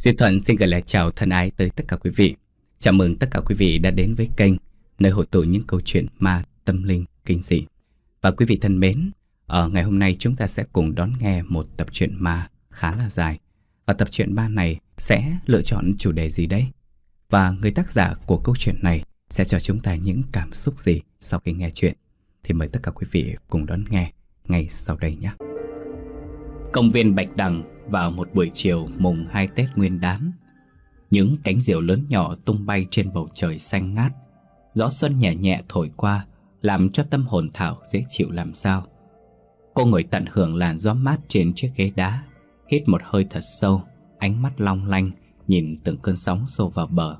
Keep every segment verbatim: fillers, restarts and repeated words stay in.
Duy Thuận xin gửi lời chào thân ái tới tất cả quý vị. Chào mừng tất cả quý vị đã đến với kênh nơi hội tụ những câu chuyện ma, tâm linh, kinh dị. Và quý vị thân mến, ở ngày hôm nay chúng ta sẽ cùng đón nghe một tập truyện ma khá là dài. Và tập truyện ma này sẽ lựa chọn chủ đề gì đấy? Và người tác giả của câu chuyện này sẽ cho chúng ta những cảm xúc gì sau khi nghe chuyện? Thì mời tất cả quý vị cùng đón nghe ngay sau đây nhé. Công viên Bạch Đằng vào một buổi chiều mùng hai Tết Nguyên Đán. Những cánh diều lớn nhỏ tung bay trên bầu trời xanh ngát. Gió xuân nhẹ nhẹ thổi qua, làm cho tâm hồn Thảo dễ chịu làm sao. Cô ngồi tận hưởng làn gió mát trên chiếc ghế đá, hít một hơi thật sâu, ánh mắt long lanh nhìn từng cơn sóng xô vào bờ.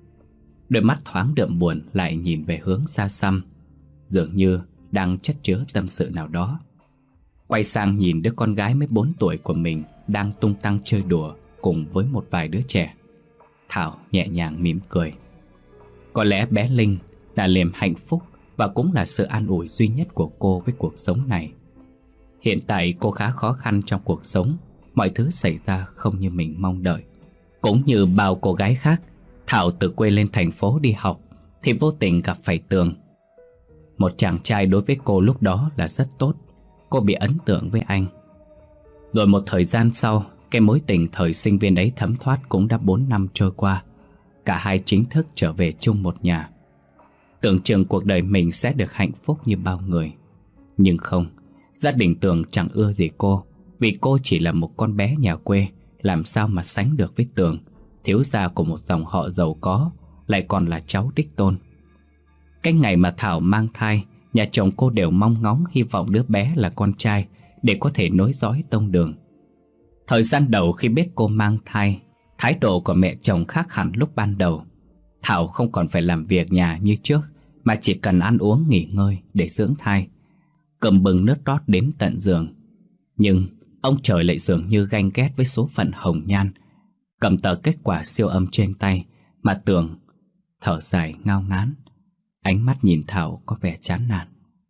Đôi mắt thoáng đượm buồn lại nhìn về hướng xa xăm, dường như đang chất chứa tâm sự nào đó. Quay sang nhìn đứa con gái mới bốn tuổi của mình đang tung tăng chơi đùa cùng với một vài đứa trẻ. Thảo nhẹ nhàng mỉm cười. Có lẽ bé Linh là niềm hạnh phúc và cũng là sự an ủi duy nhất của cô với cuộc sống này. Hiện tại cô khá khó khăn trong cuộc sống, mọi thứ xảy ra không như mình mong đợi. Cũng như bao cô gái khác, Thảo từ quê lên thành phố đi học thì vô tình gặp phải Tường. Một chàng trai đối với cô lúc đó là rất tốt. Cô bị ấn tượng với anh. Rồi một thời gian sau, cái mối tình thời sinh viên ấy thấm thoát cũng đã bốn năm trôi qua. Cả hai chính thức trở về chung một nhà. Tưởng chừng cuộc đời mình sẽ được hạnh phúc như bao người. Nhưng không, gia đình Tường chẳng ưa gì cô. Vì cô chỉ là một con bé nhà quê, làm sao mà sánh được với Tường, thiếu gia của một dòng họ giàu có, lại còn là cháu đích tôn. Cái ngày mà Thảo mang thai, nhà chồng cô đều mong ngóng hy vọng đứa bé là con trai để có thể nối dõi tông đường. Thời gian đầu khi biết cô mang thai, thái độ của mẹ chồng khác hẳn lúc ban đầu. Thảo không còn phải làm việc nhà như trước, mà chỉ cần ăn uống nghỉ ngơi để dưỡng thai. Cầm bừng nước rót đến tận giường. Nhưng ông trời lại dường như ganh ghét với số phận hồng nhan. Cầm tờ kết quả siêu âm trên tay mà Tường thở dài ngao ngán. Ánh mắt nhìn Thảo có vẻ chán nản.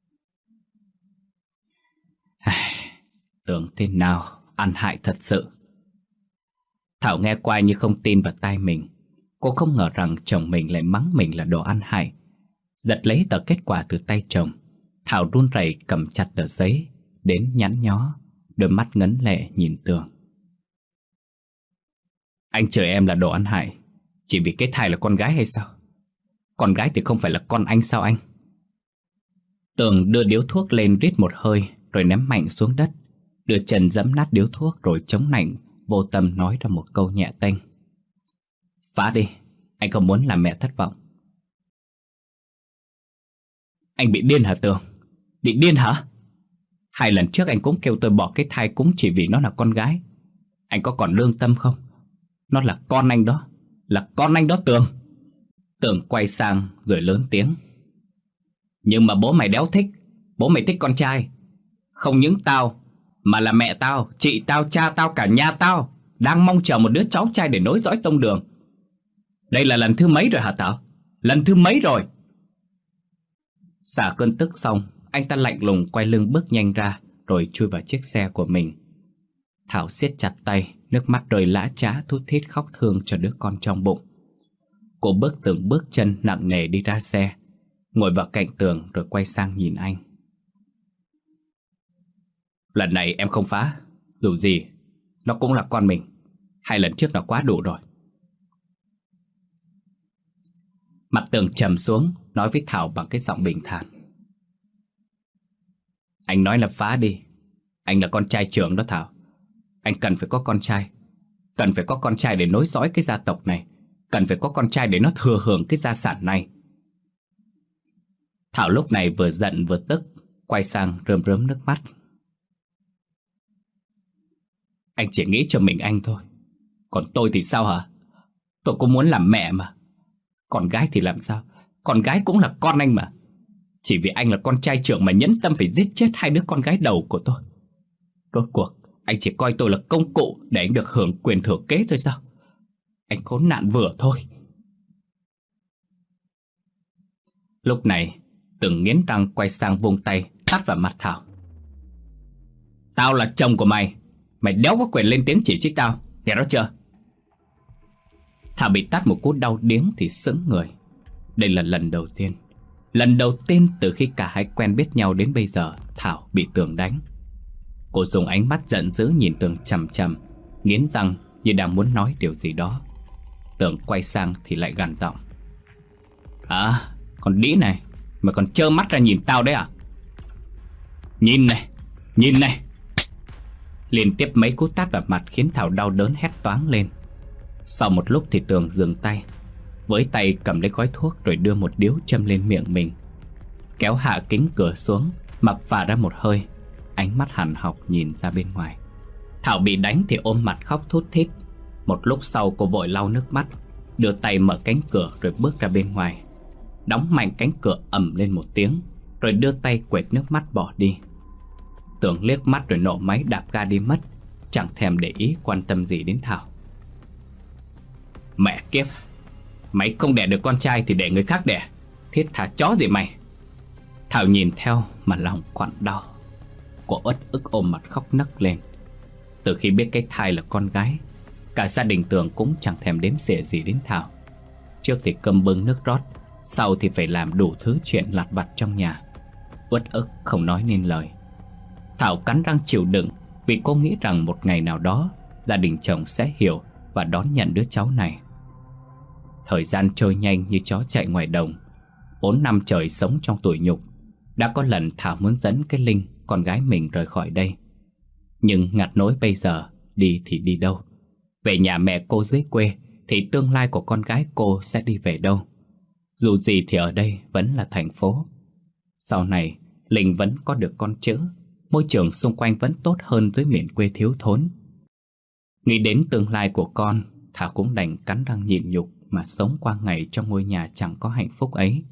Tưởng thế nào, ăn hại thật sự. Thảo nghe qua như không tin vào tai mình. Cô không ngờ rằng chồng mình lại mắng mình là đồ ăn hại. Giật lấy tờ kết quả từ tay chồng, Thảo run rẩy cầm chặt tờ giấy, đến nhăn nhó, đôi mắt ngấn lệ nhìn Tường. Anh chửi em là đồ ăn hại chỉ vì cái thai là con gái hay sao? Con gái thì không phải là con anh sao anh? Tường đưa điếu thuốc lên rít một hơi rồi ném mạnh xuống đất, đưa chân giẫm nát điếu thuốc rồi chống nạnh, vô tâm nói ra một câu nhẹ tênh. Phá đi, anh không muốn làm mẹ thất vọng. Anh bị điên hả Tường? Bị điên hả? Hai lần trước anh cũng kêu tôi bỏ cái thai cũng chỉ vì nó là con gái. Anh có còn lương tâm không? Nó là con anh đó, là con anh đó Tường. Tường quay sang rồi lớn tiếng. Nhưng mà bố mày đéo thích. Bố mày thích con trai. Không những tao, mà là mẹ tao, chị tao, cha tao, cả nhà tao đang mong chờ một đứa cháu trai để nối dõi tông đường. Đây là lần thứ mấy rồi hả Thảo? Lần thứ mấy rồi? Xả cơn tức xong, anh ta lạnh lùng quay lưng bước nhanh ra, rồi chui vào chiếc xe của mình. Thảo siết chặt tay, nước mắt rơi lã chã thút thít khóc thương cho đứa con trong bụng. Cô bước từng bước chân nặng nề đi ra xe, ngồi vào cạnh Tường rồi quay sang nhìn anh. Lần này em không phá. Dù gì nó cũng là con mình. Hai lần trước là quá đủ rồi. Mặt Tường trầm xuống, nói với Thảo bằng cái giọng bình thản. Anh nói là phá đi. Anh là con trai trưởng đó Thảo. Anh cần phải có con trai. Cần phải có con trai để nối dõi cái gia tộc này. Cần phải có con trai để nó thừa hưởng cái gia sản này. Thảo lúc này vừa giận vừa tức, quay sang rơm rớm nước mắt. Anh chỉ nghĩ cho mình anh thôi. Còn tôi thì sao hả? Tôi cũng muốn làm mẹ mà. Con gái thì làm sao? Con gái cũng là con anh mà. Chỉ vì anh là con trai trưởng mà nhẫn tâm phải giết chết hai đứa con gái đầu của tôi. Rốt cuộc anh chỉ coi tôi là công cụ để anh được hưởng quyền thừa kế thôi sao? Anh khốn nạn vừa thôi. Lúc này Tường nghiến răng quay sang vung tay tát vào mặt Thảo. Tao là chồng của mày, mày đéo có quyền lên tiếng chỉ trích tao, nghe rõ chưa? Thảo bị tát một cú đau điếng thì sững người. Đây là lần đầu tiên Lần đầu tiên từ khi cả hai quen biết nhau đến bây giờ Thảo bị Tường đánh. Cô dùng ánh mắt giận dữ nhìn Tường chằm chằm, nghiến răng như đang muốn nói điều gì đó. Tường quay sang thì lại gằn giọng: À, con đĩ này, mày còn trơ mắt ra nhìn tao đấy à? Nhìn này, nhìn này. Liên tiếp mấy cú tát vào mặt khiến Thảo đau đớn hét toáng lên. Sau một lúc thì Tường dừng tay, với tay cầm lấy gói thuốc rồi đưa một điếu châm lên miệng mình, kéo hạ kính cửa xuống, mà phả ra một hơi, ánh mắt hằn học nhìn ra bên ngoài. Thảo bị đánh thì ôm mặt khóc thút thít. Một lúc sau cô vội lau nước mắt, đưa tay mở cánh cửa rồi bước ra bên ngoài, đóng mạnh cánh cửa ầm lên một tiếng, rồi đưa tay quệt nước mắt bỏ đi. Tường liếc mắt rồi nổ máy đạp ga đi mất, chẳng thèm để ý quan tâm gì đến Thảo. Mẹ kiếp, mày không đẻ được con trai thì để người khác đẻ, thiết thả chó gì mày. Thảo nhìn theo mà lòng quặn đau. Cô uất ức ôm mặt khóc nấc lên. Từ khi biết cái thai là con gái, cả gia đình Tường cũng chẳng thèm đếm xỉa gì đến Thảo. Trước thì cơm bưng nước rót, sau thì phải làm đủ thứ chuyện lặt vặt trong nhà. Uất ức không nói nên lời. Thảo cắn răng chịu đựng, vì cô nghĩ rằng một ngày nào đó gia đình chồng sẽ hiểu và đón nhận đứa cháu này. Thời gian trôi nhanh như chó chạy ngoài đồng. Bốn năm trời sống trong tủi nhục. Đã có lần Thảo muốn dẫn cái Linh, con gái mình, rời khỏi đây. Nhưng ngặt nỗi bây giờ đi thì đi đâu? Về nhà mẹ cô dưới quê thì tương lai của con gái cô sẽ đi về đâu? Dù gì thì ở đây vẫn là thành phố. Sau này Linh vẫn có được con chữ, môi trường xung quanh vẫn tốt hơn dưới miền quê thiếu thốn. Nghĩ đến tương lai của con, Thảo cũng đành cắn răng nhịn nhục mà sống qua ngày trong ngôi nhà chẳng có hạnh phúc ấy.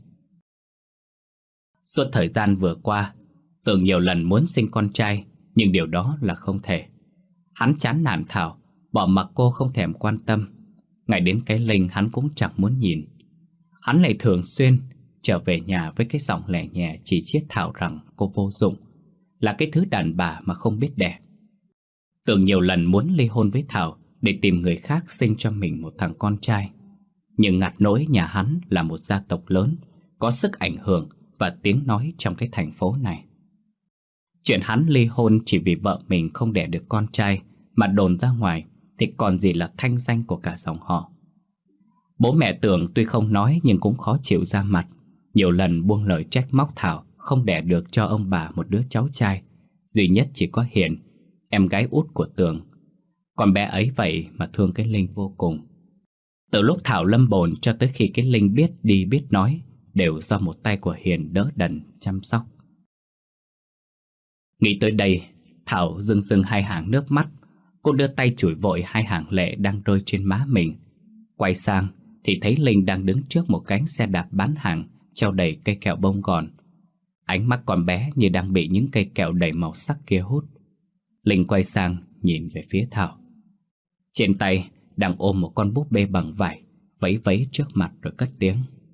Suốt thời gian vừa qua, Tường nhiều lần muốn sinh con trai, nhưng điều đó là không thể. Hắn chán nản Thảo, bỏ mặc cô không thèm quan tâm. Ngay đến cái Linh hắn cũng chẳng muốn nhìn. Hắn lại thường xuyên trở về nhà với cái giọng lẻ nhẹ chỉ chiết Thảo rằng cô vô dụng, là cái thứ đàn bà mà không biết đẻ. Tường nhiều lần muốn ly hôn với Thảo để tìm người khác sinh cho mình một thằng con trai. Nhưng ngặt nỗi nhà hắn là một gia tộc lớn, có sức ảnh hưởng và tiếng nói trong cái thành phố này. Chuyện hắn ly hôn chỉ vì vợ mình không đẻ được con trai mà đồn ra ngoài thì còn gì là thanh danh của cả dòng họ. Bố mẹ Tường tuy không nói nhưng cũng khó chịu ra mặt, nhiều lần buông lời trách móc Thảo không đẻ được cho ông bà một đứa cháu trai. Duy nhất chỉ có Hiền, em gái út của Tường. Con bé ấy vậy mà thương cái Linh vô cùng. Từ lúc Thảo lâm bồn cho tới khi cái Linh biết đi biết nói đều do một tay của Hiền đỡ đần chăm sóc. Nghĩ tới đây, Thảo rưng rưng hai hàng nước mắt. Cô đưa tay chùi vội hai hàng lệ đang rơi trên má mình. Quay sang thì thấy Linh đang đứng trước một cánh xe đạp bán hàng treo đầy cây kẹo bông gòn. Ánh mắt con bé như đang bị những cây kẹo đầy màu sắc kia hút. Linh quay sang nhìn về phía Thảo. Trên tay đang ôm một con búp bê bằng vải, vẫy vẫy trước mặt rồi cất tiếng: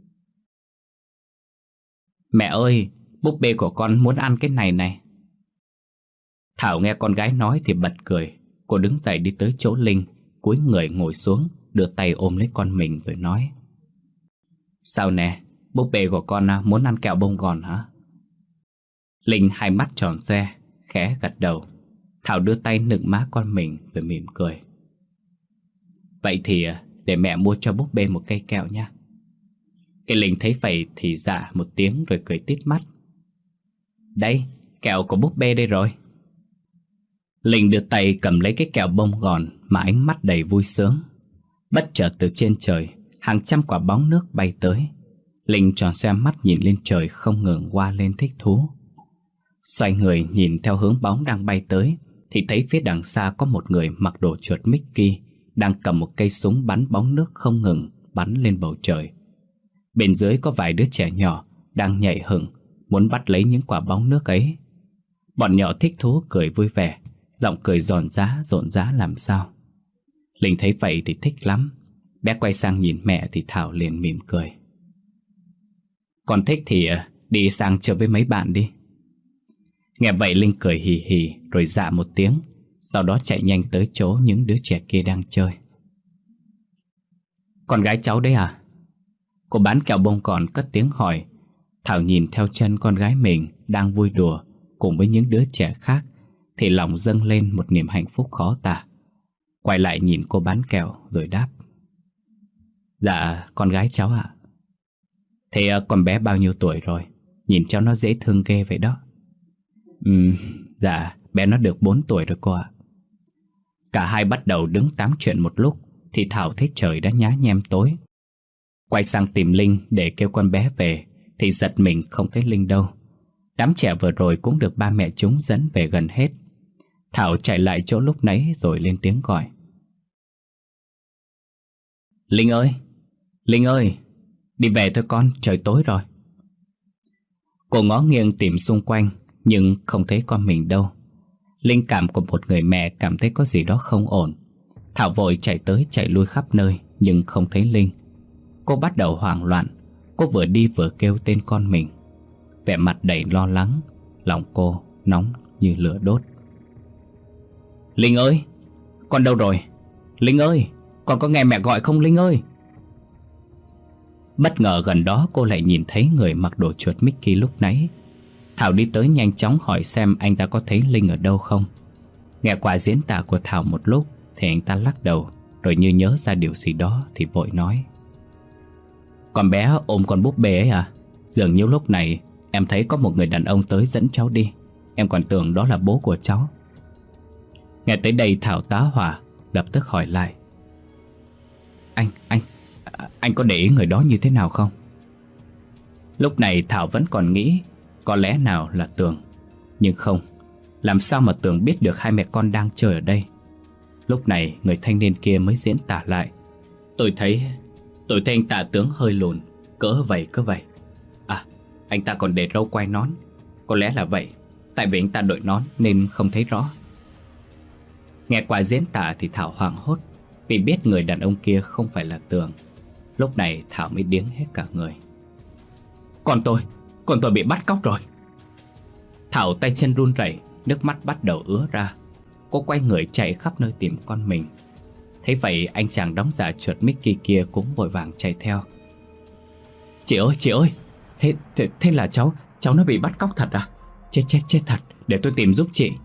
Mẹ ơi, búp bê của con muốn ăn cái này này. Thảo nghe con gái nói thì bật cười. Cô đứng dậy đi tới chỗ Linh, cúi người ngồi xuống, đưa tay ôm lấy con mình rồi nói: Sao nè, búp bê của con muốn ăn kẹo bông gòn hả? Linh hai mắt tròn xoe, khẽ gật đầu. Thảo đưa tay nựng má con mình rồi mỉm cười: Vậy thì để mẹ mua cho búp bê một cây kẹo nha. Cái Linh thấy vậy thì dạ một tiếng rồi cười tít mắt: Đây, kẹo của búp bê đây rồi. Linh đưa tay cầm lấy cái kẹo bông gòn mà ánh mắt đầy vui sướng. Bất chợt từ trên trời, hàng trăm quả bóng nước bay tới. Linh tròn xoe mắt nhìn lên trời không ngừng hoa lên thích thú. Xoay người nhìn theo hướng bóng đang bay tới thì thấy phía đằng xa có một người mặc đồ chuột Mickey đang cầm một cây súng bắn bóng nước không ngừng bắn lên bầu trời. Bên dưới có vài đứa trẻ nhỏ đang nhảy hửng muốn bắt lấy những quả bóng nước ấy. Bọn nhỏ thích thú cười vui vẻ, giọng cười giòn giã rộn rã làm sao. Linh thấy vậy thì thích lắm. Bé quay sang nhìn mẹ thì Thảo liền mỉm cười: Con thích thì đi sang chơi với mấy bạn đi. Nghe vậy Linh cười hì hì rồi dạ một tiếng, sau đó chạy nhanh tới chỗ những đứa trẻ kia đang chơi. Con gái cháu đấy à? Cô bán kẹo bông còn cất tiếng hỏi. Thảo nhìn theo chân con gái mình đang vui đùa cùng với những đứa trẻ khác thì lòng dâng lên một niềm hạnh phúc khó tả. Quay lại nhìn cô bán kẹo rồi đáp. Dạ, con gái cháu ạ. Thế con bé bao nhiêu tuổi rồi? Nhìn cháu nó dễ thương ghê vậy đó. Ừm, dạ, bé nó được bốn tuổi rồi cô ạ. Cả hai bắt đầu đứng tám chuyện một lúc thì Thảo thấy trời đã nhá nhem tối. Quay sang tìm Linh để kêu con bé về thì giật mình không thấy Linh đâu. Đám trẻ vừa rồi cũng được ba mẹ chúng dẫn về gần hết. Thảo chạy lại chỗ lúc nãy rồi lên tiếng gọi. Linh ơi! Linh ơi! Đi về thôi con, trời tối rồi. Cô ngó nghiêng tìm xung quanh nhưng không thấy con mình đâu. Linh cảm của một người mẹ cảm thấy có gì đó không ổn. Thảo vội chạy tới chạy lui khắp nơi nhưng không thấy Linh. Cô bắt đầu hoảng loạn. Cô vừa đi vừa kêu tên con mình, vẻ mặt đầy lo lắng. Lòng cô nóng như lửa đốt. Linh ơi! Con đâu rồi? Linh ơi! Con có nghe mẹ gọi không Linh ơi? Bất ngờ gần đó cô lại nhìn thấy người mặc đồ chuột Mickey lúc nãy. Thảo đi tới nhanh chóng hỏi xem anh ta có thấy Linh ở đâu không. Nghe qua diễn tả của Thảo một lúc thì anh ta lắc đầu, rồi như nhớ ra điều gì đó thì vội nói. Con bé ôm con búp bê ấy à? Dường như lúc này em thấy có một người đàn ông tới dẫn cháu đi. Em còn tưởng đó là bố của cháu. Nghe tới đây Thảo tá hỏa, lập tức hỏi lại. Anh, anh, anh có để ý người đó như thế nào không? Lúc này Thảo vẫn còn nghĩ có lẽ nào là Tường. Nhưng không, làm sao mà Tường biết được hai mẹ con đang chơi ở đây? Lúc này người thanh niên kia mới diễn tả lại. Tôi thấy, tôi thấy anh ta tướng hơi lùn, cỡ vậy cơ vậy. À, anh ta còn để râu quai nón. Có lẽ là vậy, tại vì anh ta đội nón nên không thấy rõ. Nghe qua diễn tả thì Thảo hoảng hốt, vì biết người đàn ông kia không phải là Tường. Lúc này Thảo mới điếng hết cả người. Con tôi, con tôi bị bắt cóc rồi. Thảo tay chân run rẩy, nước mắt bắt đầu ứa ra. Cô quay người chạy khắp nơi tìm con mình. Thế vậy anh chàng đóng giả chuột Mickey kia cũng vội vàng chạy theo. Chị ơi, chị ơi, Thế, thế, thế là cháu, cháu nó bị bắt cóc thật à? Chết chết chết thật, để tôi tìm giúp chị.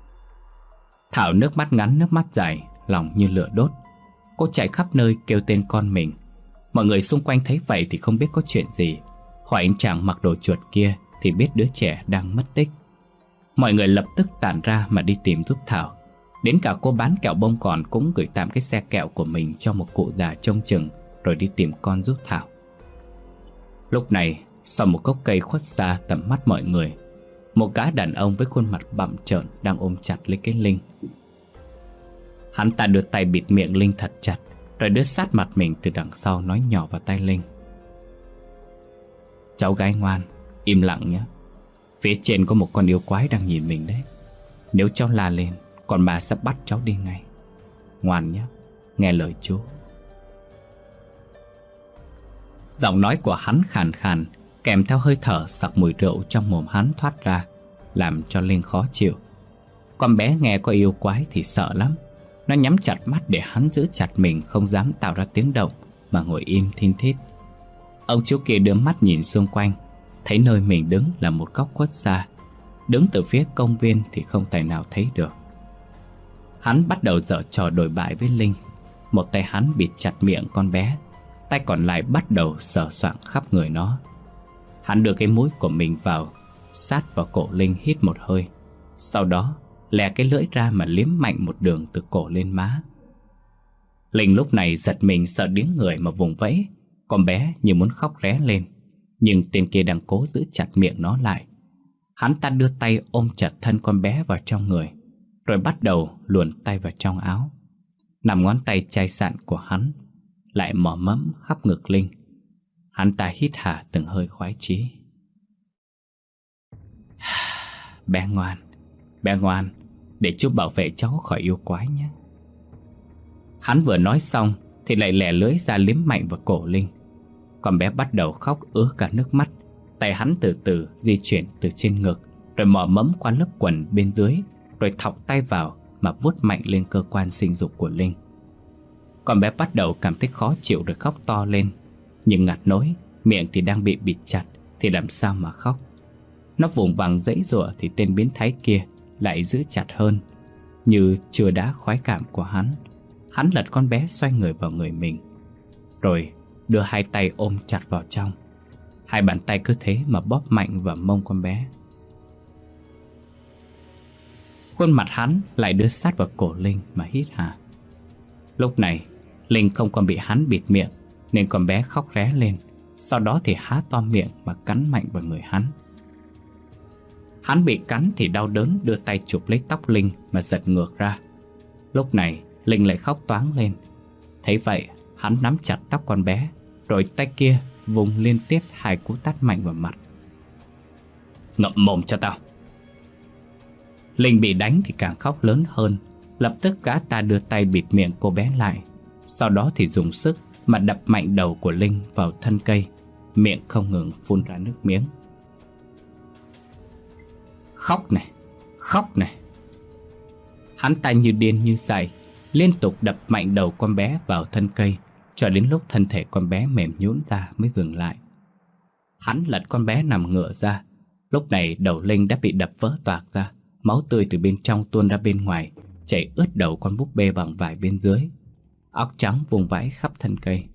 Thảo nước mắt ngắn nước mắt dài, lòng như lửa đốt. Cô chạy khắp nơi kêu tên con mình. Mọi người xung quanh thấy vậy thì không biết có chuyện gì. Hỏi anh chàng mặc đồ chuột kia thì biết đứa trẻ đang mất tích. Mọi người lập tức tản ra mà đi tìm giúp Thảo. Đến cả cô bán kẹo bông còn cũng gửi tạm cái xe kẹo của mình cho một cụ già trông chừng, rồi đi tìm con giúp Thảo. Lúc này, sau một gốc cây khuất xa tầm mắt mọi người, một gã đàn ông với khuôn mặt bặm trợn đang ôm chặt lấy cái Linh. Hắn ta đưa tay bịt miệng Linh thật chặt, rồi đưa sát mặt mình từ đằng sau nói nhỏ vào tai Linh. Cháu gái ngoan, im lặng nhé. Phía trên có một con yêu quái đang nhìn mình đấy. Nếu cháu la lên, con bà sẽ bắt cháu đi ngay. Ngoan nhé, nghe lời chú. Giọng nói của hắn khàn khàn, kèm theo hơi thở sặc mùi rượu trong mồm hắn thoát ra, làm cho Linh khó chịu. Con bé nghe có yêu quái thì sợ lắm. Nó nhắm chặt mắt để hắn giữ chặt mình, không dám tạo ra tiếng động, mà ngồi im thin thít. Ông chú kia đưa mắt nhìn xung quanh, thấy nơi mình đứng là một góc khuất xa. Đứng từ phía công viên thì không tài nào thấy được. Hắn bắt đầu giở trò đổi bại với Linh. Một tay hắn bịt chặt miệng con bé, tay còn lại bắt đầu sờ soạng khắp người nó. Hắn đưa cái mũi của mình vào, sát vào cổ Linh hít một hơi. Sau đó lè cái lưỡi ra mà liếm mạnh một đường từ cổ lên má. Linh lúc này giật mình sợ điếng người mà vùng vẫy. Con bé như muốn khóc ré lên, nhưng tên kia đang cố giữ chặt miệng nó lại. Hắn ta đưa tay ôm chặt thân con bé vào trong người, rồi bắt đầu luồn tay vào trong áo. Nằm ngón tay chai sạn của hắn lại mò mẫm khắp ngực Linh. Hắn ta hít hà từng hơi khoái chí. Bé ngoan, bé ngoan, để chú bảo vệ cháu khỏi yêu quái nhé. Hắn vừa nói xong thì lại lè lưỡi ra liếm mạnh vào cổ Linh. Con bé bắt đầu khóc ứa cả nước mắt. Tay hắn từ từ di chuyển từ trên ngực, rồi mò mẫm qua lớp quần bên dưới, rồi thọc tay vào mà vuốt mạnh lên cơ quan sinh dục của Linh. Con bé bắt đầu cảm thấy khó chịu rồi khóc to lên. Nhưng ngặt nỗi miệng thì đang bị bịt chặt thì làm sao mà khóc. Nó vùng vằng giãy giụa thì tên biến thái kia lại giữ chặt hơn. Như chưa đã khoái cảm của hắn, hắn lật con bé xoay người vào người mình, rồi đưa hai tay ôm chặt vào trong. Hai bàn tay cứ thế mà bóp mạnh vào mông con bé. Khuôn mặt hắn lại đưa sát vào cổ Linh mà hít hà. Lúc này Linh không còn bị hắn bịt miệng, nên con bé khóc ré lên. Sau đó thì há to miệng mà cắn mạnh vào người hắn. Hắn bị cắn thì đau đớn, đưa tay chụp lấy tóc Linh mà giật ngược ra. Lúc này Linh lại khóc toáng lên. Thấy vậy, hắn nắm chặt tóc con bé, rồi tay kia vùng liên tiếp hai cú tát mạnh vào mặt. Ngậm mồm cho tao! Linh bị đánh thì càng khóc lớn hơn. Lập tức gã ta đưa tay bịt miệng cô bé lại. Sau đó thì dùng sức mà đập mạnh đầu của Linh vào thân cây, miệng không ngừng phun ra nước miếng. Khóc này, khóc này! Hắn ta như điên như dại, liên tục đập mạnh đầu con bé vào thân cây, cho đến lúc thân thể con bé mềm nhũn ra mới dừng lại. Hắn lật con bé nằm ngửa ra. Lúc này đầu Linh đã bị đập vỡ toạc ra, máu tươi từ bên trong tuôn ra bên ngoài, chảy ướt đầu con búp bê bằng vải bên dưới. Óc trắng vùng vãi khắp thân cây.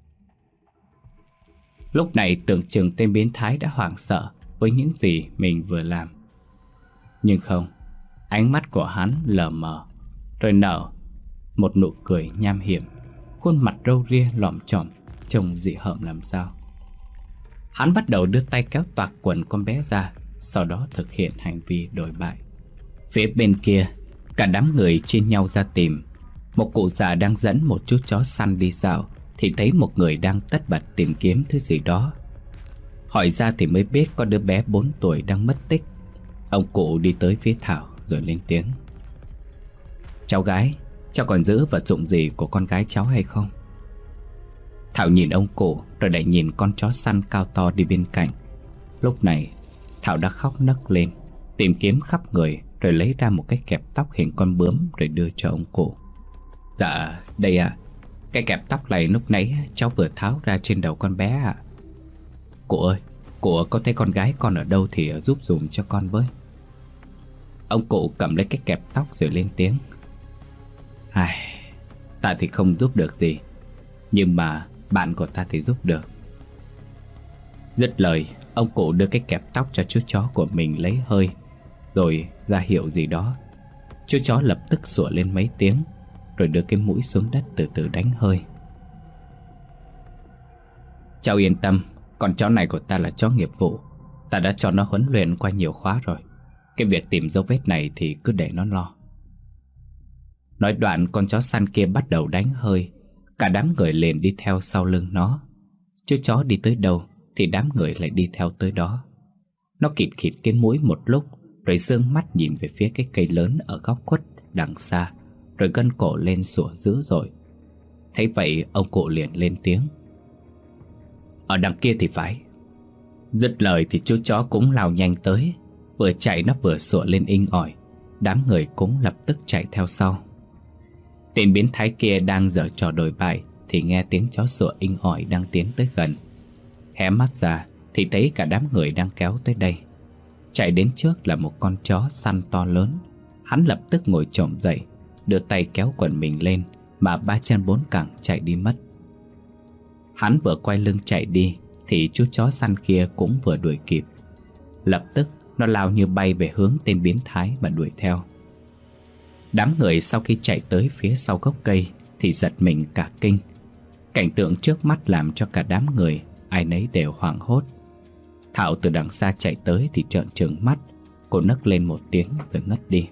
Lúc này tưởng chừng tên biến thái đã hoảng sợ với những gì mình vừa làm. Nhưng không, ánh mắt của hắn lờ mờ, rồi nở một nụ cười nham hiểm. Khuôn mặt râu ria lỏm chỏm, trông dị hợm làm sao. Hắn bắt đầu đưa tay kéo toạc quần con bé ra, sau đó thực hiện hành vi đổi bại. Phía bên kia, cả đám người chia nhau ra tìm. Một cụ già đang dẫn một chú chó săn đi dạo thì thấy một người đang tất bật tìm kiếm thứ gì đó. Hỏi ra thì mới biết có đứa bé bốn tuổi đang mất tích. Ông cụ đi tới phía Thảo rồi lên tiếng. Cháu gái, cháu còn giữ vật dụng gì của con gái cháu hay không? Thảo nhìn ông cụ rồi lại nhìn con chó săn cao to đi bên cạnh. Lúc này Thảo đã khóc nấc lên, tìm kiếm khắp người, rồi lấy ra một cái kẹp tóc hình con bướm rồi đưa cho ông cụ. Dạ đây ạ, à, cái kẹp tóc này lúc nãy cháu vừa tháo ra trên đầu con bé ạ. À. Cụ ơi, cụ có thấy con gái con ở đâu thì giúp dùm cho con với. Ông cụ cầm lấy cái kẹp tóc rồi lên tiếng. Ai, ta thì không giúp được gì, nhưng mà bạn của ta thì giúp được. Dứt lời, ông cụ đưa cái kẹp tóc cho chú chó của mình lấy hơi, rồi ra hiệu gì đó. Chú chó lập tức sủa lên mấy tiếng, rồi đưa cái mũi xuống đất từ từ đánh hơi. Cháu yên tâm, con chó này của ta là chó nghiệp vụ. Ta đã cho nó huấn luyện qua nhiều khóa rồi. Cái việc tìm dấu vết này thì cứ để nó lo. Nói đoạn, con chó săn kia bắt đầu đánh hơi. Cả đám người liền đi theo sau lưng nó. Chú chó đi tới đâu thì đám người lại đi theo tới đó. Nó khịt khịt cái mũi một lúc, rồi dương mắt nhìn về phía cái cây lớn ở góc khuất đằng xa, rồi gân cổ lên sủa dữ dội. Thấy vậy, ông cụ liền lên tiếng. Ở đằng kia thì phải. Dứt lời thì chú chó cũng lao nhanh tới. Vừa chạy nó vừa sủa lên inh ỏi. Đám người cũng lập tức chạy theo sau. Tên biến thái kia đang giở trò đổi bại thì nghe tiếng chó sủa inh ỏi đang tiến tới gần. Hé mắt ra thì thấy cả đám người đang kéo tới đây. Chạy đến trước là một con chó săn to lớn. Hắn lập tức ngồi chồm dậy, đưa tay kéo quần mình lên, mà ba chân bốn cẳng chạy đi mất. Hắn vừa quay lưng chạy đi thì chú chó săn kia cũng vừa đuổi kịp. Lập tức nó lao như bay về hướng tên biến thái mà đuổi theo. Đám người sau khi chạy tới phía sau gốc cây thì giật mình cả kinh. Cảnh tượng trước mắt làm cho cả đám người ai nấy đều hoảng hốt. Thảo từ đằng xa chạy tới thì trợn trừng mắt. Cô nấc lên một tiếng rồi ngất đi.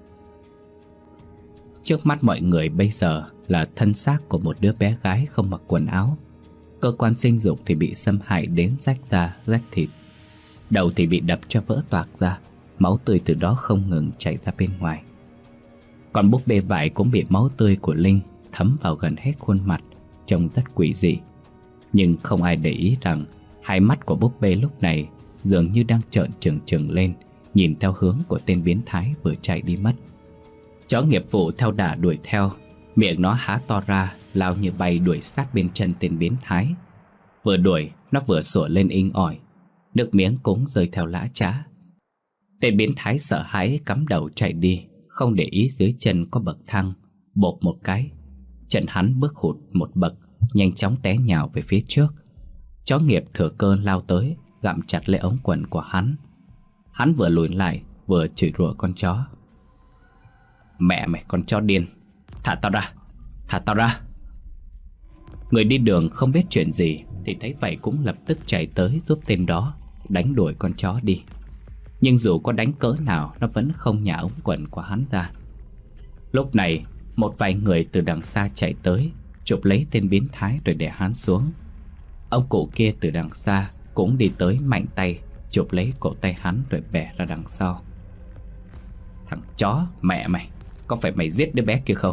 Trước mắt mọi người bây giờ là thân xác của một đứa bé gái không mặc quần áo. Cơ quan sinh dục thì bị xâm hại đến rách da, rách thịt. Đầu thì bị đập cho vỡ toạc ra, máu tươi từ đó không ngừng chảy ra bên ngoài. Còn búp bê vải cũng bị máu tươi của Linh thấm vào gần hết khuôn mặt, trông rất quỷ dị. Nhưng không ai để ý rằng hai mắt của búp bê lúc này dường như đang trợn trừng trừng lên, nhìn theo hướng của tên biến thái vừa chạy đi mất. Chó nghiệp vụ theo đà đuổi theo, miệng nó há to ra lao như bay đuổi sát bên chân tên biến thái. Vừa đuổi, nó vừa sủa lên inh ỏi, nước miếng cũng rơi theo lã chã. Tên biến thái sợ hãi cắm đầu chạy đi, không để ý dưới chân có bậc thang. Bộp một cái, chân hắn bước hụt một bậc, nhanh chóng té nhào về phía trước. Chó nghiệp thừa cơ lao tới, gặm chặt lấy ống quần của hắn. Hắn vừa lùi lại, vừa chửi rủa con chó. Mẹ mày, con chó điên, thả tao ra, thả tao ra. Người đi đường không biết chuyện gì thì thấy vậy cũng lập tức chạy tới giúp tên đó đánh đuổi con chó đi. Nhưng dù có đánh cỡ nào, nó vẫn không nhả ống quần của hắn ra. Lúc này, một vài người từ đằng xa chạy tới, chụp lấy tên biến thái rồi để hắn xuống. Ông cụ kia từ đằng xa cũng đi tới mạnh tay, chụp lấy cổ tay hắn rồi bẻ ra đằng sau. Thằng chó, mẹ mày, có phải mày giết đứa bé kia không?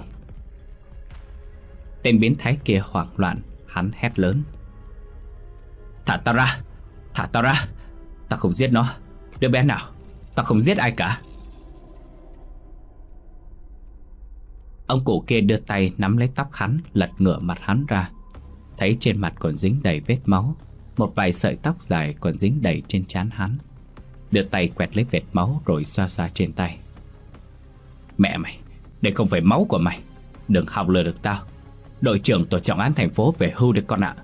Tên biến thái kia hoảng loạn, hắn hét lớn. Thả tao ra, thả tao ra, tao không giết nó. Đứa bé nào, tao không giết ai cả. Ông cụ kia đưa tay nắm lấy tóc hắn, lật ngửa mặt hắn ra. Thấy trên mặt còn dính đầy vết máu, một vài sợi tóc dài còn dính đầy trên trán hắn. Đưa tay quẹt lấy vệt máu rồi xoa xoa trên tay. Mẹ mày, đây không phải máu của mày, đừng hòng lừa được tao. Đội trưởng tổ trọng án thành phố về hưu được con ạ.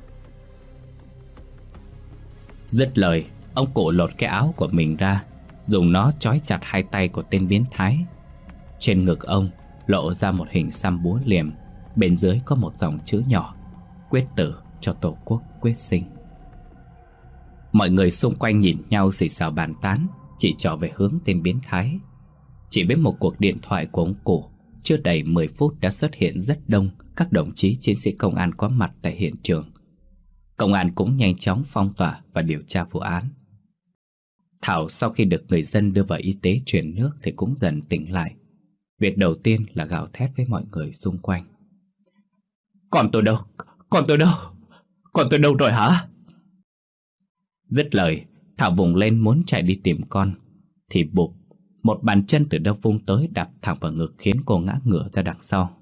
Dứt lời, ông cụ lột cái áo của mình ra, dùng nó trói chặt hai tay của tên biến thái. Trên ngực ông lộ ra một hình xăm búa liềm, bên dưới có một dòng chữ nhỏ: quyết tử cho tổ quốc quyết sinh. Mọi người xung quanh nhìn nhau xì xào bàn tán, chỉ trỏ về hướng tên biến thái. Chỉ với một cuộc điện thoại của ông cụ, chưa đầy mười phút đã xuất hiện rất đông các đồng chí chiến sĩ công an có mặt tại hiện trường. Công an cũng nhanh chóng phong tỏa và điều tra vụ án. Thảo sau khi được người dân đưa vào y tế truyền nước thì cũng dần tỉnh lại. Việc đầu tiên là gào thét với mọi người xung quanh. Còn tôi đâu? Còn tôi đâu? Còn tôi đâu rồi hả? Dứt lời, Thảo vùng lên muốn chạy đi tìm con, thì bụp, một bàn chân từ đâu vung tới đạp thẳng vào ngực khiến cô ngã ngửa ra đằng sau.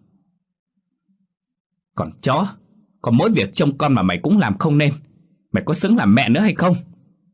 Còn chó, có mỗi việc trông con mà mày cũng làm không nên. Mày có xứng làm mẹ nữa hay không?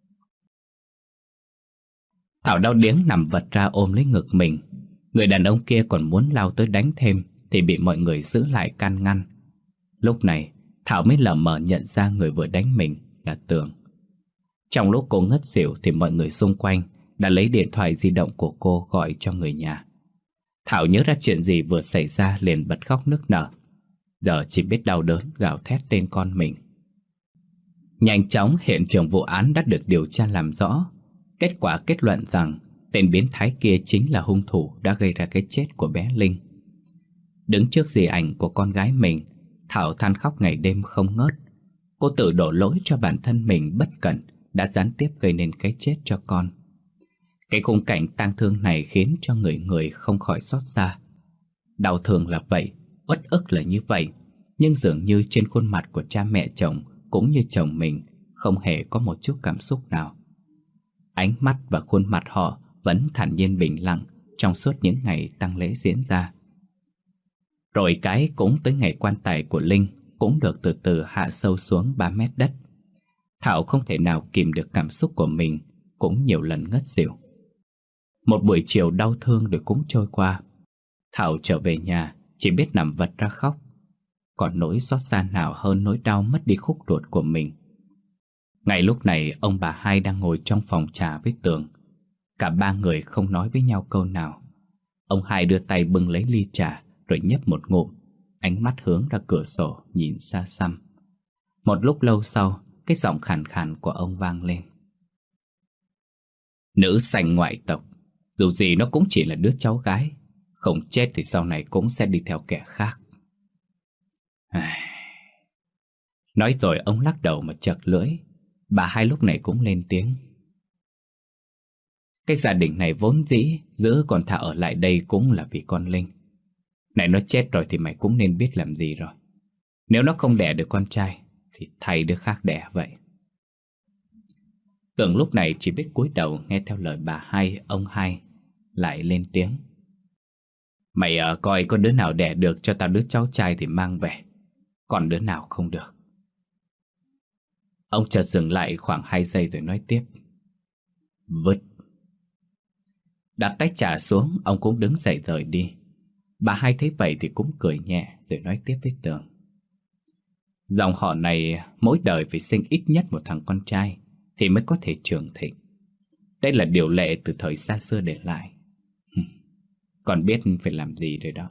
Thảo đau điếng nằm vật ra ôm lấy ngực mình. Người đàn ông kia còn muốn lao tới đánh thêm thì bị mọi người giữ lại can ngăn. Lúc này Thảo mới lờ mờ nhận ra người vừa đánh mình là Tường. Trong lúc cô ngất xỉu thì mọi người xung quanh đã lấy điện thoại di động của cô gọi cho người nhà. Thảo nhớ ra chuyện gì vừa xảy ra liền bật khóc nức nở. Giờ chỉ biết đau đớn gào thét tên con mình. Nhanh chóng hiện trường vụ án đã được điều tra làm rõ. Kết quả kết luận rằng tên biến thái kia chính là hung thủ đã gây ra cái chết của bé Linh. Đứng trước di ảnh của con gái mình, Thảo than khóc ngày đêm không ngớt. Cô tự đổ lỗi cho bản thân mình bất cẩn đã gián tiếp gây nên cái chết cho con. Cái khung cảnh tang thương này khiến cho người người không khỏi xót xa. Đau thương là vậy, uất ức là như vậy, nhưng dường như trên khuôn mặt của cha mẹ chồng cũng như chồng mình không hề có một chút cảm xúc nào. Ánh mắt và khuôn mặt họ vẫn thản nhiên bình lặng trong suốt những ngày tang lễ diễn ra. Rồi cái cũng tới ngày quan tài của Linh cũng được từ từ hạ sâu xuống ba mét đất. Thảo không thể nào kìm được cảm xúc của mình, cũng nhiều lần ngất xỉu. Một buổi chiều đau thương rồi cũng trôi qua. Thảo trở về nhà chỉ biết nằm vật ra khóc. Còn nỗi xót xa nào hơn nỗi đau mất đi khúc ruột của mình. Ngay lúc này ông bà hai đang ngồi trong phòng trà với Tường. Cả ba người không nói với nhau câu nào. Ông hai đưa tay bưng lấy ly trà rồi nhấp một ngụm, ánh mắt hướng ra cửa sổ nhìn xa xăm. Một lúc lâu sau, cái giọng khàn khàn của ông vang lên. Nữ sanh ngoại tộc, dù gì nó cũng chỉ là đứa cháu gái, không chết thì sau này cũng sẽ đi theo kẻ khác. Nói rồi ông lắc đầu mà chật lưỡi. Bà hai lúc này cũng lên tiếng. Cái gia đình này vốn dĩ giữ con Thảo ở lại đây cũng là vì con Linh. Này nó chết rồi thì mày cũng nên biết làm gì rồi. Nếu nó không đẻ được con trai thì thay đứa khác đẻ vậy. Tường lúc này chỉ biết cúi đầu nghe theo lời bà hai. Ông hai lại lên tiếng. Mày uh, coi có đứa nào đẻ được cho tao đứa cháu trai thì mang về. còn đứa nào không được. Ông chợt dừng lại khoảng hai giây rồi nói tiếp. Vứt. Đặt tách trà xuống, ông cũng đứng dậy rời đi. Bà hai thấy vậy thì cũng cười nhẹ rồi nói tiếp với Tường. Dòng họ này mỗi đời phải sinh ít nhất một thằng con trai thì mới có thể trưởng thịnh. Đây là điều lệ từ thời xa xưa để lại. Còn biết phải làm gì rồi đó.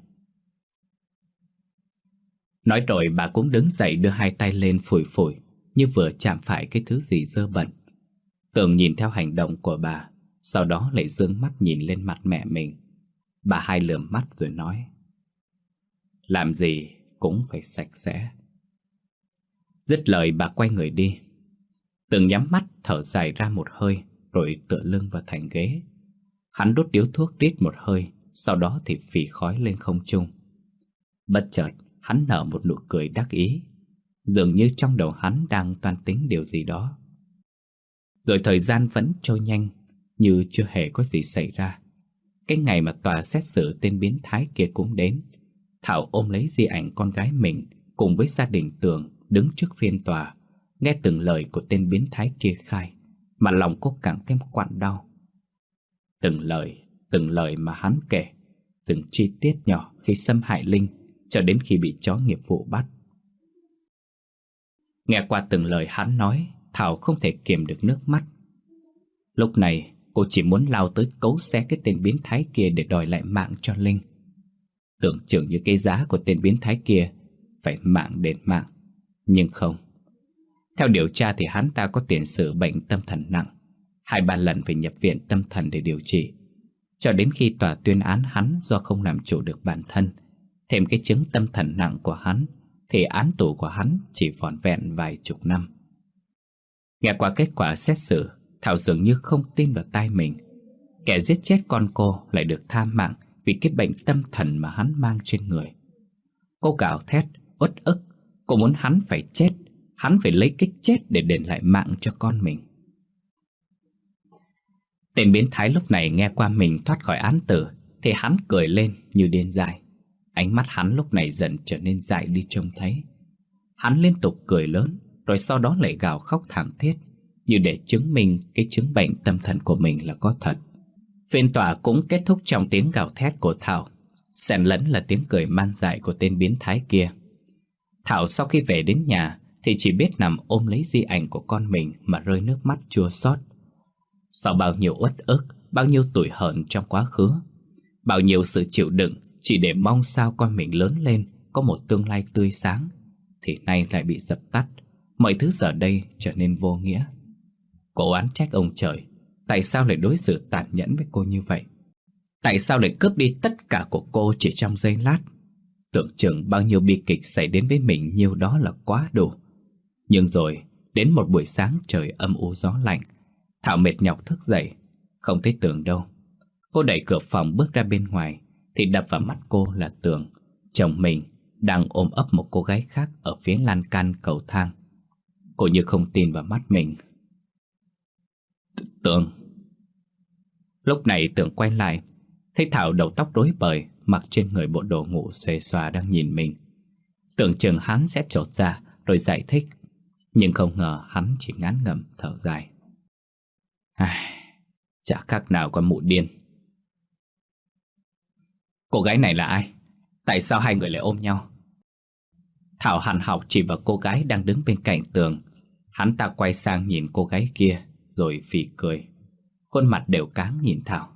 Nói rồi bà cũng đứng dậy đưa hai tay lên phủi phủi, như vừa chạm phải cái thứ gì dơ bẩn. Tường nhìn theo hành động của bà, sau đó lại dương mắt nhìn lên mặt mẹ mình. Bà hai lườm mắt rồi nói. Làm gì cũng phải sạch sẽ. Dứt lời bà quay người đi. Tường nhắm mắt thở dài ra một hơi, rồi tựa lưng vào thành ghế. Hắn đốt điếu thuốc rít một hơi, sau đó thì phì khói lên không trung. Bất chợt hắn nở một nụ cười đắc ý, dường như trong đầu hắn đang toan tính điều gì đó. Rồi thời gian vẫn trôi nhanh, như chưa hề có gì xảy ra. Cái ngày mà tòa xét xử tên biến thái kia cũng đến. Thảo ôm lấy di ảnh con gái mình cùng với gia đình Tường đứng trước phiên tòa, nghe từng lời của tên biến thái kia khai, mà lòng cô càng thêm quặn đau. Từng lời, từng lời mà hắn kể, từng chi tiết nhỏ khi xâm hại Linh cho đến khi bị chó nghiệp vụ bắt. Nghe qua từng lời hắn nói, Thảo không thể kiềm được nước mắt. Lúc này cô chỉ muốn lao tới cấu xé cái tên biến thái kia để đòi lại mạng cho Linh. Tưởng chừng như cái giá của tên biến thái kia phải mạng đền mạng, nhưng không. Theo điều tra thì hắn ta có tiền sử bệnh tâm thần nặng, hai ba lần phải nhập viện tâm thần để điều trị, cho đến khi tòa tuyên án hắn do không làm chủ được bản thân, thêm cái chứng tâm thần nặng của hắn, thì án tù của hắn chỉ vỏn vẹn vài chục năm. Nghe qua kết quả xét xử, Thảo dường như không tin vào tai mình. Kẻ giết chết con cô lại được tha mạng vì cái bệnh tâm thần mà hắn mang trên người. Cô gào thét, uất ức. Cô muốn hắn phải chết, hắn phải lấy cái chết để đền lại mạng cho con mình. Tên biến thái lúc này nghe qua mình thoát khỏi án tử thì hắn cười lên như điên dại. Ánh mắt hắn lúc này dần trở nên dại đi trông thấy. Hắn liên tục cười lớn, rồi sau đó lại gào khóc thảm thiết, như để chứng minh cái chứng bệnh tâm thần của mình là có thật. Phiên tòa cũng kết thúc trong tiếng gào thét của Thảo, xen lẫn là tiếng cười man dại của tên biến thái kia. Thảo sau khi về đến nhà thì chỉ biết nằm ôm lấy di ảnh của con mình mà rơi nước mắt chua xót. Sau bao nhiêu uất ức, bao nhiêu tủi hờn trong quá khứ, bao nhiêu sự chịu đựng chỉ để mong sao con mình lớn lên có một tương lai tươi sáng, thì nay lại bị dập tắt. Mọi thứ giờ đây trở nên vô nghĩa. Cô oán trách ông trời, tại sao lại đối xử tàn nhẫn với cô như vậy? Tại sao lại cướp đi tất cả của cô chỉ trong giây lát? Tưởng chừng bao nhiêu bi kịch xảy đến với mình nhiêu đó là quá đủ. Nhưng rồi đến một buổi sáng trời âm u gió lạnh, Thảo mệt nhọc thức dậy, không thấy Tường đâu. Cô đẩy cửa phòng bước ra bên ngoài thì đập vào mắt cô là Tường, chồng mình, đang ôm ấp một cô gái khác ở phía lan can cầu thang. Cô như không tin vào mắt mình. Tường. Lúc này Tường quay lại, thấy Thảo đầu tóc rối bời, mặc trên người bộ đồ ngủ xòe xòa đang nhìn mình. Tưởng chừng hắn sẽ chột ra rồi giải thích, nhưng không ngờ hắn chỉ ngán ngẩm thở dài. Ai, chả khác nào con mụ điên. Cô gái này là ai? Tại sao hai người lại ôm nhau? Thảo hằn học chỉ vào cô gái đang đứng bên cạnh Tường. Hắn ta quay sang nhìn cô gái kia rồi phì cười, khuôn mặt đều cáng nhìn Thảo.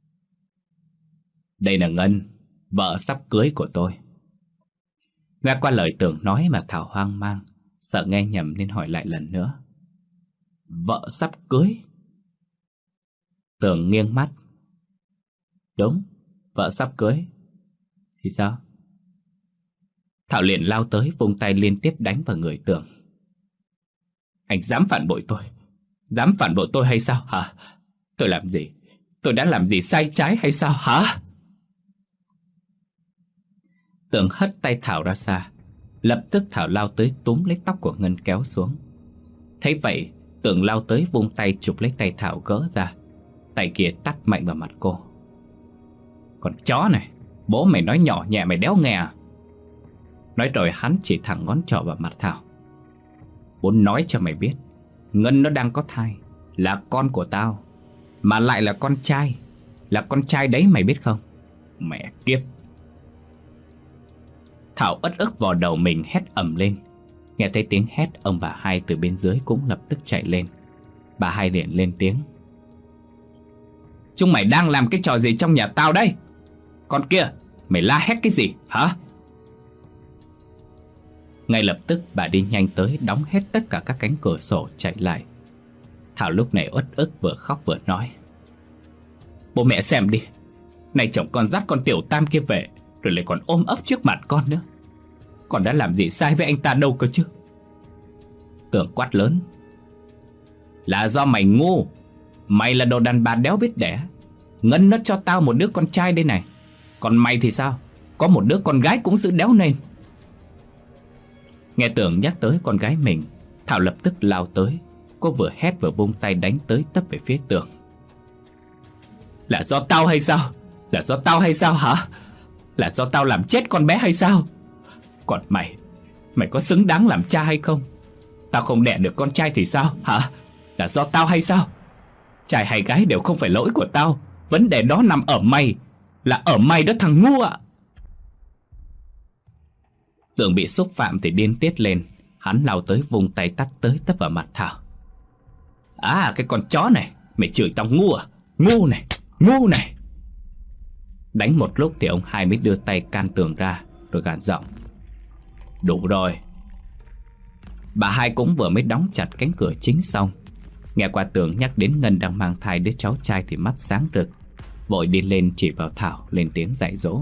Đây là Ngân, vợ sắp cưới của tôi. Nghe qua lời Tường nói mà Thảo hoang mang, sợ nghe nhầm nên hỏi lại lần nữa. Vợ sắp cưới? Tường nghiêng mắt. Đúng, vợ sắp cưới. Thì sao? Thảo liền lao tới vung tay liên tiếp đánh vào người Tường. Anh dám phản bội tôi? Dám phản bội tôi hay sao hả? Tôi làm gì? Tôi đã làm gì sai trái hay sao hả? Tường hất tay Thảo ra xa. Lập tức Thảo lao tới túm lấy tóc của Ngân kéo xuống. Thấy vậy, Tường lao tới vung tay chụp lấy tay Thảo gỡ ra. Tay kia tát mạnh vào mặt cô. Còn chó này, bố mày nói nhỏ nhẹ mày đéo nghe à? Nói rồi hắn chỉ thẳng ngón trỏ vào mặt Thảo. Muốn nói cho mày biết, Ngân nó đang có thai, là con của tao, mà lại là con trai. Là con trai đấy mày biết không? Mẹ kiếp. Thảo ất ức vào đầu mình hét ầm lên. Nghe thấy tiếng hét, ông bà hai từ bên dưới cũng lập tức chạy lên. Bà hai liền lên tiếng. Chúng mày đang làm cái trò gì trong nhà tao đây? Con kia, mày la hét cái gì hả? Ngay lập tức bà đi nhanh tới, đóng hết tất cả các cánh cửa sổ chạy lại. Thảo lúc này uất ức vừa khóc vừa nói. Bố mẹ xem đi, này chồng con dắt con tiểu tam kia về, rồi lại còn ôm ấp trước mặt con nữa. Con đã làm gì sai với anh ta đâu cơ chứ? Tường quát lớn. Là do mày ngu. Mày là đồ đàn bà đéo biết đẻ. Ngân nó cho tao một đứa con trai đây này. Còn mày thì sao? Có một đứa con gái cũng giữ đéo nên. Nghe Tường nhắc tới con gái mình, Thảo lập tức lao tới. Cô vừa hét vừa vung tay đánh tới tấp về phía Tường. Là do tao hay sao? Là do tao hay sao hả? Là do tao làm chết con bé hay sao? Còn mày, mày có xứng đáng làm cha hay không? Tao không đẻ được con trai thì sao hả? Là do tao hay sao? Trai hay gái đều không phải lỗi của tao. Vấn đề đó nằm ở mày. Là ở mày đó thằng ngu ạ. Tường bị xúc phạm thì điên tiết lên. Hắn lao tới vùng tay tắt tới tấp vào mặt Thảo. À cái con chó này, mày chửi tao ngu à? Ngu này, ngu này. Đánh một lúc thì ông hai mới đưa tay can Tường ra, rồi gằn giọng. Đủ rồi. Bà hai cũng vừa mới đóng chặt cánh cửa chính xong. Nghe qua Tường nhắc đến Ngân đang mang thai đứa cháu trai thì mắt sáng rực, vội đi lên chỉ vào Thảo lên tiếng dạy dỗ.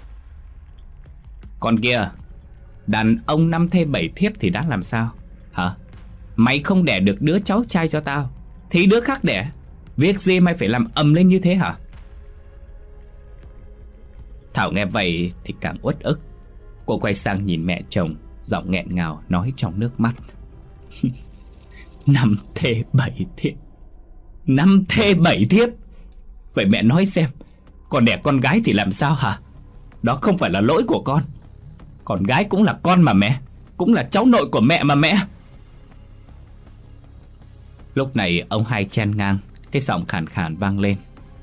Con kia, đàn ông năm thê bảy thiếp thì đã làm sao hả? Mày không đẻ được đứa cháu trai cho tao thì đứa khác đẻ. Việc gì mày phải làm ầm lên như thế hả? Thảo nghe vậy thì càng uất ức. Cô quay sang nhìn mẹ chồng, giọng nghẹn ngào nói trong nước mắt. Năm thê bảy thiếp. Năm thê bảy thiếp. Vậy mẹ nói xem, con đẻ con gái thì làm sao hả? Đó không phải là lỗi của con. Con gái cũng là con mà mẹ, cũng là cháu nội của mẹ mà mẹ. Lúc này ông hai chen ngang, cái giọng khàn khàn vang lên.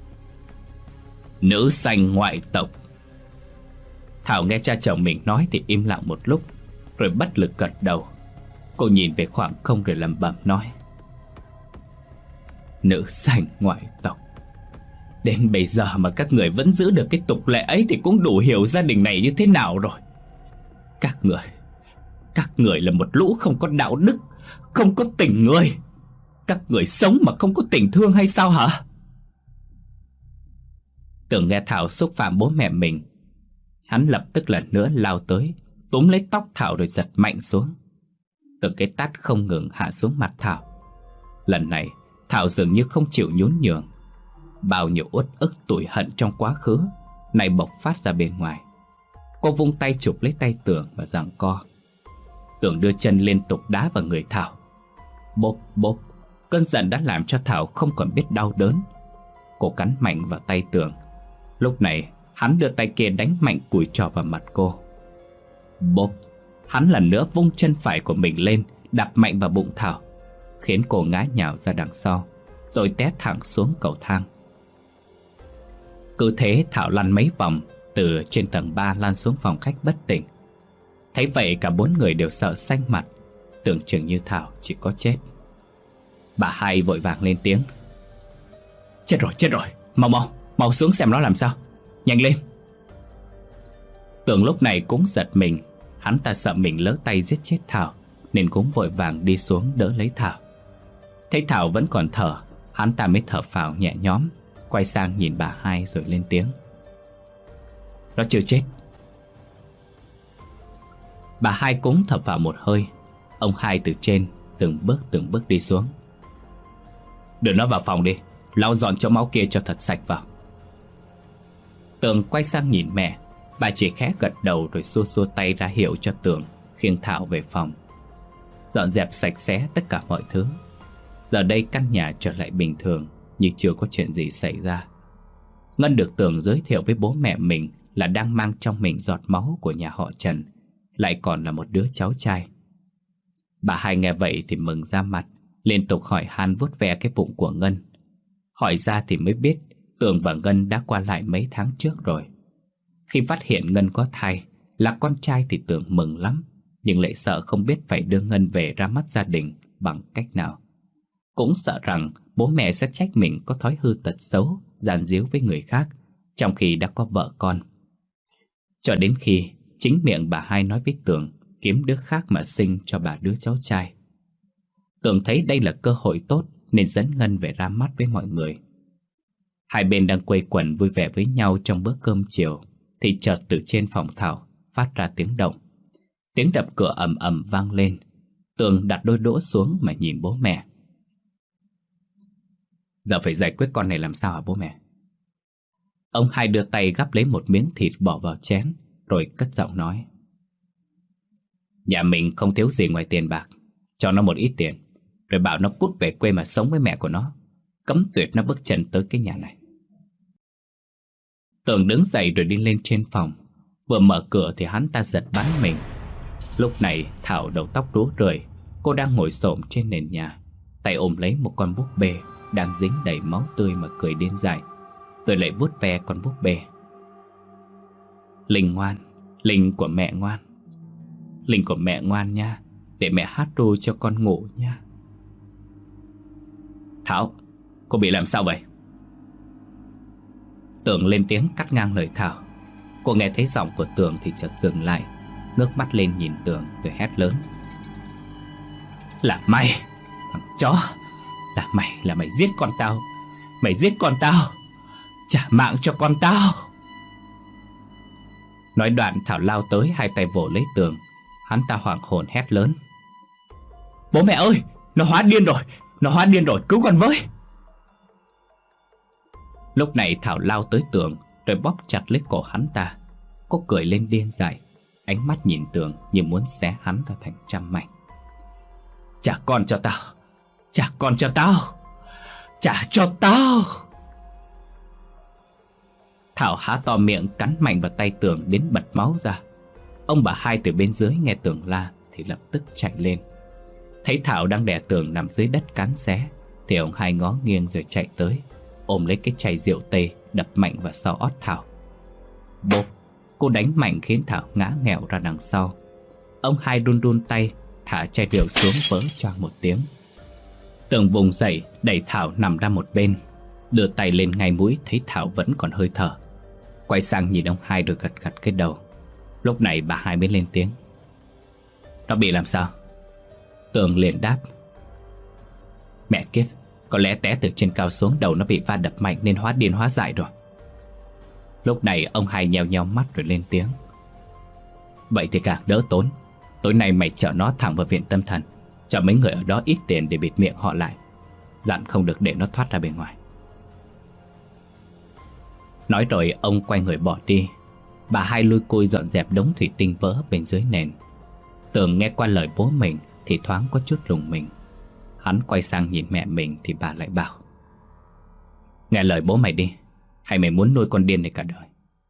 Nữ sanh ngoại tộc. Thảo nghe cha chồng mình nói thì im lặng một lúc, rồi bất lực gật đầu. Cô nhìn về khoảng không rồi lẩm bẩm nói. Nữ sanh ngoại tộc. Đến bây giờ mà các người vẫn giữ được cái tục lệ ấy thì cũng đủ hiểu gia đình này như thế nào rồi. Các người, các người là một lũ không có đạo đức, không có tình người. Các người sống mà không có tình thương hay sao hả? Tưởng nghe Thảo xúc phạm bố mẹ mình, hắn lập tức lần nữa lao tới, túm lấy tóc Thảo rồi giật mạnh xuống. Từng cái tát không ngừng hạ xuống mặt Thảo. Lần này Thảo dường như không chịu nhún nhường. Bao nhiêu uất ức tủi hận trong quá khứ này bộc phát ra bên ngoài. Cô vung tay chụp lấy tay Tường và giằng co. Tường đưa chân liên tục đá vào người Thảo. Bốp bốp. Cơn giận đã làm cho Thảo không còn biết đau đớn. Cô cắn mạnh vào tay Tường. Lúc này hắn đưa tay kia đánh mạnh cùi trò vào mặt cô. Bốp. Hắn lần nữa vung chân phải của mình lên, đạp mạnh vào bụng Thảo, khiến cô ngã nhào ra đằng sau, rồi té thẳng xuống cầu thang. Cứ thế Thảo lăn mấy vòng, từ trên tầng ba lăn xuống phòng khách bất tỉnh. Thấy vậy cả bốn người đều sợ xanh mặt, tưởng chừng như Thảo chỉ có chết. Bà hai vội vàng lên tiếng. Chết rồi, chết rồi, mau mau, mau xuống xem nó làm sao, nhanh lên. Tường lúc này cũng giật mình. Hắn ta sợ mình lỡ tay giết chết Thảo, nên cũng vội vàng đi xuống đỡ lấy Thảo. Thấy Thảo vẫn còn thở, hắn ta mới thở phào nhẹ nhõm, quay sang nhìn bà hai rồi lên tiếng. Nó chưa chết. Bà hai cũng thở vào một hơi. Ông hai từ trên từng bước từng bước đi xuống. Đưa nó vào phòng đi, lau dọn chỗ máu kia cho thật sạch vào. Tường quay sang nhìn mẹ. Bà chỉ khẽ gật đầu rồi xua xua tay ra hiệu cho Tường khiêng Thảo về phòng, dọn dẹp sạch sẽ tất cả mọi thứ. Giờ đây căn nhà trở lại bình thường, như chưa có chuyện gì xảy ra. Ngân được Tường giới thiệu với bố mẹ mình là đang mang trong mình giọt máu của nhà họ Trần, lại còn là một đứa cháu trai. Bà hai nghe vậy thì mừng ra mặt, liên tục hỏi han vuốt ve cái bụng của Ngân. Hỏi ra thì mới biết Tường và Ngân đã qua lại mấy tháng trước rồi. Khi phát hiện Ngân có thai, là con trai thì Tường mừng lắm, nhưng lại sợ không biết phải đưa Ngân về ra mắt gia đình bằng cách nào. Cũng sợ rằng bố mẹ sẽ trách mình có thói hư tật xấu, gian díu với người khác, trong khi đã có vợ con. Cho đến khi chính miệng bà hai nói với Tường kiếm đứa khác mà sinh cho bà đứa cháu trai. Tường thấy đây là cơ hội tốt nên dẫn Ngân về ra mắt với mọi người. Hai bên đang quây quần vui vẻ với nhau trong bữa cơm chiều thì chợt từ trên phòng Thảo phát ra tiếng động. Tiếng đập cửa ầm ầm vang lên. Tường đặt đôi đũa xuống mà nhìn bố mẹ. Giờ phải giải quyết con này làm sao hả bố mẹ? Ông hai đưa tay gắp lấy một miếng thịt bỏ vào chén, rồi cất giọng nói. Nhà mình không thiếu gì ngoài tiền bạc. Cho nó một ít tiền, rồi bảo nó cút về quê mà sống với mẹ của nó. Cấm tuyệt nó bước chân tới cái nhà này. Tường đứng dậy rồi đi lên trên phòng. Vừa mở cửa thì hắn ta giật bắn mình. Lúc này Thảo đầu tóc rối rượi. Cô đang ngồi xổm trên nền nhà, tay ôm lấy một con búp bê đang dính đầy máu tươi mà cười điên dại. Tôi lại vuốt ve con búp bê. Linh ngoan, Linh của mẹ ngoan. Linh của mẹ ngoan nha, để mẹ hát ru cho con ngủ nha. Thảo, cô bị làm sao vậy? Tường lên tiếng cắt ngang lời Thảo. Cô nghe thấy giọng của Tường thì chợt dừng lại, ngước mắt lên nhìn Tường rồi hét lớn. Là mày, thằng chó. Là mày, là mày giết con tao. Mày giết con tao. Trả mạng cho con tao. Nói đoạn Thảo lao tới, hai tay vồ lấy Tường. Hắn ta hoảng hồn hét lớn. Bố mẹ ơi, nó hóa điên rồi. Nó hóa điên rồi, cứu con với. Lúc này Thảo lao tới Tường rồi bóp chặt lấy cổ hắn ta. Cô cười lên điên dại, ánh mắt nhìn Tường như muốn xé hắn ra thành trăm mảnh. Trả con cho tao. Trả con cho tao. Trả cho tao. Thảo há to miệng cắn mạnh vào tay Tường đến bật máu ra. Ông bà hai từ bên dưới nghe Tường la thì lập tức chạy lên. Thấy Thảo đang đè Tường nằm dưới đất cắn xé thì ông hai ngó nghiêng rồi chạy tới, ôm lấy cái chai rượu tây đập mạnh vào sau ót Thảo. Bốp, cô đánh mạnh khiến Thảo ngã nghẹo ra đằng sau. Ông hai run run tay thả chai rượu xuống vỡ choang một tiếng. Tường vùng dậy đẩy Thảo nằm ra một bên, đưa tay lên ngay mũi thấy Thảo vẫn còn hơi thở. Quay sang nhìn ông hai rồi gật gật cái đầu. Lúc này bà hai mới lên tiếng. Nó bị làm sao? Tường liền đáp. Mẹ kiếp, có lẽ té từ trên cao xuống, đầu nó bị va đập mạnh nên hóa điên hóa dại rồi. Lúc này ông hai nheo nheo mắt rồi lên tiếng. Vậy thì càng đỡ tốn. Tối nay mày chở nó thẳng vào viện tâm thần, cho mấy người ở đó ít tiền để bịt miệng họ lại. Dặn không được để nó thoát ra bên ngoài. Nói rồi ông quay người bỏ đi. Bà hai lui cui dọn dẹp đống thủy tinh vỡ bên dưới nền. Tường nghe qua lời bố mình thì thoáng có chút rùng mình. Hắn quay sang nhìn mẹ mình thì bà lại bảo. Nghe lời bố mày đi, hay mày muốn nuôi con điên này cả đời?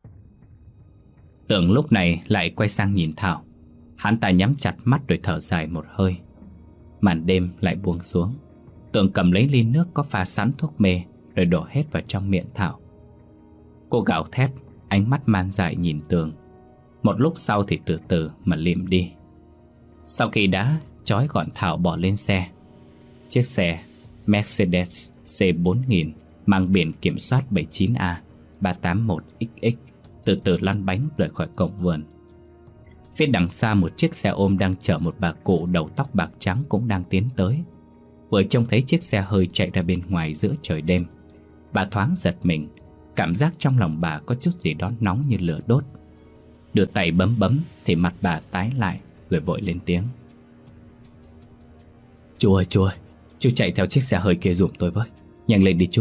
Tường lúc này lại quay sang nhìn Thảo. Hắn ta nhắm chặt mắt rồi thở dài một hơi. Màn đêm lại buông xuống. Tường cầm lấy ly nước có pha sẵn thuốc mê rồi đổ hết vào trong miệng Thảo. Cô gào thét, ánh mắt man dại nhìn Tường. Một lúc sau thì từ từ mà liệm đi. Sau khi đã trói gọn Thảo bỏ lên xe, chiếc xe Mercedes C bốn nghìn mang biển kiểm soát bảy chín A ba tám một X X từ từ lăn bánh rời khỏi cổng vườn. Phía đằng xa một chiếc xe ôm đang chở một bà cụ đầu tóc bạc trắng cũng đang tiến tới. Vừa trông thấy chiếc xe hơi chạy ra bên ngoài giữa trời đêm, bà thoáng giật mình, cảm giác trong lòng bà có chút gì đó nóng như lửa đốt. Đưa tay bấm bấm thì mặt bà tái lại rồi vội lên tiếng. Chú ơi, chú ơi, chú chạy theo chiếc xe hơi kia giùm tôi với. Nhanh lên đi chú.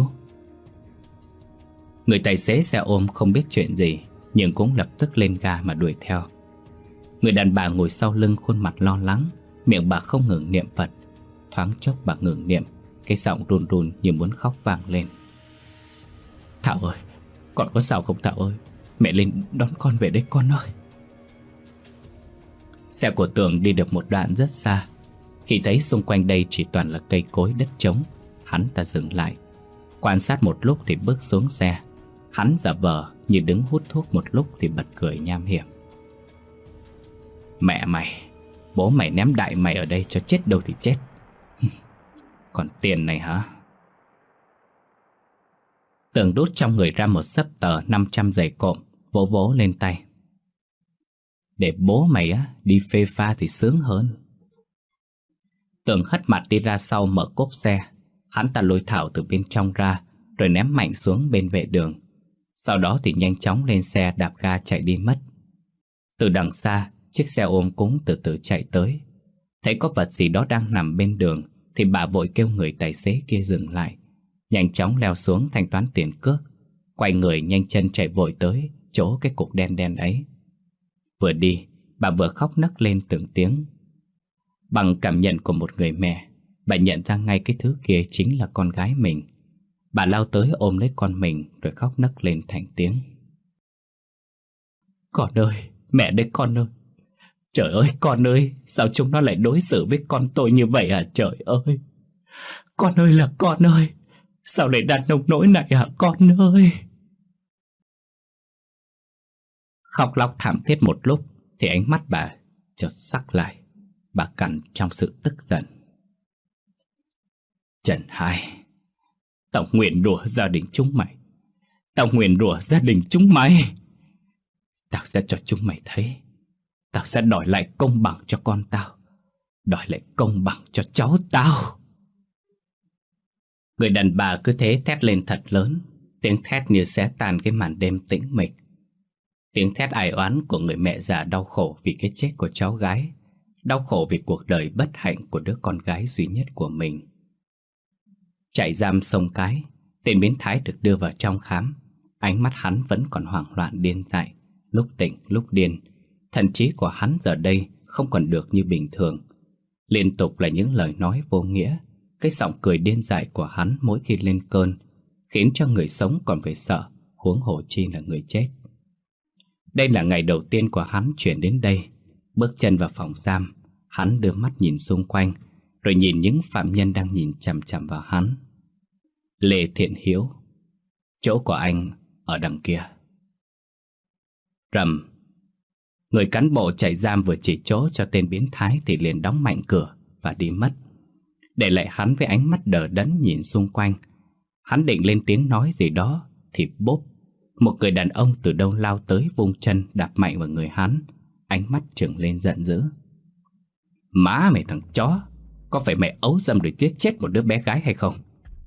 Người tài xế xe ôm không biết chuyện gì nhưng cũng lập tức lên ga mà đuổi theo. Người đàn bà ngồi sau lưng khuôn mặt lo lắng, miệng bà không ngừng niệm Phật. Thoáng chốc bà ngừng niệm, cái giọng run run như muốn khóc vang lên. Thảo ơi, con có sao không Thảo ơi? Mẹ lên đón con về đây con ơi. Xe của Tường đi được một đoạn rất xa. Khi thấy xung quanh đây chỉ toàn là cây cối đất trống, hắn ta dừng lại, quan sát một lúc thì bước xuống xe. Hắn giả vờ như đứng hút thuốc một lúc thì bật cười nham hiểm. Mẹ mày, bố mày ném đại mày ở đây cho chết đâu thì chết. Còn tiền này hả? Tường đút trong người ra một xấp tờ năm trăm giày cộm, vỗ vỗ lên tay. Để bố mày á đi phê pha thì sướng hơn. Tường hất mặt đi ra sau mở cốp xe. Hắn ta lôi Thảo từ bên trong ra, rồi ném mạnh xuống bên vệ đường. Sau đó thì nhanh chóng lên xe đạp ga chạy đi mất. Từ đằng xa, chiếc xe ôm cúng từ từ chạy tới. Thấy có vật gì đó đang nằm bên đường thì bà vội kêu người tài xế kia dừng lại, nhanh chóng leo xuống thanh toán tiền cước, quay người nhanh chân chạy vội tới chỗ cái cục đen đen ấy. Vừa đi, bà vừa khóc nấc lên từng tiếng. Bằng cảm nhận của một người mẹ, bà nhận ra ngay cái thứ kia chính là con gái mình. Bà lao tới ôm lấy con mình rồi khóc nấc lên thành tiếng. Con ơi, mẹ đấy con ơi. Trời ơi con ơi, sao chúng nó lại đối xử với con tôi như vậy hả trời ơi. Con ơi là con ơi, sao lại đặt nông nỗi này hả con ơi. Khóc lóc thảm thiết một lúc thì ánh mắt bà chợt sắc lại. Bà cằn trong sự tức giận. Trần Hai, tao nguyền rủa gia đình chúng mày. Tao nguyền rủa gia đình chúng mày. Tao sẽ cho chúng mày thấy. Tao sẽ đòi lại công bằng cho con tao, đòi lại công bằng cho cháu tao. Người đàn bà cứ thế thét lên thật lớn. Tiếng thét như xé tan cái màn đêm tĩnh mịch. Tiếng thét ai oán của người mẹ già đau khổ vì cái chết của cháu gái, đau khổ vì cuộc đời bất hạnh của đứa con gái duy nhất của mình. Trại giam Sông Cái, tên biến thái được đưa vào trong khám. Ánh mắt hắn vẫn còn hoảng loạn điên dại, lúc tỉnh lúc điên. Thần trí của hắn giờ đây không còn được như bình thường. Liên tục là những lời nói vô nghĩa. Cái giọng cười điên dại của hắn mỗi khi lên cơn khiến cho người sống còn phải sợ, huống hồ chi là người chết. Đây là ngày đầu tiên của hắn chuyển đến đây. Bước chân vào phòng giam, hắn đưa mắt nhìn xung quanh, rồi nhìn những phạm nhân đang nhìn chằm chằm vào hắn. Lê Thiện Hiếu, chỗ của anh ở đằng kia. Rầm. Người cán bộ trại giam vừa chỉ chỗ cho tên biến thái thì liền đóng mạnh cửa và đi mất, để lại hắn với ánh mắt đờ đẫn nhìn xung quanh. Hắn định lên tiếng nói gì đó thì bốp, một người đàn ông từ đâu lao tới vung chân đạp mạnh vào người hắn, ánh mắt trừng lên giận dữ. Má mày thằng chó, có phải mày ấu dâm để giết chết một đứa bé gái hay không?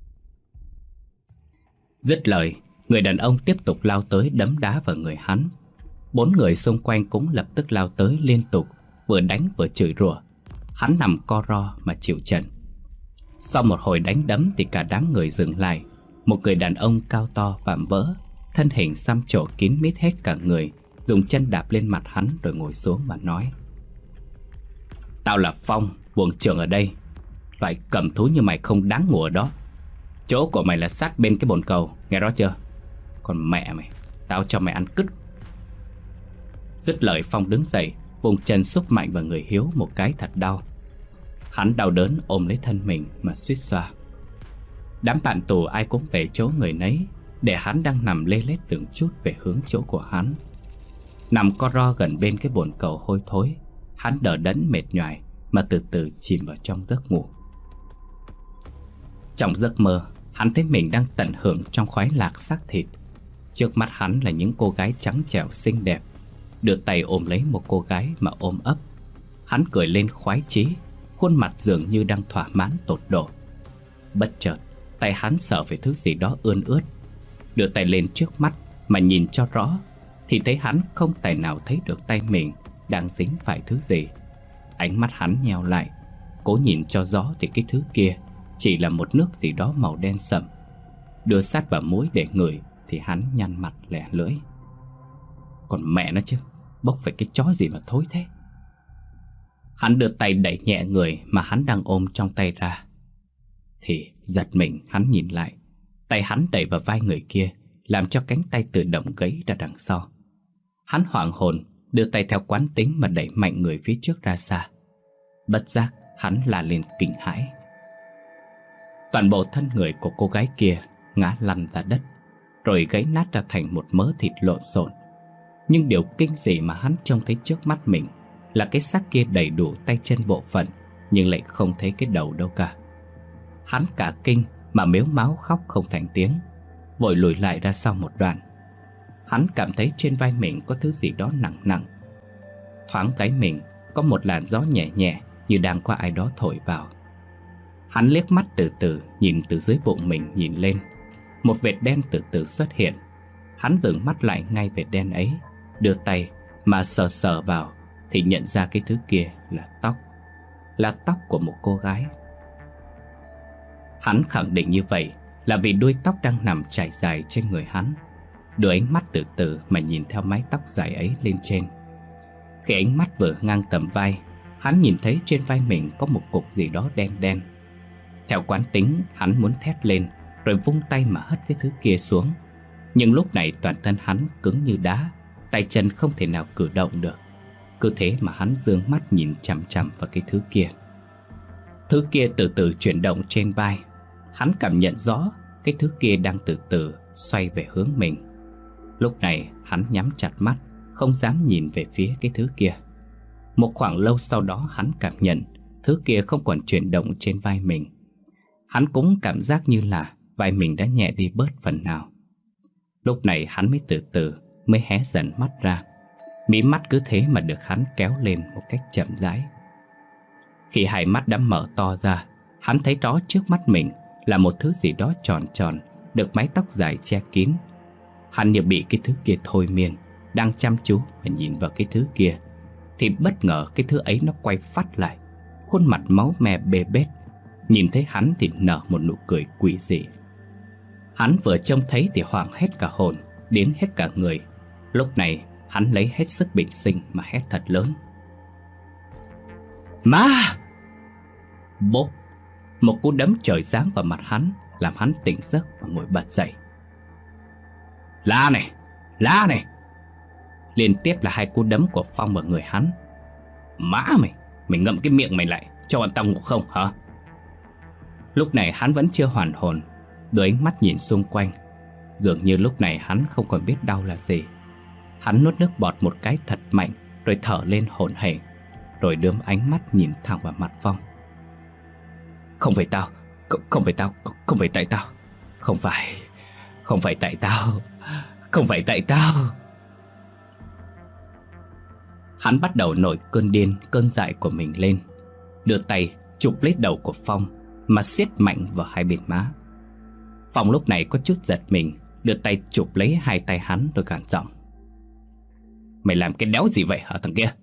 Dứt lời, người đàn ông tiếp tục lao tới đấm đá vào người hắn. Bốn người xung quanh cũng lập tức lao tới liên tục, vừa đánh vừa chửi rủa. Hắn nằm co ro mà chịu trận. Sau một hồi đánh đấm thì cả đám người dừng lại. Một người đàn ông cao to vạm vỡ, thân hình xăm trổ kín mít hết cả người, dùng chân đạp lên mặt hắn rồi ngồi xuống mà nói. Tao là Phong, buồng trưởng ở đây. Loại cầm thú như mày không đáng ngủ ở đó. Chỗ của mày là sát bên cái bồn cầu, nghe rõ chưa? Còn mẹ mày, tao cho mày ăn cứt. Dứt lời, Phong đứng dậy, vùng chân xúc mạnh vào người Hiếu một cái thật đau. Hắn đau đớn ôm lấy thân mình mà suýt xoa. Đám bạn tù ai cũng về chỗ người nấy, để hắn đang nằm lê lết từng chút về hướng chỗ của hắn. Nằm co ro gần bên cái bồn cầu hôi thối, hắn đờ đẫn mệt nhoài mà từ từ chìm vào trong giấc ngủ. Trong giấc mơ, hắn thấy mình đang tận hưởng trong khoái lạc xác thịt. Trước mắt hắn là những cô gái trắng trẻo xinh đẹp, đưa tay ôm lấy một cô gái mà ôm ấp. Hắn cười lên khoái chí, khuôn mặt dường như đang thỏa mãn tột độ. Bất chợt, tay hắn sờ về thứ gì đó ươn ướt. Đưa tay lên trước mắt mà nhìn cho rõ, thì thấy hắn không tài nào thấy được tay mình đang dính phải thứ gì. Ánh mắt hắn nheo lại, cố nhìn cho rõ thì cái thứ kia chỉ là một nước gì đó màu đen sậm. Đưa sát vào mũi để ngửi thì hắn nhăn mặt lẻ lưỡi. Còn mẹ nó chứ, bốc phải cái chó gì mà thối thế. Hắn đưa tay đẩy nhẹ người mà hắn đang ôm trong tay ra, thì giật mình hắn nhìn lại. Tay hắn đẩy vào vai người kia, làm cho cánh tay tự động gãy ra đằng sau. Hắn hoảng hồn, đưa tay theo quán tính mà đẩy mạnh người phía trước ra xa. Bất giác hắn la lên kinh hãi. Toàn bộ thân người của cô gái kia ngã lăn ra đất, rồi gãy nát ra thành một mớ thịt lộn xộn. Nhưng điều kinh dị mà hắn trông thấy trước mắt mình là cái xác kia đầy đủ tay chân bộ phận, nhưng lại không thấy cái đầu đâu cả. Hắn cả kinh mà mếu máo khóc không thành tiếng, vội lùi lại ra sau một đoạn. Hắn cảm thấy trên vai mình có thứ gì đó nặng nặng. Thoáng cái mình có một làn gió nhẹ nhẹ như đang có ai đó thổi vào. Hắn liếc mắt từ từ nhìn từ dưới bụng mình nhìn lên. Một vệt đen từ từ xuất hiện. Hắn dừng mắt lại ngay vệt đen ấy, đưa tay mà sờ sờ vào thì nhận ra cái thứ kia là tóc. Là tóc của một cô gái. Hắn khẳng định như vậy là vì đuôi tóc đang nằm trải dài trên người hắn. Đưa ánh mắt từ từ mà nhìn theo mái tóc dài ấy lên trên. Khi ánh mắt vừa ngang tầm vai, hắn nhìn thấy trên vai mình có một cục gì đó đen đen. Theo quán tính, hắn muốn thét lên rồi vung tay mà hất cái thứ kia xuống. Nhưng lúc này toàn thân hắn cứng như đá, tay chân không thể nào cử động được. Cứ thế mà hắn dương mắt nhìn chằm chằm vào cái thứ kia. Thứ kia từ từ chuyển động trên vai. Hắn cảm nhận rõ cái thứ kia đang từ từ xoay về hướng mình. Lúc này hắn nhắm chặt mắt, không dám nhìn về phía cái thứ kia. Một khoảng lâu sau đó hắn cảm nhận thứ kia không còn chuyển động trên vai mình. Hắn cũng cảm giác như là vai mình đã nhẹ đi bớt phần nào. Lúc này hắn mới từ từ mới hé dần mắt ra. Mí mắt cứ thế mà được hắn kéo lên một cách chậm rãi. Khi hai mắt đã mở to ra, hắn thấy rõ trước mắt mình là một thứ gì đó tròn tròn, được mái tóc dài che kín. Hắn như bị cái thứ kia thôi miên, đang chăm chú mà nhìn vào cái thứ kia, thì bất ngờ cái thứ ấy nó quay phắt lại, khuôn mặt máu me bê bết. Nhìn thấy hắn thì nở một nụ cười quỷ dị. Hắn vừa trông thấy thì hoảng hết cả hồn, điếng hết cả người. Lúc này hắn lấy hết sức bình sinh mà hét thật lớn: Ma! Bốp! Một cú đấm trời giáng vào mặt hắn, làm hắn tỉnh giấc và ngồi bật dậy. La này! La này! Liên tiếp là hai cú đấm của Phong vào người hắn. Mã mày! Mày ngậm cái miệng mày lại, cho bọn tao ngủ không hả? Lúc này hắn vẫn chưa hoàn hồn, đôi ánh mắt nhìn xung quanh. Dường như lúc này hắn không còn biết đau là gì. Hắn nuốt nước bọt một cái thật mạnh, rồi thở lên hổn hển, rồi đưa ánh mắt nhìn thẳng vào mặt Phong. Không phải tao, không, không phải tao, không phải tại tao. Không phải, không phải tại tao, không phải tại tao. Hắn bắt đầu nổi cơn điên, cơn dại của mình lên, đưa tay chụp lấy đầu của Phong mà siết mạnh vào hai bên má. Phong lúc này có chút giật mình, đưa tay chụp lấy hai tay hắn rồi gằn giọng: Mày làm cái đéo gì vậy hả thằng kia?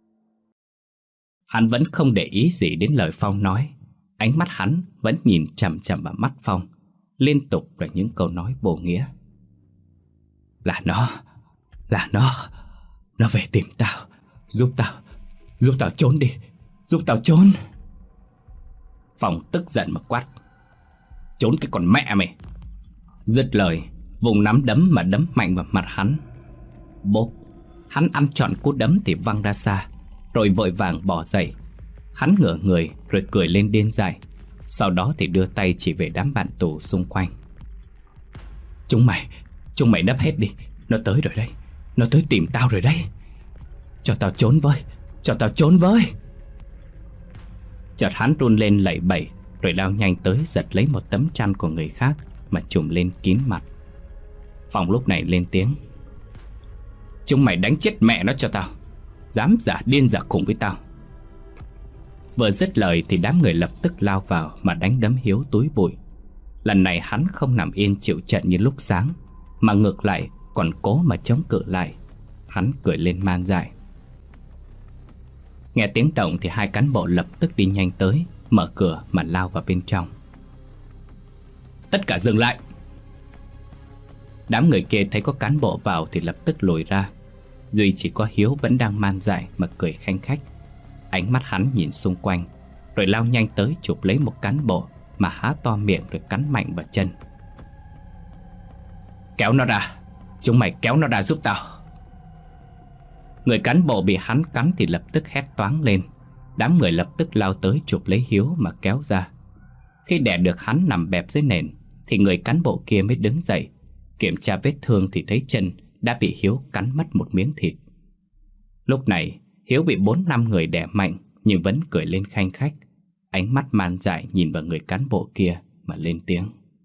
Hắn vẫn không để ý gì đến lời Phong nói. Ánh mắt hắn vẫn nhìn chằm chằm vào mắt Phong, liên tục là những câu nói vô nghĩa. Là nó, là nó, nó về tìm tao, giúp tao, giúp tao trốn đi, giúp tao trốn. Phong tức giận mà quát: Trốn cái con mẹ mày! Dứt lời, vùng nắm đấm mà đấm mạnh vào mặt hắn. Bốp! Hắn ăn trọn cú đấm thì văng ra xa, rồi vội vàng bỏ dậy. Hắn ngửa người rồi cười lên điên dại. Sau đó thì đưa tay chỉ về đám bạn tù xung quanh. Chúng mày, chúng mày nấp hết đi. Nó tới rồi đấy, nó tới tìm tao rồi đấy. Cho tao trốn với, cho tao trốn với. Chợt hắn run lên lẩy bẩy, rồi lao nhanh tới giật lấy một tấm chăn của người khác mà trùm lên kín mặt. Phong lúc này lên tiếng: Chúng mày đánh chết mẹ nó cho tao, dám giả điên giả khùng với tao. Vừa dứt lời thì đám người lập tức lao vào mà đánh đấm Hiếu túi bụi. Lần này hắn không nằm yên chịu trận như lúc sáng, mà ngược lại còn cố mà chống cự lại. Hắn cười lên man dại. Nghe tiếng động thì hai cán bộ lập tức đi nhanh tới, mở cửa mà lao vào bên trong. Tất cả dừng lại! Đám người kia thấy có cán bộ vào thì lập tức lùi ra. Duy chỉ có Hiếu vẫn đang man dại mà cười khanh khách. Ánh mắt hắn nhìn xung quanh, rồi lao nhanh tới chụp lấy một cán bộ mà há to miệng rồi cắn mạnh vào chân. Kéo nó ra! Chúng mày kéo nó ra giúp tao! Người cán bộ bị hắn cắn thì lập tức hét toáng lên. Đám người lập tức lao tới chụp lấy Hiếu mà kéo ra. Khi đè được hắn nằm bẹp dưới nền thì người cán bộ kia mới đứng dậy. Kiểm tra vết thương thì thấy chân đã bị Hiếu cắn mất một miếng thịt. Lúc này Hiếu bị bốn năm người đè mạnh nhưng vẫn cười lên khanh khách. Ánh mắt man dại nhìn vào người cán bộ kia mà lên tiếng: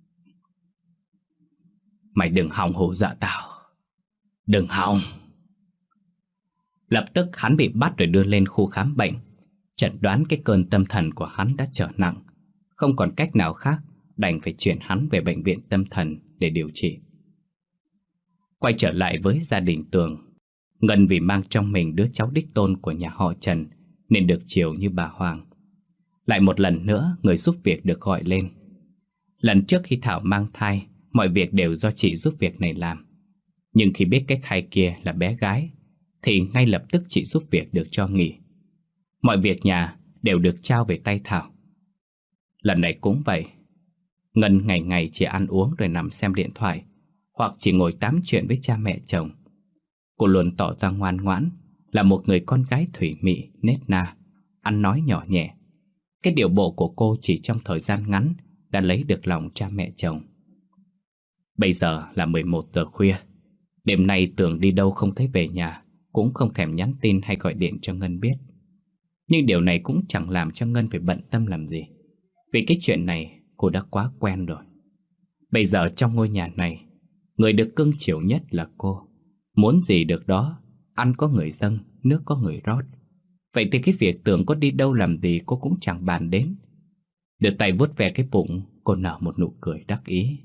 "Mày đừng hòng hù dọa tao, đừng hòng." Lập tức hắn bị bắt rồi đưa lên khu khám bệnh. Chẩn đoán cái cơn tâm thần của hắn đã trở nặng. Không còn cách nào khác, đành phải chuyển hắn về bệnh viện tâm thần để điều trị. Quay trở lại với gia đình Tường. Ngân vì mang trong mình đứa cháu đích tôn của nhà họ Trần nên được chiều như bà Hoàng. Lại một lần nữa người giúp việc được gọi lên. Lần trước khi Thảo mang thai, mọi việc đều do chị giúp việc này làm. Nhưng khi biết cái thai kia là bé gái thì ngay lập tức chị giúp việc được cho nghỉ. Mọi việc nhà đều được trao về tay Thảo. Lần này cũng vậy. Ngân ngày ngày chỉ ăn uống rồi nằm xem điện thoại, hoặc chỉ ngồi tám chuyện với cha mẹ chồng. Cô luôn tỏ ra ngoan ngoãn, là một người con gái thủy mị, nết na, ăn nói nhỏ nhẹ. Cái điệu bộ của cô chỉ trong thời gian ngắn đã lấy được lòng cha mẹ chồng. Bây giờ là mười một giờ khuya. Đêm nay Tường đi đâu không thấy về nhà, cũng không thèm nhắn tin hay gọi điện cho Ngân biết. Nhưng điều này cũng chẳng làm cho Ngân phải bận tâm làm gì, vì cái chuyện này cô đã quá quen rồi. Bây giờ trong ngôi nhà này, người được cưng chiều nhất là cô. Muốn gì được đó, ăn có người dâng, nước có người rót. Vậy thì cái việc Tường có đi đâu làm gì cô cũng chẳng bàn đến. Đưa tay vuốt ve cái bụng, cô nở một nụ cười đắc ý.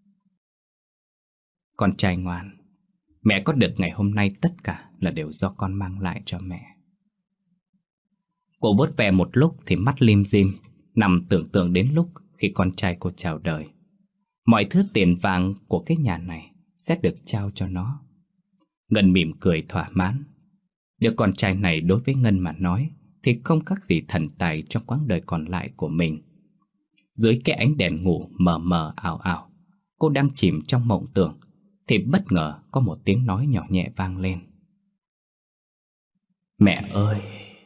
Con trai ngoan, mẹ có được ngày hôm nay tất cả là đều do con mang lại cho mẹ. Cô vuốt ve một lúc thì mắt lim dim, nằm tưởng tượng đến lúc khi con trai cô chào đời. Mọi thứ tiền vàng của cái nhà này sẽ được trao cho nó. Ngân mỉm cười thỏa mãn. Đứa con trai này đối với Ngân mà nói thì không khác gì thần tài trong quãng đời còn lại của mình. Dưới cái ánh đèn ngủ mờ mờ ảo ảo, cô đang chìm trong mộng tưởng thì bất ngờ có một tiếng nói nhỏ nhẹ vang lên. Mẹ ơi!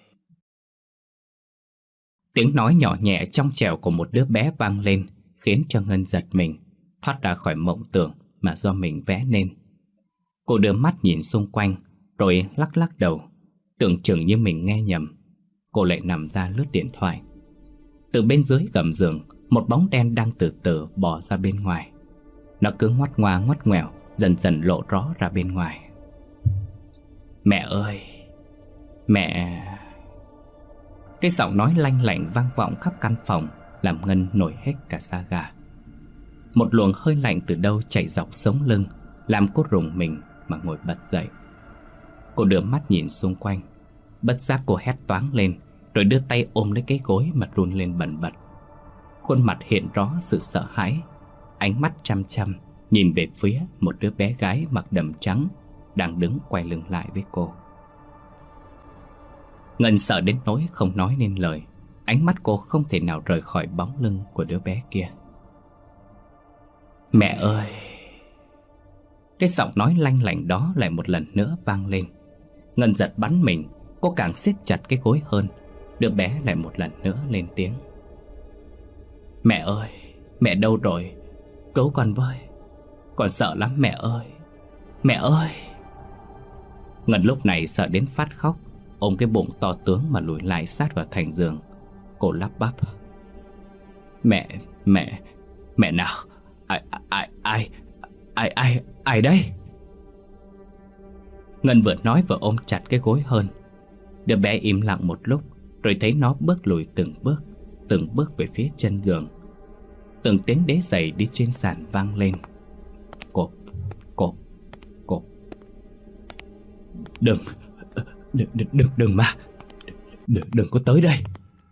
Tiếng nói nhỏ nhẹ trong trẻo của một đứa bé vang lên khiến cho Ngân giật mình, thoát ra khỏi mộng tưởng mà do mình vẽ nên. Cô đưa mắt nhìn xung quanh rồi lắc lắc đầu, tưởng chừng như mình nghe nhầm. Cô lại nằm ra lướt điện thoại. Từ bên dưới gầm giường, một bóng đen đang từ từ bò ra bên ngoài. Nó cứ ngoắt ngoa ngoắt ngoèo, dần dần lộ rõ ra bên ngoài. Mẹ ơi! Mẹ! Cái giọng nói lanh lảnh vang vọng khắp căn phòng, làm Ngân nổi hết cả da gà. Một luồng hơi lạnh từ đâu chảy dọc sống lưng, làm cô rùng mình mà ngồi bật dậy. Cô đưa mắt nhìn xung quanh, bất giác cô hét toáng lên, rồi đưa tay ôm lấy cái gối mà run lên bần bật. Khuôn mặt hiện rõ sự sợ hãi, ánh mắt chăm chăm nhìn về phía một đứa bé gái mặc đầm trắng đang đứng quay lưng lại với cô. Ngân sợ đến nỗi không nói nên lời. Ánh mắt cô không thể nào rời khỏi bóng lưng của đứa bé kia. Mẹ ơi! Cái giọng nói lanh lảnh đó lại một lần nữa vang lên. Ngân giật bắn mình, cô càng siết chặt cái gối hơn. Đứa bé lại một lần nữa lên tiếng. Mẹ ơi! Mẹ đâu rồi? Cứu con với! Con sợ lắm mẹ ơi! Mẹ ơi! Ngân lúc này sợ đến phát khóc, ôm cái bụng to tướng mà lùi lại sát vào thành giường. Cô lắp bắp. Mẹ, mẹ, mẹ nào? Ai, ai, ai, ai, ai, ai đây? Ngân vừa nói vừa ôm chặt cái gối hơn. Đứa bé im lặng một lúc, rồi thấy nó bước lùi từng bước, từng bước về phía chân giường. Từng tiếng đế giày đi trên sàn vang lên. Cộp, cộp, cộp. Đừng, đừng, đừng, đừng, đừng mà, đừng, đừng có tới đây.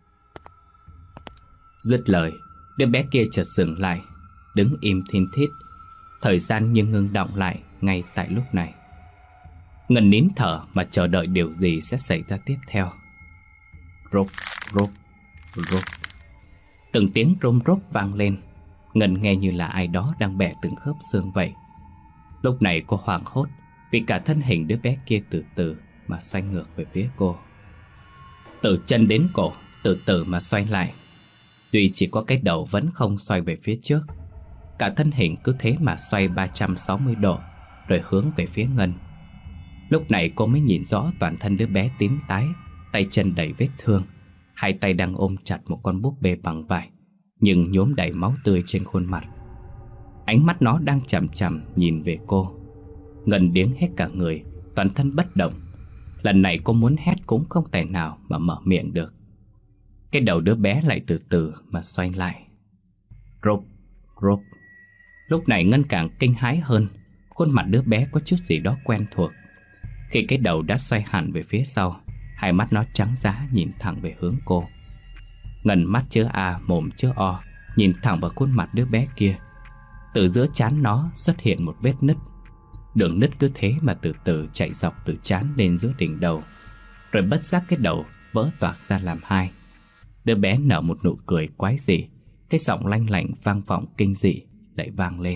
Dứt lời, đứa bé kia chợt dừng lại, đứng im thin thít. Thời gian như ngưng đọng lại ngay tại lúc này. Ngân nín thở mà chờ đợi điều gì sẽ xảy ra tiếp theo. Rốp, rốp, rốp. Từng tiếng rôm rốp vang lên. Ngân nghe như là ai đó đang bẻ từng khớp xương vậy. Lúc này cô hoảng hốt vì cả thân hình đứa bé kia từ từ mà xoay ngược về phía cô. Từ chân đến cổ, từ từ mà xoay lại. Duy chỉ có cái đầu vẫn không xoay về phía trước. Cả thân hình cứ thế mà xoay ba trăm sáu mươi độ, rồi hướng về phía Ngân. Lúc này cô mới nhìn rõ toàn thân đứa bé tím tái, tay chân đầy vết thương. Hai tay đang ôm chặt một con búp bê bằng vải, nhưng nhuốm đầy máu tươi trên khuôn mặt. Ánh mắt nó đang chằm chằm nhìn về cô. Ngân điếng hết cả người, toàn thân bất động. Lần này cô muốn hét cũng không tài nào mà mở miệng được. Cái đầu đứa bé lại từ từ mà xoay lại. Rộp, rộp. Lúc này Ngân càng kinh hãi hơn. Khuôn mặt đứa bé có chút gì đó quen thuộc. Khi cái đầu đã xoay hẳn về phía sau, hai mắt nó trắng dã nhìn thẳng về hướng cô. Ngân mắt chứa A, mồm chứa O, nhìn thẳng vào khuôn mặt đứa bé kia. Từ giữa trán nó xuất hiện một vết nứt. Đường nứt cứ thế mà từ từ chạy dọc từ trán lên giữa đỉnh đầu. Rồi bất giác cái đầu vỡ toạc ra làm hai. Đứa bé nở một nụ cười quái dị. Cái giọng lanh lảnh vang vọng kinh dị lại vang lên.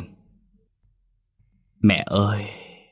Mẹ ơi!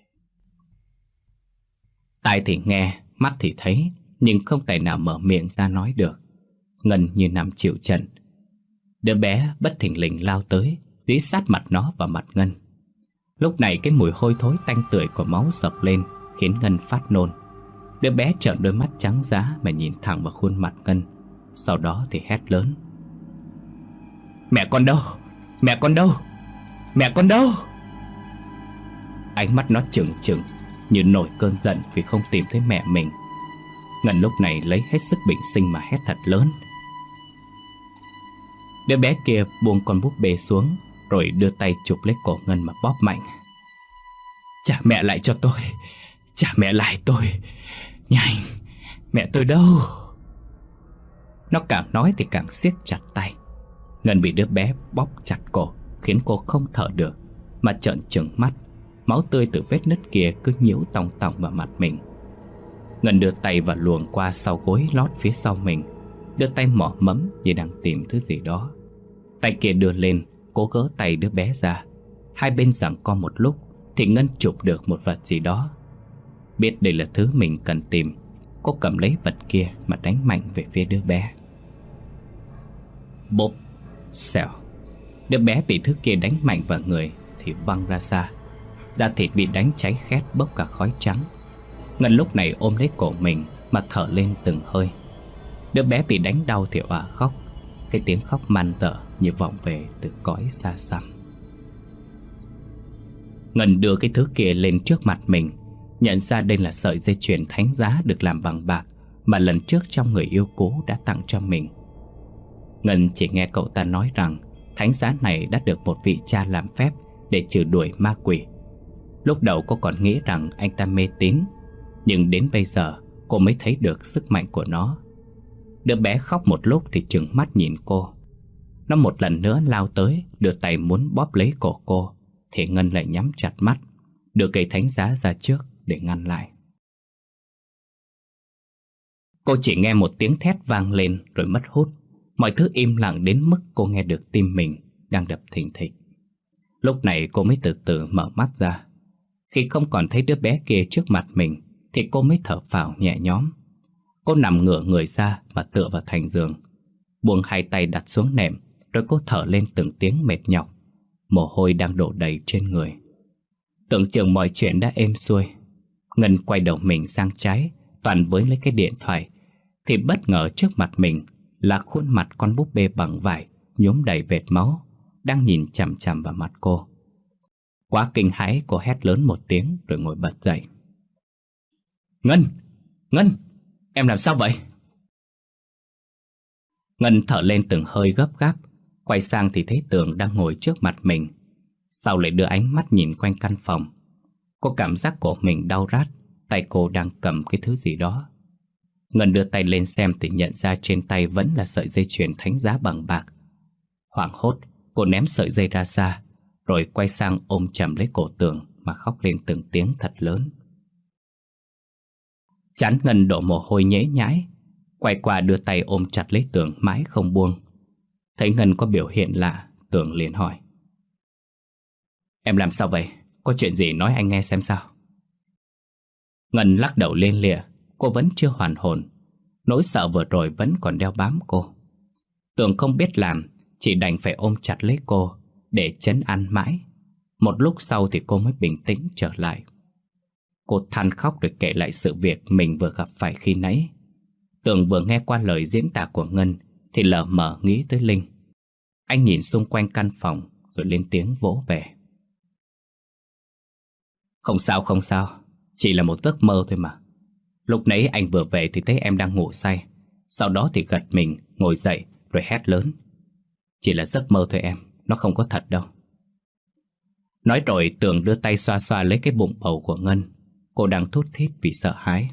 Tai thì nghe, mắt thì thấy, nhưng không tài nào mở miệng ra nói được. Ngân như nằm chịu trận. Đứa bé bất thình lình lao tới, dí sát mặt nó vào mặt Ngân. Lúc này cái mùi hôi thối tanh tưởi của máu sộc lên, khiến Ngân phát nôn. Đứa bé trợn đôi mắt trắng dã mà nhìn thẳng vào khuôn mặt Ngân. Sau đó thì hét lớn. Mẹ con đâu? Mẹ con đâu? Mẹ con đâu? Ánh mắt nó trừng trừng như nổi cơn giận vì không tìm thấy mẹ mình. Ngân lúc này lấy hết sức bình sinh mà hét thật lớn. Đứa bé kia buông con búp bê xuống, rồi đưa tay chụp lấy cổ Ngân mà bóp mạnh. Trả mẹ lại cho tôi! Trả mẹ lại tôi! Nhanh! Mẹ tôi đâu? Nó càng nói thì càng siết chặt tay. Ngân bị đứa bé bóp chặt cổ, khiến cô không thở được, mà trợn trừng mắt. Máu tươi từ vết nứt kia cứ nhiễu tòng tòng vào mặt mình. Ngân đưa tay và luồn qua sau gối lót phía sau mình, đưa tay mỏ mẫm như đang tìm thứ gì đó. Tay kia đưa lên, cố gỡ tay đứa bé ra. Hai bên giằng co một lúc thì Ngân chụp được một vật gì đó. Biết đây là thứ mình cần tìm, cô cầm lấy vật kia mà đánh mạnh về phía đứa bé. Bốp, xèo. Đứa bé bị thứ kia đánh mạnh vào người thì văng ra xa. Da thịt bị đánh cháy khét bốc cả khói trắng. Ngân lúc này ôm lấy cổ mình mà thở lên từng hơi. Đứa bé bị đánh đau thì òa khóc. Cái tiếng khóc man dợ như vọng về từ cõi xa xăm. Ngân đưa cái thứ kia lên trước mặt mình, nhận ra đây là sợi dây chuyền thánh giá được làm bằng bạc mà lần trước trong người yêu cũ đã tặng cho mình. Ngân chỉ nghe cậu ta nói rằng thánh giá này đã được một vị cha làm phép để trừ đuổi ma quỷ. Lúc đầu cô còn nghĩ rằng anh ta mê tín, nhưng đến bây giờ cô mới thấy được sức mạnh của nó. Đứa bé khóc một lúc thì trừng mắt nhìn cô. Nó một lần nữa lao tới, đưa tay muốn bóp lấy cổ cô, thì Ngân lại nhắm chặt mắt, đưa cây thánh giá ra trước để ngăn lại. Cô chỉ nghe một tiếng thét vang lên rồi mất hút. Mọi thứ im lặng đến mức cô nghe được tim mình đang đập thình thịch. Lúc này cô mới từ từ mở mắt ra. Khi không còn thấy đứa bé kia trước mặt mình thì cô mới thở phào nhẹ nhõm. Cô nằm ngửa người ra và tựa vào thành giường, buông hai tay đặt xuống nệm, rồi cô thở lên từng tiếng mệt nhọc. Mồ hôi đang đổ đầy trên người. Tưởng chừng mọi chuyện đã êm xuôi, Ngân quay đầu mình sang trái, toàn với lấy cái điện thoại, thì bất ngờ trước mặt mình là khuôn mặt con búp bê bằng vải nhuốm đầy vệt máu đang nhìn chằm chằm vào mặt cô. Quá kinh hãi, cô hét lớn một tiếng rồi ngồi bật dậy. Ngân! Ngân! Em làm sao vậy? Ngân thở lên từng hơi gấp gáp, quay sang thì thấy Tường đang ngồi trước mặt mình. Sau lại đưa ánh mắt nhìn quanh căn phòng. Cô cảm giác cổ mình đau rát, tay cô đang cầm cái thứ gì đó. Ngân đưa tay lên xem thì nhận ra trên tay vẫn là sợi dây chuyền thánh giá bằng bạc. Hoảng hốt, cô ném sợi dây ra xa, rồi quay sang ôm chầm lấy cổ Tường mà khóc lên từng tiếng thật lớn. Trán Ngân đổ mồ hôi nhễ nhãi, quay qua đưa tay ôm chặt lấy Tường mãi không buông. Thấy Ngân có biểu hiện lạ, Tường liền hỏi. Em làm sao vậy? Có chuyện gì nói anh nghe xem sao. Ngân lắc đầu lia lịa, cô vẫn chưa hoàn hồn. Nỗi sợ vừa rồi vẫn còn đeo bám cô. Tường không biết làm, chỉ đành phải ôm chặt lấy cô để trấn an mãi. Một lúc sau thì cô mới bình tĩnh trở lại. Cô than khóc rồi kể lại sự việc mình vừa gặp phải khi nãy. Tường vừa nghe qua lời diễn tả của Ngân thì lờ mờ nghĩ tới Linh. Anh nhìn xung quanh căn phòng rồi lên tiếng vỗ về. Không sao không sao, chỉ là một giấc mơ thôi mà. Lúc nãy anh vừa về thì thấy em đang ngủ say. Sau đó thì gật mình ngồi dậy rồi hét lớn. Chỉ là giấc mơ thôi em, nó không có thật đâu. Nói rồi Tường đưa tay xoa xoa lấy cái bụng bầu của Ngân. Cô đang thút thít vì sợ hãi.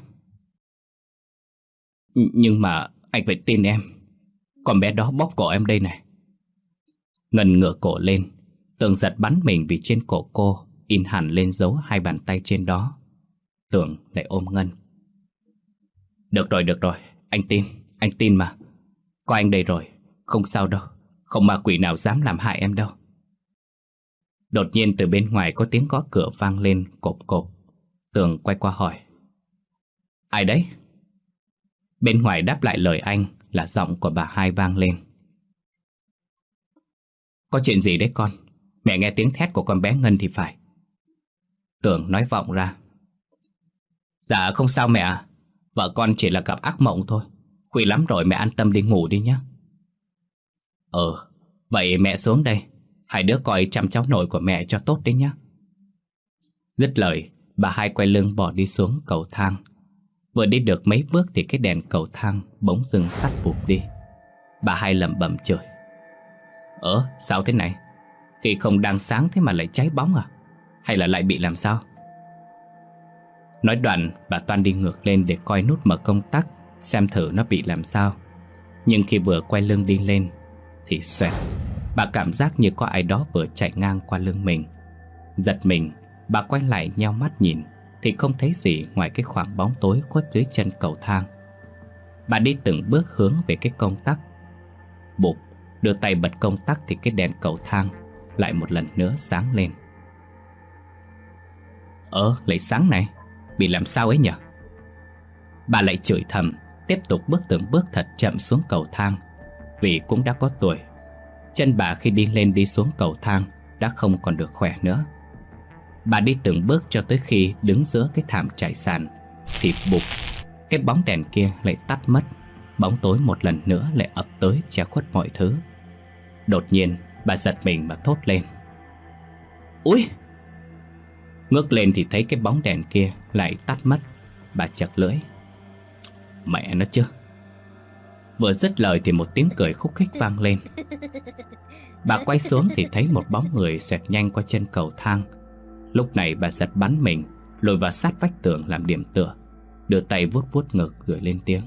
Nhưng mà anh phải tin em, con bé đó bóp cổ em đây này. Ngân ngửa cổ lên. Tường giật bắn mình vì trên cổ cô in hẳn lên dấu hai bàn tay trên đó. Tường lại ôm Ngân. Được rồi, được rồi, anh tin, anh tin mà. Có anh đây rồi, không sao đâu. Không ma quỷ nào dám làm hại em đâu. Đột nhiên từ bên ngoài có tiếng gõ cửa vang lên cộp cộp. Tường quay qua hỏi. Ai đấy? Bên ngoài đáp lại lời anh là giọng của bà hai vang lên. Có chuyện gì đấy con? Mẹ nghe tiếng thét của con bé Ngân thì phải. Tường nói vọng ra. Dạ không sao mẹ à. Vợ con chỉ là gặp ác mộng thôi. Khuya lắm rồi, mẹ an tâm đi ngủ đi nhé. Ờ, vậy mẹ xuống đây. Hai đứa coi chăm cháu nội của mẹ cho tốt đấy nhé. Dứt lời, bà hai quay lưng bỏ đi xuống cầu thang. Vừa đi được mấy bước thì cái đèn cầu thang bỗng dưng tắt vụp đi. Bà hai lẩm bẩm chửi. Ờ, sao thế này? Khi không đang sáng thế mà lại cháy bóng à? Hay là lại bị làm sao? Nói đoạn, bà toan đi ngược lên để coi nút mở công tắc, xem thử nó bị làm sao. Nhưng khi vừa quay lưng đi lên thì xoẹt, bà cảm giác như có ai đó vừa chạy ngang qua lưng mình. Giật mình, bà quay lại nheo mắt nhìn thì không thấy gì ngoài cái khoảng bóng tối khuất dưới chân cầu thang. Bà đi từng bước hướng về cái công tắc. Bụp, đưa tay bật công tắc thì cái đèn cầu thang lại một lần nữa sáng lên. Ờ, lại sáng này, bị làm sao ấy nhỉ? Bà lại chửi thầm, tiếp tục bước từng bước thật chậm xuống cầu thang. Vì cũng đã có tuổi, chân bà khi đi lên đi xuống cầu thang đã không còn được khỏe nữa. Bà đi từng bước cho tới khi đứng giữa cái thảm trải sàn thì bụp, cái bóng đèn kia lại tắt mất. Bóng tối một lần nữa lại ập tới che khuất mọi thứ. Đột nhiên bà giật mình mà thốt lên. Úi! Ngước lên thì thấy cái bóng đèn kia lại tắt mất. Bà chật lưỡi. Mẹ nó chứ! Vừa dứt lời thì một tiếng cười khúc khích vang lên. Bà quay xuống thì thấy một bóng người xoẹt nhanh qua chân cầu thang. Lúc này bà giật bắn mình, lùi vào sát vách tường làm điểm tựa, đưa tay vuốt vuốt ngực rồi lên tiếng.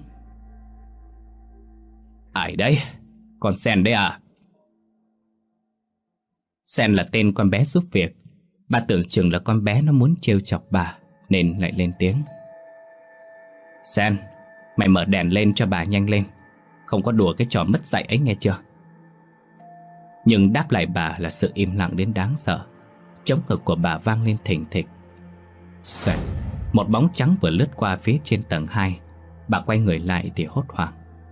Ai đấy? Con Sen đấy à? Sen là tên con bé giúp việc. Bà tưởng chừng là con bé nó muốn trêu chọc bà nên lại lên tiếng. Sen, mày mở đèn lên cho bà nhanh lên. Không có đùa cái trò mất dạy ấy nghe chưa? Nhưng đáp lại bà là sự im lặng đến đáng sợ. Trống ngực của bà vang lên thình thịch. Xoẹt, một bóng trắng vừa lướt qua phía trên tầng hai. Bà quay người lại thì hốt hoảng.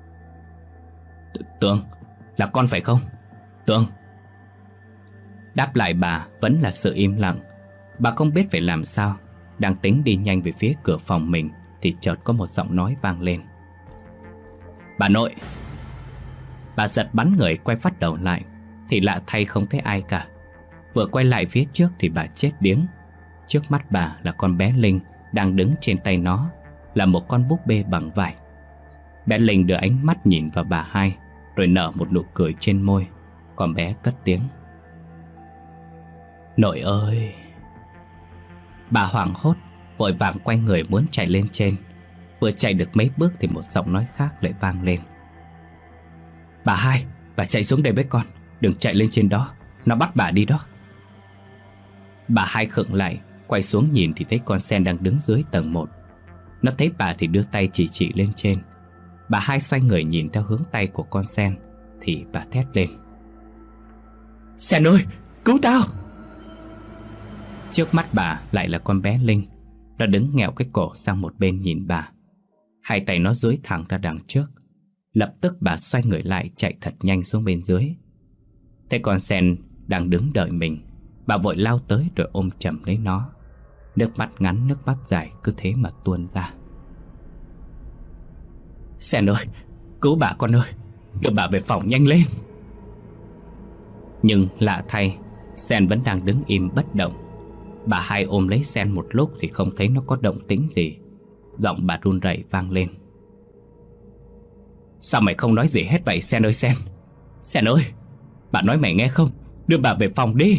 Tường, là con phải không? Tường. Đáp lại bà vẫn là sự im lặng. Bà không biết phải làm sao. Đang tính đi nhanh về phía cửa phòng mình thì chợt có một giọng nói vang lên. Bà nội. Bà giật bắn người quay phát đầu lại thì lạ thay không thấy ai cả. Vừa quay lại phía trước thì bà chết điếng. Trước mắt bà là con bé Linh đang đứng trên tay nó là một con búp bê bằng vải. Bé Linh đưa ánh mắt nhìn vào bà hai rồi nở một nụ cười trên môi. Con bé cất tiếng. Nội ơi! Bà hoảng hốt, vội vàng quay người muốn chạy lên trên. Vừa chạy được mấy bước thì một giọng nói khác lại vang lên. Bà hai, bà chạy xuống đây với con, đừng chạy lên trên đó, nó bắt bà đi đó. Bà hai khựng lại, quay xuống nhìn thì thấy con Sen đang đứng dưới tầng một. Nó thấy bà thì đưa tay chỉ chỉ lên trên. Bà hai xoay người nhìn theo hướng tay của con Sen thì bà thét lên. Sen ơi, cứu tao! Trước mắt bà lại là con bé Linh. Nó đứng nghẹo cái cổ sang một bên nhìn bà. Hai tay nó duỗi thẳng ra đằng trước. Lập tức bà xoay người lại chạy thật nhanh xuống bên dưới. Thấy con sen đang đứng đợi mình, bà vội lao tới rồi ôm chầm lấy nó. Nước mắt ngắn nước mắt dài cứ thế mà tuôn ra. Sen ơi, cứu bà con ơi, đưa bà về phòng nhanh lên. Nhưng lạ thay, Sen vẫn đang đứng im bất động. Bà hai ôm lấy Sen một lúc thì không thấy nó có động tĩnh gì. Giọng bà run rẩy vang lên. Sao mày không nói gì hết vậy Sen ơi Sen? Sen ơi, bà nói mày nghe không? Đưa bà về phòng đi.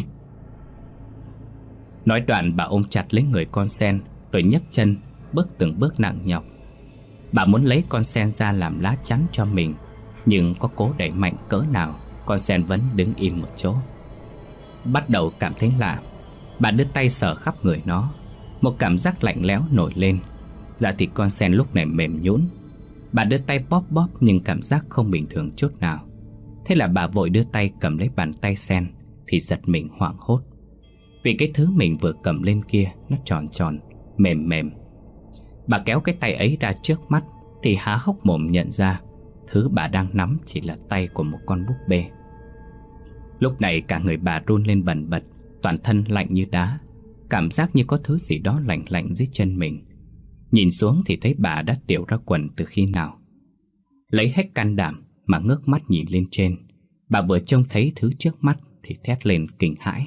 Nói đoạn bà ôm chặt lấy người con Sen rồi nhấc chân bước từng bước nặng nhọc. Bà muốn lấy con Sen ra làm lá chắn cho mình, nhưng có cố đẩy mạnh cỡ nào, con Sen vẫn đứng im một chỗ. Bắt đầu cảm thấy lạ, bà đưa tay sờ khắp người nó. Một cảm giác lạnh lẽo nổi lên. Da thịt con Sen lúc này mềm nhũn. Bà đưa tay bóp bóp nhưng cảm giác không bình thường chút nào. Thế là bà vội đưa tay cầm lấy bàn tay Sen thì giật mình hoảng hốt. Vì cái thứ mình vừa cầm lên kia nó tròn tròn, mềm mềm. Bà kéo cái tay ấy ra trước mắt thì há hốc mồm nhận ra thứ bà đang nắm chỉ là tay của một con búp bê. Lúc này cả người bà run lên bần bật, toàn thân lạnh như đá. Cảm giác như có thứ gì đó lạnh lạnh dưới chân mình. Nhìn xuống thì thấy bà đã tiểu ra quần từ khi nào. Lấy hết can đảm mà ngước mắt nhìn lên trên. Bà vừa trông thấy thứ trước mắt thì thét lên kinh hãi.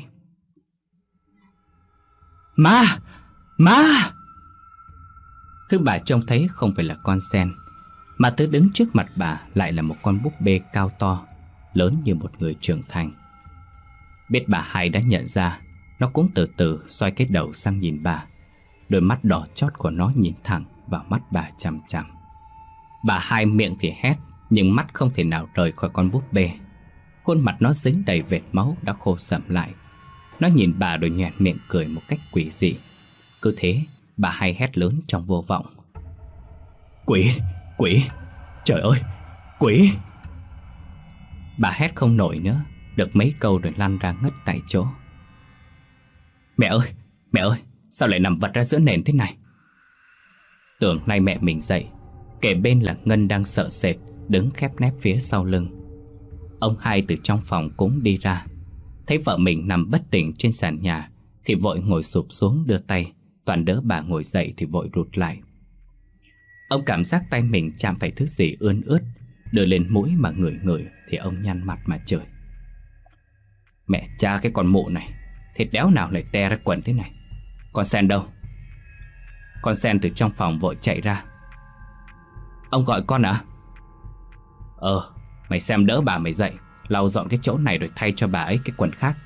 Ma! Ma! Thứ bà trông thấy không phải là con Sen, mà thứ đứng trước mặt bà lại là một con búp bê cao to, lớn như một người trưởng thành. Biết bà hai đã nhận ra, nó cũng từ từ xoay cái đầu sang nhìn bà. Đôi mắt đỏ chót của nó nhìn thẳng vào mắt bà chằm chằm. Bà hai miệng thì hét, nhưng mắt không thể nào rời khỏi con búp bê. Khuôn mặt nó dính đầy vệt máu đã khô sậm lại. Nó nhìn bà rồi nhoẻn miệng cười một cách quỷ dị. Cứ thế bà hai hét lớn trong vô vọng. Quỷ! Quỷ! Trời ơi! Quỷ! Bà hét không nổi nữa, được mấy câu rồi lăn ra ngất tại chỗ. Mẹ ơi! Mẹ ơi! Sao lại nằm vật ra giữa nền thế này? Tưởng nay mẹ mình dậy, kề bên là Ngân đang sợ sệt đứng khép nép phía sau lưng. Ông hai từ trong phòng cũng đi ra, thấy vợ mình nằm bất tỉnh trên sàn nhà thì vội ngồi sụp xuống đưa tay. Toàn đỡ bà ngồi dậy thì vội rụt lại. Ông cảm giác tay mình chạm phải thứ gì ươn ướt, đưa lên mũi mà ngửi ngửi thì ông nhăn mặt mà chửi. Mẹ cha cái con mụ này, thịt đéo nào lại te ra quần thế này. Con Sen đâu? Con Sen từ trong phòng vội chạy ra. Ông gọi con à? Ờ, mày xem đỡ bà mày dậy, lau dọn cái chỗ này rồi thay cho bà ấy cái quần khác.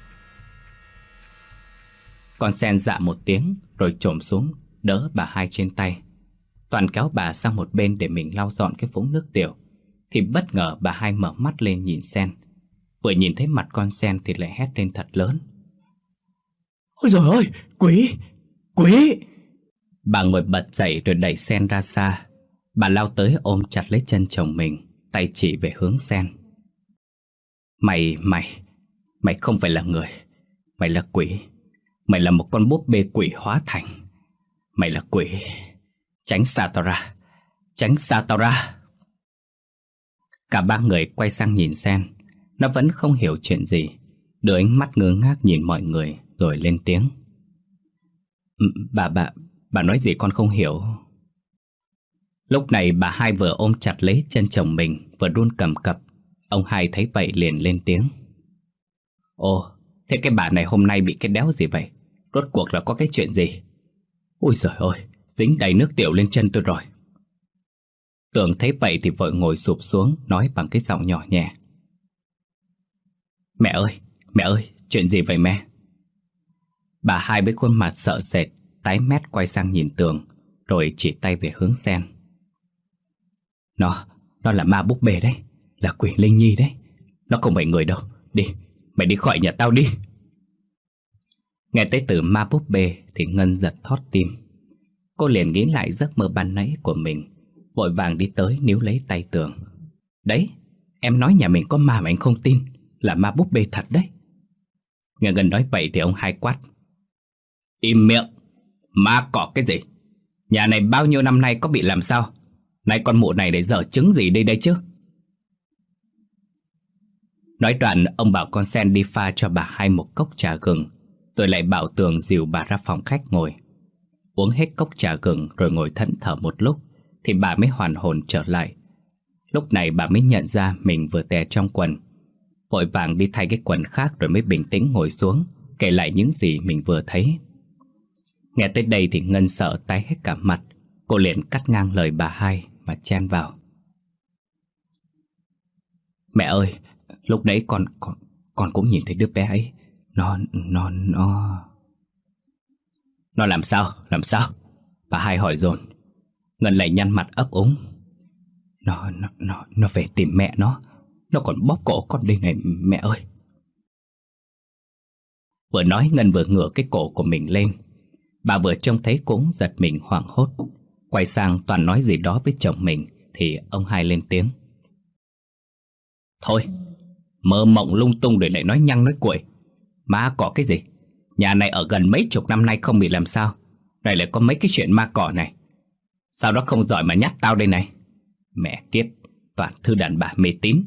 Con Sen dạ một tiếng rồi chồm xuống đỡ bà hai trên tay. Toàn kéo bà sang một bên để mình lau dọn cái vũng nước tiểu. Thì bất ngờ bà hai mở mắt lên nhìn Sen. Vừa nhìn thấy mặt con Sen thì lại hét lên thật lớn. Ôi giời ơi! Quỷ! Quỷ! Bà ngồi bật dậy rồi đẩy Sen ra xa. Bà lao tới ôm chặt lấy chân chồng mình, tay chỉ về hướng Sen. Mày, mày, mày không phải là người. Mày là quỷ. Mày là một con búp bê quỷ hóa thành. Mày là quỷ. Tránh xa tao ra. Tránh xa tao ra. Cả ba người quay sang nhìn Sen. Nó vẫn không hiểu chuyện gì, đưa ánh mắt ngơ ngác nhìn mọi người rồi lên tiếng. Bà, bà, bà nói gì con không hiểu. Lúc này bà hai vừa ôm chặt lấy chân chồng mình, vừa run cầm cập. Ông hai thấy vậy liền lên tiếng. Ồ, thế cái bà này hôm nay bị cái đéo gì vậy? Rốt cuộc là có cái chuyện gì? Ôi giời ơi, dính đầy nước tiểu lên chân tôi rồi. Tưởng thấy vậy thì vội ngồi sụp xuống, nói bằng cái giọng nhỏ nhẹ. Mẹ ơi, mẹ ơi, chuyện gì vậy mẹ? Bà hai với khuôn mặt sợ sệt, tái mét quay sang nhìn Tường, rồi chỉ tay về hướng Sen. Nó, nó là ma búp bê đấy, là quỷ Linh Nhi đấy. Nó không phải người đâu, đi, mày đi khỏi nhà tao đi. Nghe tới từ ma búp bê thì Ngân giật thót tim. Cô liền nghĩ lại giấc mơ ban nãy của mình, vội vàng đi tới níu lấy tay Tường. Đấy, em nói nhà mình có ma mà anh không tin, là ma búp bê thật đấy. Nghe Ngân nói vậy thì ông hai quát. Im miệng, ma cỏ cái gì? Nhà này bao nhiêu năm nay có bị làm sao? Này con mụ này để dở trứng gì đây đây chứ? Nói đoạn ông bảo con sen đi pha cho bà hai một cốc trà gừng, rồi lại bảo Tường dìu bà ra phòng khách ngồi. Uống hết cốc trà gừng rồi ngồi thẫn thờ một lúc thì bà mới hoàn hồn trở lại. Lúc này bà mới nhận ra mình vừa tè trong quần. Vội vàng đi thay cái quần khác rồi mới bình tĩnh ngồi xuống, kể lại những gì mình vừa thấy. Nghe tới đây thì Ngân sợ tái hết cả mặt. Cô liền cắt ngang lời bà hai mà chen vào. Mẹ ơi, lúc đấy con con con cũng nhìn thấy đứa bé ấy. Nó nó nó Nó làm sao? Làm sao? Bà hai hỏi dồn. Ngân lại nhăn mặt ấp úng. Nó nó nó nó về tìm mẹ nó. Nó còn bóp cổ con đây này mẹ ơi. Vừa nói Ngân vừa ngửa cái cổ của mình lên. Bà vừa trông thấy cũng giật mình hoảng hốt. Quay sang toàn nói gì đó với chồng mình thì ông hai lên tiếng. Thôi, mơ mộng lung tung rồi lại nói nhăng nói cuội. Ma cỏ cái gì? Nhà này ở gần mấy chục năm nay không bị làm sao. Này lại có mấy cái chuyện ma cỏ này. Sao đó không giỏi mà nhát tao đây này. Mẹ kiếp, toàn thư đàn bà mê tín.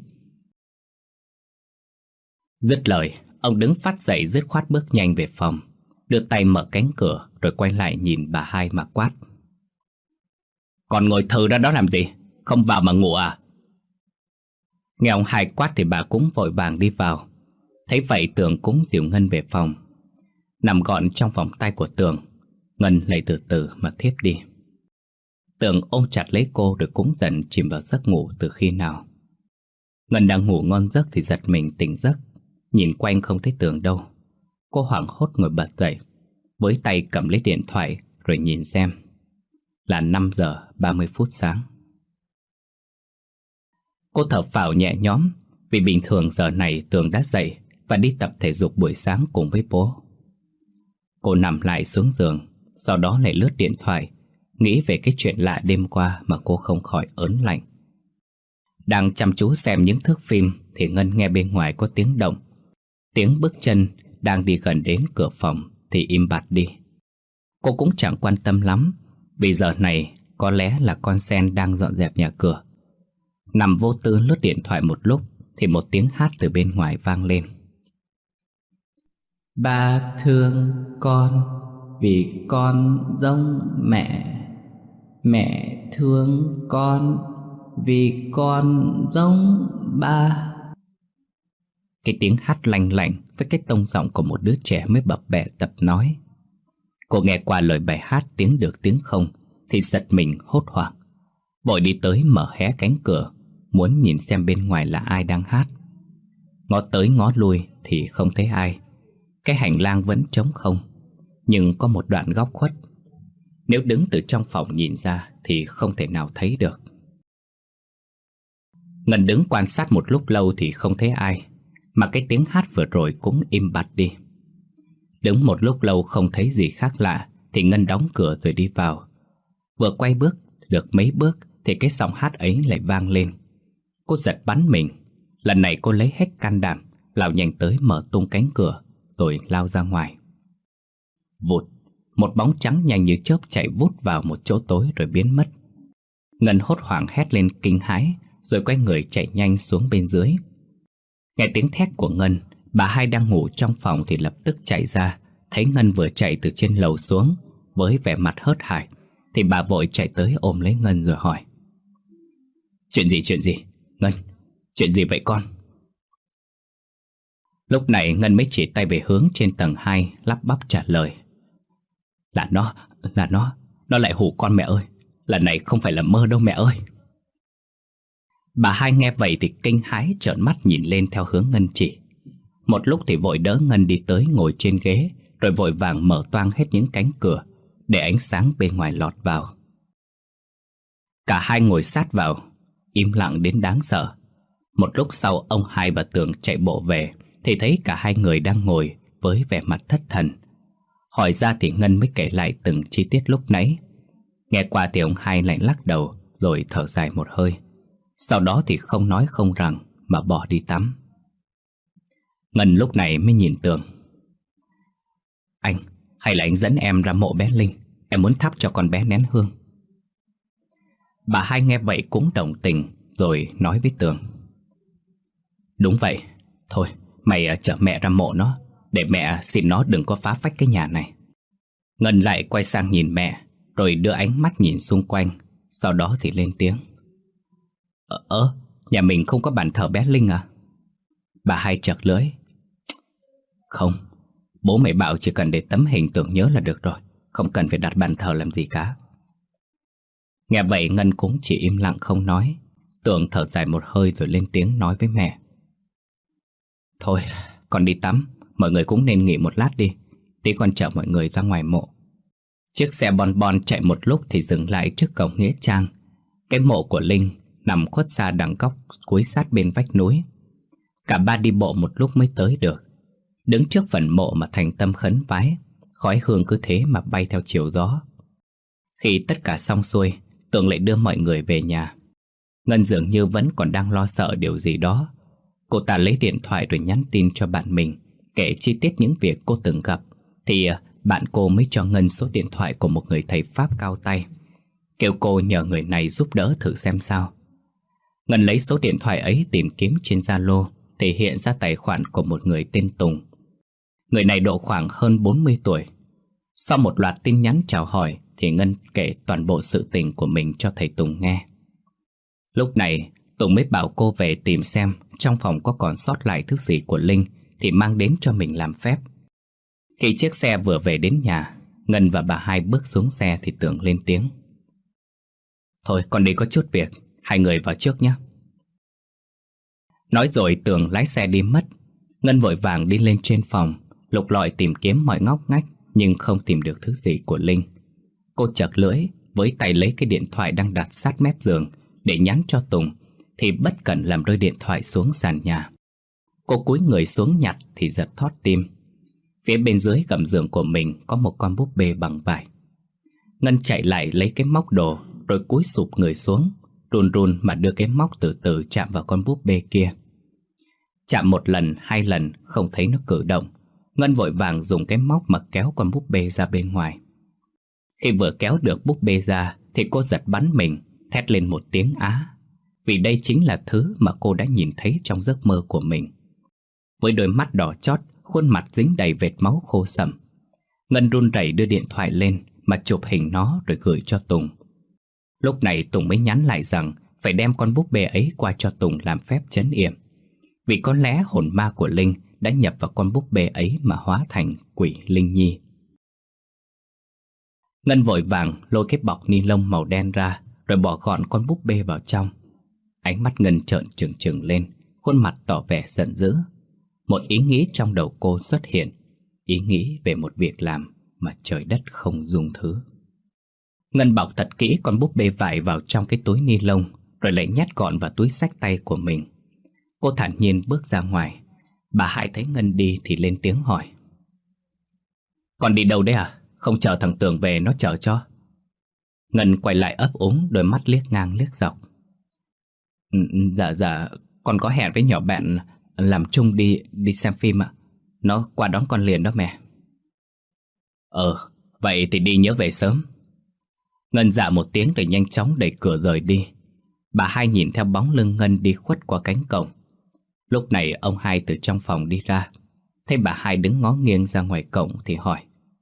Dứt lời, ông đứng phát dậy dứt khoát bước nhanh về phòng, đưa tay mở cánh cửa rồi quay lại nhìn bà hai mà quát. Còn ngồi thừ ra đó làm gì? Không vào mà ngủ à? Nghe ông hai quát thì bà cũng vội vàng đi vào. Thấy vậy Tường cũng dìu Ngân về phòng. Nằm gọn trong vòng tay của Tường, Ngân lại từ từ mà thiếp đi. Tường ôm chặt lấy cô rồi cũng dần chìm vào giấc ngủ từ khi nào. Ngân đang ngủ ngon giấc thì giật mình tỉnh giấc. Nhìn quanh không thấy Tường đâu. Cô hoảng hốt ngồi bật dậy, với tay cầm lấy điện thoại rồi nhìn xem. Là năm giờ ba mươi phút sáng. Cô thở phào nhẹ nhõm vì bình thường giờ này Tường đã dậy và đi tập thể dục buổi sáng cùng với bố. Cô nằm lại xuống giường, sau đó lại lướt điện thoại, nghĩ về cái chuyện lạ đêm qua mà cô không khỏi ớn lạnh. Đang chăm chú xem những thước phim thì Ngân nghe bên ngoài có tiếng động. Tiếng bước chân đang đi gần đến cửa phòng thì im bặt đi. Cô cũng chẳng quan tâm lắm, vì giờ này có lẽ là con sen đang dọn dẹp nhà cửa. Nằm vô tư lướt điện thoại một lúc thì một tiếng hát từ bên ngoài vang lên. Ba thương con vì con giống mẹ. Mẹ thương con vì con giống ba. Cái tiếng hát lanh lảnh với cái tông giọng của một đứa trẻ mới bập bẹ tập nói. Cô nghe qua lời bài hát tiếng được tiếng không thì giật mình hốt hoảng, vội đi tới mở hé cánh cửa, muốn nhìn xem bên ngoài là ai đang hát. Ngó tới ngó lui thì không thấy ai. Cái hành lang vẫn trống không, nhưng có một đoạn góc khuất. Nếu đứng từ trong phòng nhìn ra thì không thể nào thấy được. Ngân đứng quan sát một lúc lâu thì không thấy ai, mà cái tiếng hát vừa rồi cũng im bặt đi. Đứng một lúc lâu không thấy gì khác lạ thì Ngân đóng cửa rồi đi vào. Vừa quay bước được mấy bước thì cái giọng hát ấy lại vang lên. Cô giật bắn mình. Lần này cô lấy hết can đảm, lao nhanh tới mở tung cánh cửa rồi lao ra ngoài. Vụt, một bóng trắng nhanh như chớp chạy vút vào một chỗ tối rồi biến mất. Ngân hốt hoảng hét lên kinh hãi rồi quay người chạy nhanh xuống bên dưới. Nghe tiếng thét của Ngân, bà hai đang ngủ trong phòng thì lập tức chạy ra. Thấy Ngân vừa chạy từ trên lầu xuống với vẻ mặt hớt hải thì bà vội chạy tới ôm lấy Ngân rồi hỏi. Chuyện gì chuyện gì? Ngân, chuyện gì vậy con? Lúc này Ngân mới chỉ tay về hướng trên tầng hai, lắp bắp trả lời. Là nó, là nó, nó lại hù con mẹ ơi. Lần này không phải là mơ đâu mẹ ơi. Bà hai nghe vậy thì kinh hãi trợn mắt nhìn lên theo hướng Ngân chỉ. Một lúc thì vội đỡ Ngân đi tới ngồi trên ghế, rồi vội vàng mở toang hết những cánh cửa để ánh sáng bên ngoài lọt vào. Cả hai ngồi sát vào, im lặng đến đáng sợ. Một lúc sau ông hai và Tường chạy bộ về thì thấy cả hai người đang ngồi với vẻ mặt thất thần. Hỏi ra thì Ngân mới kể lại từng chi tiết lúc nãy. Nghe qua thì ông hai lại lắc đầu rồi thở dài một hơi. Sau đó thì không nói không rằng mà bỏ đi tắm. Ngân lúc này mới nhìn Tường. Anh, hay là anh dẫn em ra mộ bé Linh. Em muốn thắp cho con bé nén hương. Bà hai nghe vậy cũng đồng tình, rồi nói với Tường: Đúng vậy, thôi mày chở mẹ ra mộ nó, để mẹ xin nó đừng có phá phách cái nhà này. Ngân lại quay sang nhìn mẹ, rồi đưa ánh mắt nhìn xung quanh. Sau đó thì lên tiếng: Ờ, ơ, nhà mình không có bàn thờ bé Linh à? Bà hai chật lưỡi: Không, bố mày bảo chỉ cần để tấm hình tưởng nhớ là được rồi, không cần phải đặt bàn thờ làm gì cả. Nghe vậy Ngân cũng chỉ im lặng không nói. Tường thở dài một hơi rồi lên tiếng nói với mẹ: Thôi, con đi tắm, mọi người cũng nên nghỉ một lát đi, tí con chở mọi người ra ngoài mộ. Chiếc xe bon bon chạy một lúc thì dừng lại trước cổng nghĩa trang. Cái mộ của Linh nằm khuất xa đằng góc cuối sát bên vách núi. Cả ba đi bộ một lúc mới tới được. Đứng trước phần mộ mà thành tâm khấn vái, khói hương cứ thế mà bay theo chiều gió. Khi tất cả xong xuôi, Tường lại đưa mọi người về nhà. Ngân dường như vẫn còn đang lo sợ điều gì đó. Cô ta lấy điện thoại rồi nhắn tin cho bạn mình, kể chi tiết những việc cô từng gặp. Thì bạn cô mới cho Ngân số điện thoại của một người thầy Pháp cao tay, kêu cô nhờ người này giúp đỡ thử xem sao. Ngân lấy số điện thoại ấy tìm kiếm trên Zalo thì hiện ra tài khoản của một người tên Tùng. Người này độ khoảng hơn bốn mươi tuổi. Sau một loạt tin nhắn chào hỏi thì Ngân kể toàn bộ sự tình của mình cho thầy Tùng nghe. Lúc này Tùng mới bảo cô về tìm xem trong phòng có còn sót lại thứ gì của Linh thì mang đến cho mình làm phép. Khi chiếc xe vừa về đến nhà, Ngân và bà hai bước xuống xe thì Tường lên tiếng: Thôi con đi có chút việc, hai người vào trước nhé. Nói rồi Tường lái xe đi mất. Ngân vội vàng đi lên trên phòng, lục lọi tìm kiếm mọi ngóc ngách nhưng không tìm được thứ gì của Linh. Cô chật lưỡi, với tay lấy cái điện thoại đang đặt sát mép giường để nhắn cho Tùng thì bất cẩn làm rơi điện thoại xuống sàn nhà. Cô cúi người xuống nhặt thì giật thót tim. Phía bên dưới gầm giường của mình có một con búp bê bằng vải. Ngân chạy lại lấy cái móc đồ rồi cúi sụp người xuống, run run mà đưa cái móc từ từ chạm vào con búp bê kia. Chạm một lần, hai lần không thấy nó cử động. Ngân vội vàng dùng cái móc mà kéo con búp bê ra bên ngoài. Khi vừa kéo được búp bê ra thì cô giật bắn mình, thét lên một tiếng á, vì đây chính là thứ mà cô đã nhìn thấy trong giấc mơ của mình. Với đôi mắt đỏ chót, khuôn mặt dính đầy vệt máu khô sẩm, Ngân run rẩy đưa điện thoại lên mà chụp hình nó rồi gửi cho Tùng. Lúc này Tùng mới nhắn lại rằng phải đem con búp bê ấy qua cho Tùng làm phép trấn yểm, vì có lẽ hồn ma của Linh đã nhập vào con búp bê ấy mà hóa thành quỷ Linh Nhi. Ngân vội vàng lôi cái bọc ni lông màu đen ra rồi bỏ gọn con búp bê vào trong. Ánh mắt Ngân trợn trừng trừng lên, khuôn mặt tỏ vẻ giận dữ. Một ý nghĩ trong đầu cô xuất hiện, ý nghĩ về một việc làm mà trời đất không dung thứ. Ngân bọc thật kỹ con búp bê vải vào trong cái túi ni lông rồi lại nhét gọn vào túi xách tay của mình. Cô thản nhiên bước ra ngoài. Bà hai thấy Ngân đi thì lên tiếng hỏi: Con đi đâu đấy à? Không chờ thằng Tường về nó chở cho. Ngân quay lại ấp úng, đôi mắt liếc ngang liếc dọc. Dạ dạ, con có hẹn với nhỏ bạn làm chung đi đi xem phim ạ. Nó qua đón con liền đó mẹ. Ờ, vậy thì đi nhớ về sớm. Ngân dạ một tiếng rồi nhanh chóng đẩy cửa rời đi. Bà hai nhìn theo bóng lưng Ngân đi khuất qua cánh cổng. Lúc này ông hai từ trong phòng đi ra, thấy bà hai đứng ngó nghiêng ra ngoài cổng thì hỏi: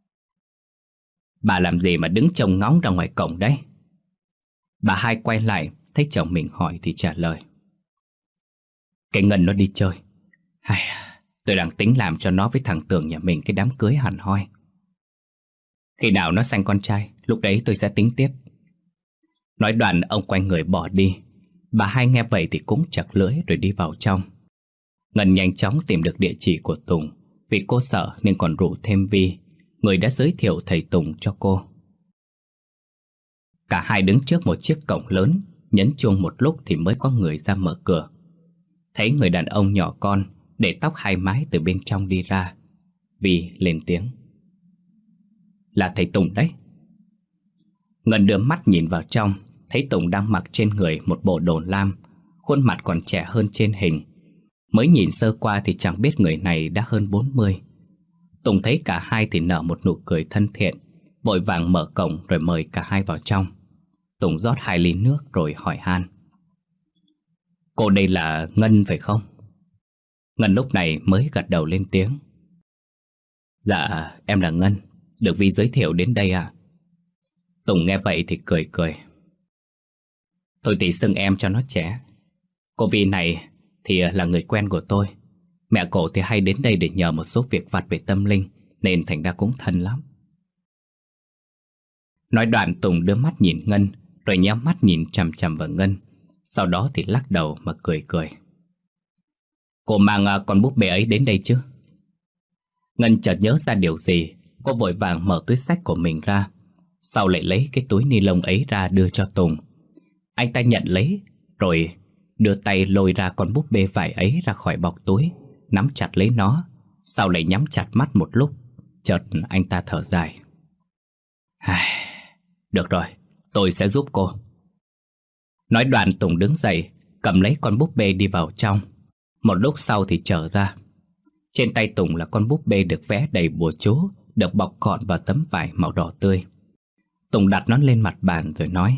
Bà làm gì mà đứng trông ngóng ra ngoài cổng đấy? Bà hai quay lại, thấy chồng mình hỏi thì trả lời: Cái Ngân nó đi chơi. Hay, tôi đang tính làm cho nó với thằng Tường nhà mình cái đám cưới hẳn hoi. Khi nào nó sanh con trai, lúc đấy tôi sẽ tính tiếp. Nói đoạn ông quay người bỏ đi. Bà hai nghe vậy thì cũng chặt lưỡi rồi đi vào trong. Ngân nhanh chóng tìm được địa chỉ của Tùng. Vì cô sợ nên còn rủ thêm Vi, người đã giới thiệu thầy Tùng cho cô. Cả hai đứng trước một chiếc cổng lớn, nhấn chuông một lúc thì mới có người ra mở cửa. Thấy người đàn ông nhỏ con, để tóc hai mái từ bên trong đi ra. Vi lên tiếng: Là thầy Tùng đấy. Ngân đưa mắt nhìn vào trong, thấy Tùng đang mặc trên người một bộ đồ lam, khuôn mặt còn trẻ hơn trên hình. Mới nhìn sơ qua thì chẳng biết người này đã hơn bốn mươi. Tùng thấy cả hai thì nở một nụ cười thân thiện, vội vàng mở cổng rồi mời cả hai vào trong. Tùng rót hai ly nước rồi hỏi han. Cô đây là Ngân phải không? Ngân lúc này mới gật đầu lên tiếng. Dạ em là Ngân, được Vi giới thiệu đến đây à? Tùng nghe vậy thì cười cười. Thôi thì xưng em cho nó trẻ. Cô Vi này thì là người quen của tôi. Mẹ cổ thì hay đến đây để nhờ một số việc vặt về tâm linh, nên thành ra cũng thân lắm. Nói đoạn Tùng đưa mắt nhìn Ngân, rồi nhắm mắt nhìn chằm chằm vào Ngân. Sau đó thì lắc đầu mà cười cười. Cô mang con búp bê ấy đến đây chứ? Ngân chợt nhớ ra điều gì. Cô vội vàng mở túi xách của mình ra, sau lại lấy cái túi ni lông ấy ra đưa cho Tùng. Anh ta nhận lấy, rồi đưa tay lôi ra con búp bê vải ấy ra khỏi bọc túi, nắm chặt lấy nó, sau lại nhắm chặt mắt một lúc. Chợt anh ta thở dài. Được rồi, tôi sẽ giúp cô. Nói đoạn Tùng đứng dậy, cầm lấy con búp bê đi vào trong. Một lúc sau thì trở ra. Trên tay Tùng là con búp bê được vẽ đầy bùa chú, được bọc gọn vào tấm vải màu đỏ tươi. Tùng đặt nó lên mặt bàn rồi nói.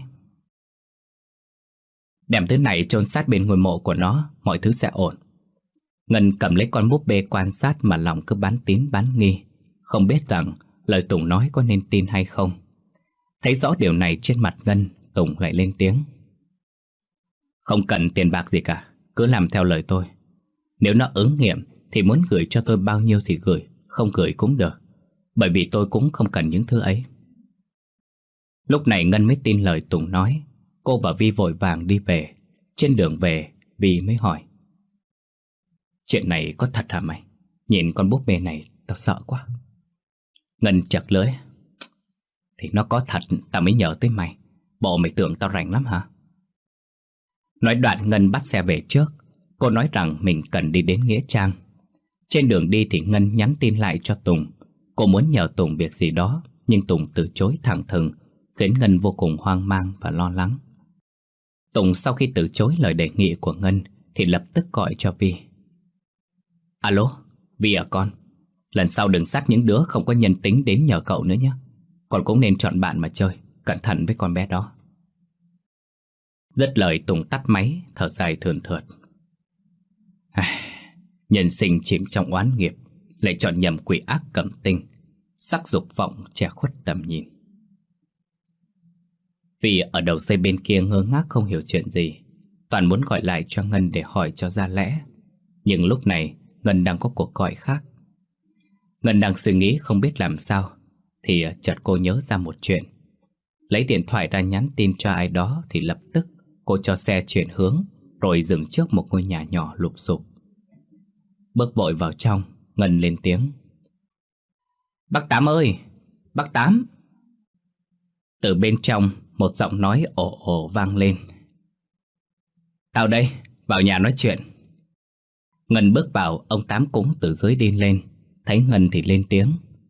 Đem thứ này chôn sát bên ngôi mộ của nó, mọi thứ sẽ ổn. Ngân cầm lấy con búp bê quan sát mà lòng cứ bán tín bán nghi, không biết rằng lời Tùng nói có nên tin hay không. Thấy rõ điều này trên mặt Ngân, Tùng lại lên tiếng. Không cần tiền bạc gì cả, cứ làm theo lời tôi. Nếu nó ứng nghiệm thì muốn gửi cho tôi bao nhiêu thì gửi, không gửi cũng được, bởi vì tôi cũng không cần những thứ ấy. Lúc này Ngân mới tin lời Tùng nói. Cô và Vi vội vàng đi về. Trên đường về, Vi mới hỏi. Chuyện này có thật hả mày? Nhìn con búp bê này tao sợ quá. Ngân chật lưỡi. Thì nó có thật, tao mới nhờ tới mày. Bộ mày tưởng tao rảnh lắm hả? Nói đoạn Ngân bắt xe về trước. Cô nói rằng mình cần đi đến Nghĩa Trang. Trên đường đi thì Ngân nhắn tin lại cho Tùng. Cô muốn nhờ Tùng việc gì đó, nhưng Tùng từ chối thẳng thừng, khiến Ngân vô cùng hoang mang và lo lắng. Tùng sau khi từ chối lời đề nghị của Ngân thì lập tức gọi cho Vi. Alo, Vi à con? Lần sau đừng dắt những đứa không có nhân tính đến nhờ cậu nữa nhé. Con cũng nên chọn bạn mà chơi, cẩn thận với con bé đó. Dứt lời Tùng tắt máy, thở dài thườn thượt. Nhân sinh chìm trong oán nghiệp, lại chọn nhầm quỷ ác cẩm tinh, sắc dục vọng che khuất tầm nhìn. Vì ở đầu dây bên kia ngơ ngác không hiểu chuyện gì, toàn muốn gọi lại cho Ngân để hỏi cho ra lẽ. Nhưng lúc này Ngân đang có cuộc gọi khác. Ngân đang suy nghĩ không biết làm sao, thì chợt cô nhớ ra một chuyện. Lấy điện thoại ra nhắn tin cho ai đó thì lập tức cô cho xe chuyển hướng, rồi dừng trước một ngôi nhà nhỏ lụp xụp. Bước vội vào trong, Ngân lên tiếng. Bác Tám ơi, bác Tám. Từ bên trong một giọng nói ồ ồ vang lên. Tao đây, vào nhà nói chuyện. Ngân bước vào, ông Tám cũng từ dưới đi lên. Thấy Ngân thì lên tiếng.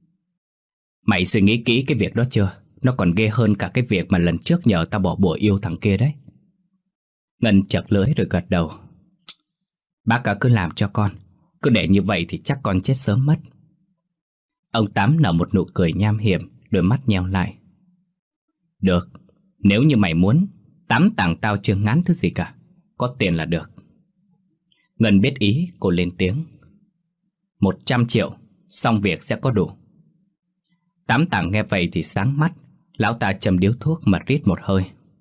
Mày suy nghĩ kỹ cái việc đó chưa? Nó còn ghê hơn cả cái việc mà lần trước nhờ tao bỏ bùa yêu thằng kia đấy. Ngân chật lưỡi rồi gật đầu. Bác cả cứ làm cho con. Cứ để như vậy thì chắc con chết sớm mất. Ông Tám nở một nụ cười nham hiểm, đôi mắt nheo lại. Được, nếu như mày muốn, tám tàng tao chưa ngán thứ gì cả. Có tiền là được. Ngân biết ý, cô lên tiếng. Một trăm triệu, xong việc sẽ có đủ. Tám tàng nghe vậy thì sáng mắt. Lão ta châm điếu thuốc mà rít một hơi.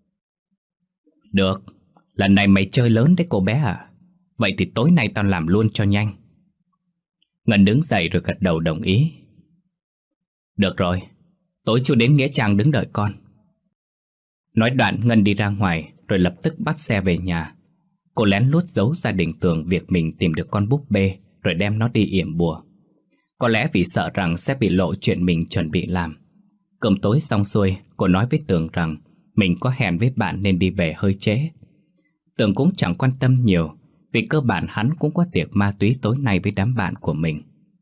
Được, lần này mày chơi lớn đấy cô bé à? Vậy thì tối nay tao làm luôn cho nhanh. Ngân đứng dậy rồi gật đầu đồng ý. Được rồi, tối chú đến Nghĩa Trang đứng đợi con. Nói đoạn Ngân đi ra ngoài, rồi lập tức bắt xe về nhà. Cô lén lút giấu gia đình tưởng việc mình tìm được con búp bê, rồi đem nó đi yểm bùa. Có lẽ vì sợ rằng sẽ bị lộ chuyện mình chuẩn bị làm. Cơm tối xong xuôi, cô nói với Tường rằng mình có hẹn với bạn nên đi về hơi trễ. Tường cũng chẳng quan tâm nhiều, vì cơ bản hắn cũng có tiệc ma túy tối nay với đám bạn của mình.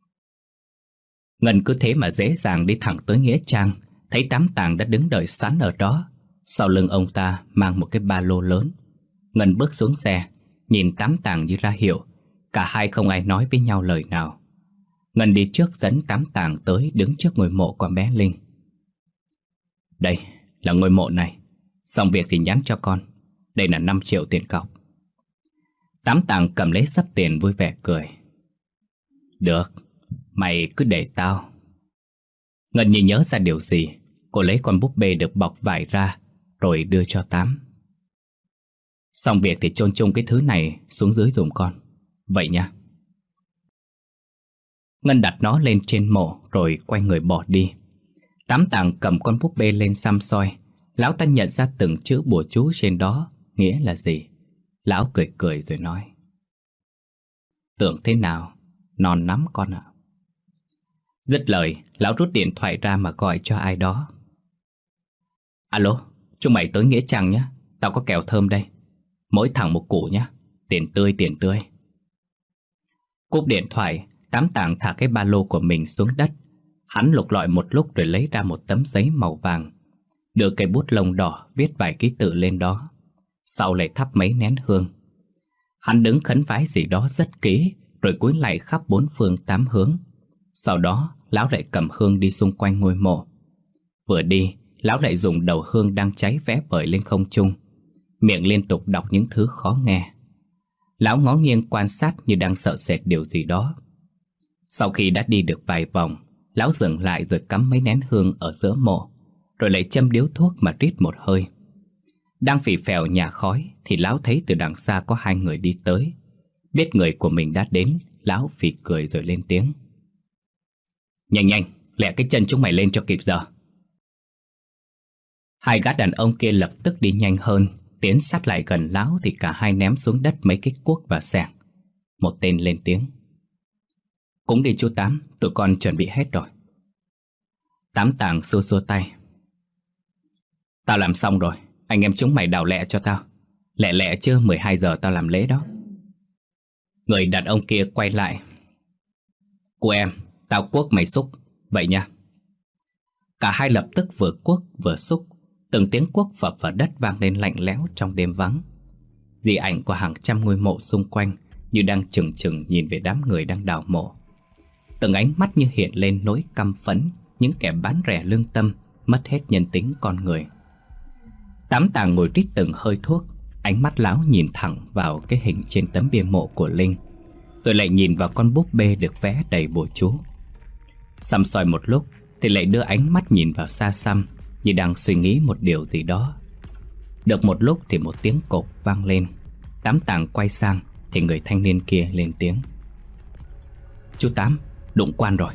Ngân cứ thế mà dễ dàng đi thẳng tới Nghĩa Trang. Thấy Tám Tàng đã đứng đợi sẵn ở đó. Sau lưng ông ta mang một cái ba lô lớn. Ngân bước xuống xe, nhìn Tám Tàng như ra hiệu. Cả hai không ai nói với nhau lời nào. Ngân đi trước dẫn Tám Tàng tới đứng trước ngôi mộ của bé Linh. Đây là ngôi mộ này. Xong việc thì nhắn cho con. Đây là năm triệu tiền cọc. Tám Tàng cầm lấy sấp tiền vui vẻ cười. Được, mày cứ để tao. Ngân như nhớ ra điều gì, cô lấy con búp bê được bọc vải ra rồi đưa cho Tám. Xong việc thì chôn chung cái thứ này xuống dưới giùm con. Vậy nha. Ngân đặt nó lên trên mộ rồi quay người bỏ đi. Tám Tàng cầm con búp bê lên xăm soi. Lão ta nhận ra từng chữ bùa chú trên đó nghĩa là gì. Lão cười cười rồi nói: Tưởng thế nào, non lắm con ạ. Dứt lời, lão rút điện thoại ra mà gọi cho ai đó. Alo, chúng mày tới Nghĩa Trang nhé. Tao có kẹo thơm đây. Mỗi thằng một củ nhé. Tiền tươi, tiền tươi. Cúp điện thoại, Tám Tàng thả cái ba lô của mình xuống đất. Hắn lục lọi một lúc rồi lấy ra một tấm giấy màu vàng, đưa cây bút lông đỏ viết vài ký tự lên đó. Sau lại thắp mấy nén hương. Hắn đứng khấn vái gì đó rất kỹ, rồi cúi lạy khắp bốn phương tám hướng. Sau đó, lão lại cầm hương đi xung quanh ngôi mộ. Vừa đi, lão lại dùng đầu hương đang cháy vẽ vời lên không trung, miệng liên tục đọc những thứ khó nghe. Lão ngó nghiêng quan sát như đang sợ sệt điều gì đó. Sau khi đã đi được vài vòng, lão dừng lại rồi cắm mấy nén hương ở giữa mộ, rồi lại châm điếu thuốc mà rít một hơi. Đang phì phèo nhả khói thì lão thấy từ đằng xa có hai người đi tới. Biết người của mình đã đến, lão phì cười rồi lên tiếng: Nhanh nhanh, lẹ cái chân chúng mày lên cho kịp giờ. Hai gã đàn ông kia lập tức đi nhanh hơn, tiến sát lại gần lão thì cả hai ném xuống đất mấy cái cuốc và xẻng. Một tên lên tiếng: Cũng đi chú Tám, tụi con chuẩn bị hết rồi. Tám Tàng xua xua tay: Tao làm xong rồi, anh em chúng mày đào lẹ cho tao. Lẹ lẹ chứ, mười hai giờ tao làm lễ đó. Người đàn ông kia quay lại: Cô em, tao cuốc mày xúc, vậy nha. Cả hai lập tức vừa cuốc vừa xúc. Từng tiếng cuốc vập vào đất vang lên lạnh lẽo trong đêm vắng. Di ảnh của hàng trăm ngôi mộ xung quanh như đang chừng chừng nhìn về đám người đang đào mộ. Từng ánh mắt như hiện lên nỗi căm phẫn những kẻ bán rẻ lương tâm, mất hết nhân tính con người. Tám Tàng ngồi rít từng hơi thuốc, ánh mắt lão nhìn thẳng vào cái hình trên tấm bia mộ của Linh, rồi lại nhìn vào con búp bê được vẽ đầy bùa chú. Săm soi một lúc thì lại đưa ánh mắt nhìn vào xa xăm, như đang suy nghĩ một điều gì đó. Được một lúc thì một tiếng cộp vang lên. Tám Tàng quay sang thì người thanh niên kia lên tiếng: Chú Tám, đụng quan rồi.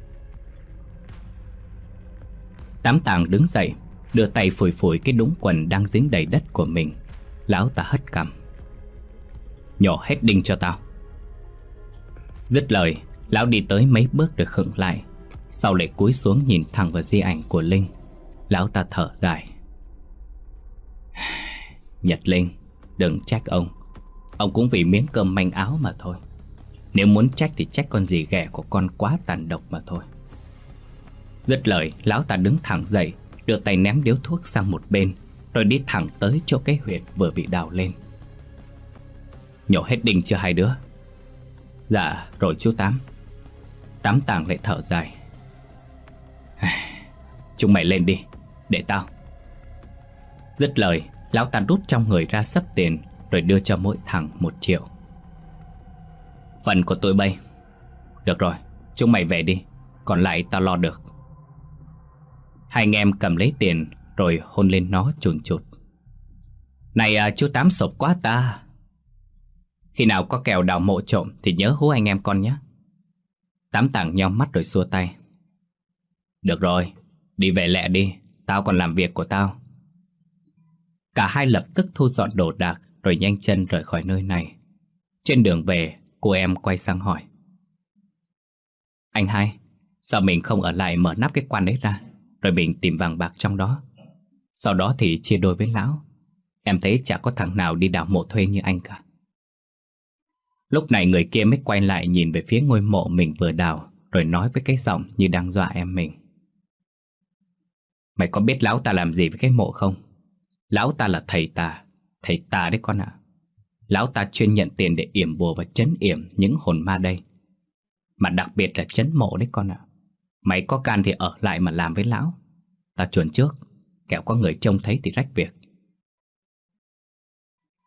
Tám Tàng đứng dậy, đưa tay phủi phủi cái đũng quần đang dính đầy đất của mình. Lão ta hất cằm: Nhổ hết đinh cho tao. Dứt lời, lão đi tới mấy bước rồi khựng lại. Sau lại cúi xuống nhìn thẳng vào di ảnh của Linh. Lão ta thở dài: Nhật Linh, đừng trách ông. Ông cũng vì miếng cơm manh áo mà thôi. Nếu muốn trách thì trách con dì ghẻ của con quá tàn độc mà thôi. Dứt lời, lão ta đứng thẳng dậy, đưa tay ném điếu thuốc sang một bên, rồi đi thẳng tới chỗ cái huyệt vừa bị đào lên. Nhổ hết đinh chưa hai đứa? Dạ rồi chú Tám. Tám Tàng lại thở dài: Chúng mày lên đi, để tao. Dứt lời, lão ta rút trong người ra xấp tiền, rồi đưa cho mỗi thằng một triệu. Phần của tụi bay. Được rồi, chúng mày về đi, còn lại tao lo được. Hai anh em cầm lấy tiền rồi hôn lên nó chùn chụt. Này à, chú Tám sộp quá ta. Khi nào có kèo đào mộ trộm thì nhớ hú anh em con nhé. Tám Tàng nhom mắt rồi xua tay: Được rồi, đi về lẹ đi, tao còn làm việc của tao. Cả hai lập tức thu dọn đồ đạc rồi nhanh chân rời khỏi nơi này. Trên đường về, cô em quay sang hỏi: Anh hai, sao mình không ở lại mở nắp cái quan đấy ra, rồi mình tìm vàng bạc trong đó, sau đó thì chia đôi với lão? Em thấy chả có thằng nào đi đào mộ thuê như anh cả. Lúc này người kia mới quay lại nhìn về phía ngôi mộ mình vừa đào, rồi nói với cái giọng như đang dọa em mình: Mày có biết lão ta làm gì với cái mộ không? Lão ta là thầy tà. Thầy tà đấy con ạ. à. Lão ta chuyên nhận tiền để yểm bùa và trấn yểm những hồn ma đây. Mà đặc biệt là trấn mộ đấy con ạ. à. Mày có can thì ở lại mà làm với lão. Ta chuồn trước, kẻo có người trông thấy thì rách việc.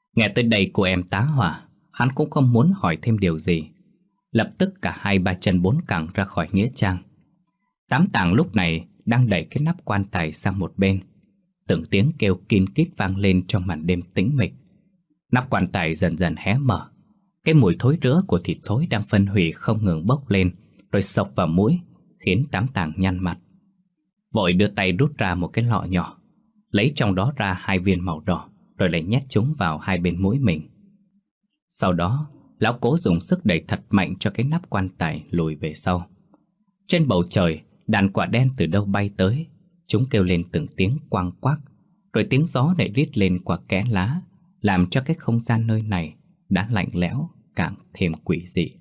Nghe tới đây cô em tá hỏa, hắn cũng không muốn hỏi thêm điều gì. Lập tức cả hai ba chân bốn cẳng ra khỏi nghĩa trang. Tám Tàng lúc này đang đẩy cái nắp quan tài sang một bên. Từng tiếng kêu kin kít vang lên trong màn đêm tĩnh mịch. Nắp quan tài dần dần hé mở. Cái mùi thối rữa của thịt thối đang phân hủy không ngừng bốc lên, rồi xộc vào mũi, khiến Tám Tàng nhăn mặt. Vội đưa tay rút ra một cái lọ nhỏ, lấy trong đó ra hai viên màu đỏ, rồi lại nhét chúng vào hai bên mũi mình. Sau đó, lão cố dùng sức đẩy thật mạnh cho cái nắp quan tài lùi về sau. Trên bầu trời, đàn quả đen từ đâu bay tới. Chúng kêu lên từng tiếng quang quác, rồi tiếng gió lại rít lên qua kẽ lá, làm cho cái không gian nơi này đã lạnh lẽo càng thêm quỷ dị.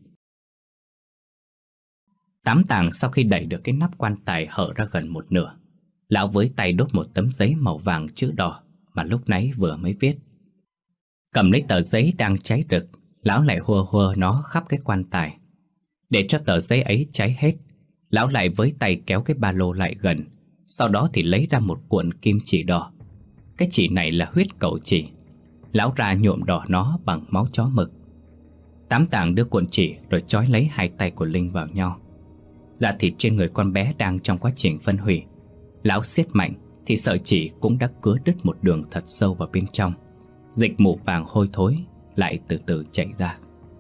Tám Tàng sau khi đẩy được cái nắp quan tài hở ra gần một nửa, lão với tay đốt một tấm giấy màu vàng chữ đỏ mà lúc nãy vừa mới viết. Cầm lấy tờ giấy đang cháy rực, lão lại hùa hùa nó khắp cái quan tài. Để cho tờ giấy ấy cháy hết, lão lại với tay kéo cái ba lô lại gần. Sau đó thì lấy ra một cuộn kim chỉ đỏ. Cái chỉ này là huyết cẩu chỉ. Lão ra nhuộm đỏ nó bằng máu chó mực. Tám Tàng đưa cuộn chỉ rồi trói lấy hai tay của Linh vào nhau. Da thịt trên người con bé đang trong quá trình phân hủy. Lão siết mạnh thì sợi chỉ cũng đã cứa đứt một đường thật sâu vào bên trong. Dịch mù vàng hôi thối lại từ từ chảy ra.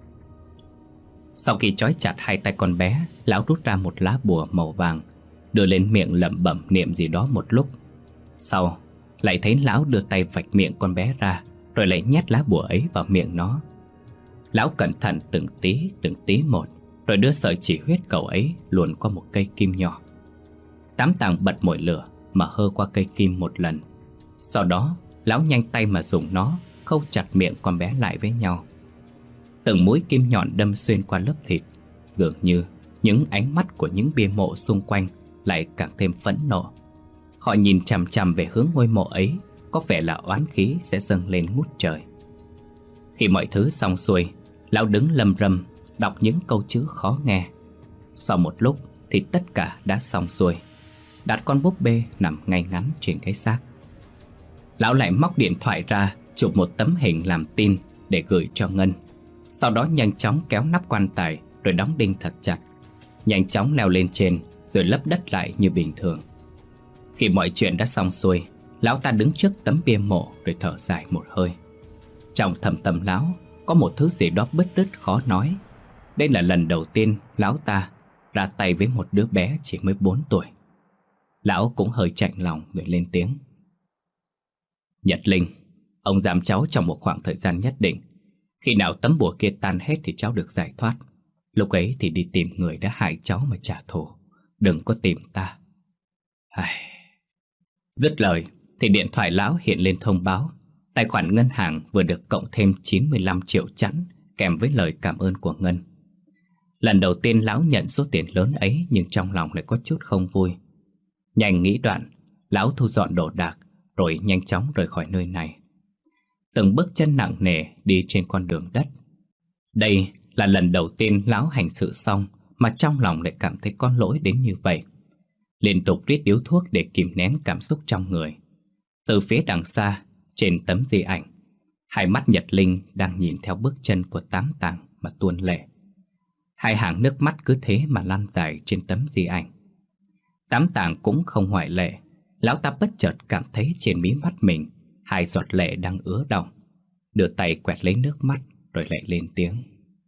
Sau khi trói chặt hai tay con bé, lão rút ra một lá bùa màu vàng, đưa lên miệng lẩm bẩm niệm gì đó một lúc. Sau, lại thấy lão đưa tay vạch miệng con bé ra, rồi lại nhét lá bùa ấy vào miệng nó. Lão cẩn thận từng tí từng tí một, rồi đưa sợi chỉ huyết cẩu ấy luồn qua một cây kim nhỏ. Tám Tàng bật mồi lửa mà hơ qua cây kim một lần. Sau đó, lão nhanh tay mà dùng nó khâu chặt miệng con bé lại với nhau. Từng mũi kim nhọn đâm xuyên qua lớp thịt. Dường như những ánh mắt của những bia mộ xung quanh lại càng thêm phẫn nộ. Họ nhìn chằm chằm về hướng ngôi mộ ấy, có vẻ là oán khí sẽ dâng lên ngút trời. Khi mọi thứ xong xuôi, lão đứng lầm rầm đọc những câu chữ khó nghe. Sau một lúc thì tất cả đã xong xuôi. Đặt con búp bê nằm ngay ngắn trên cái xác. Lão lại móc điện thoại ra, chụp một tấm hình làm tin để gửi cho Ngân. Sau đó nhanh chóng kéo nắp quan tài rồi đóng đinh thật chặt. Nhanh chóng leo lên trên rồi lấp đất lại như bình thường. Khi mọi chuyện đã xong xuôi, lão ta đứng trước tấm bia mộ rồi thở dài một hơi. Trong thầm tâm lão có một thứ gì đó bứt rứt khó nói. Đây là lần đầu tiên lão ta ra tay với một đứa bé chỉ mới bốn tuổi. Lão cũng hơi chạnh lòng để lên tiếng. Nhật Linh, ông giam cháu trong một khoảng thời gian nhất định. Khi nào tấm bùa kia tan hết thì cháu được giải thoát. Lúc ấy thì đi tìm người đã hại cháu mà trả thù. Đừng có tìm ta. Ai... Dứt lời thì điện thoại lão hiện lên thông báo tài khoản ngân hàng vừa được cộng thêm chín mươi lăm triệu chẵn, kèm với lời cảm ơn của Ngân. Lần đầu tiên lão nhận số tiền lớn ấy, nhưng trong lòng lại có chút không vui. Nhanh nghĩ đoạn, lão thu dọn đồ đạc rồi nhanh chóng rời khỏi nơi này. Từng bước chân nặng nề đi trên con đường đất. Đây là lần đầu tiên lão hành sự xong mà trong lòng lại cảm thấy có lỗi đến như vậy. Liên tục rít điếu thuốc để kìm nén cảm xúc trong người. Từ phía đằng xa, trên tấm di ảnh, hai mắt Nhật Linh đang nhìn theo bước chân của Tám Tàng mà tuôn lệ. Hai hàng nước mắt cứ thế mà lăn dài trên tấm di ảnh. Tám Tàng cũng không ngoại lệ. Lão ta bất chợt cảm thấy trên mí mắt mình hai giọt lệ đang ứa đọng. Đưa tay quẹt lấy nước mắt rồi lại lên tiếng.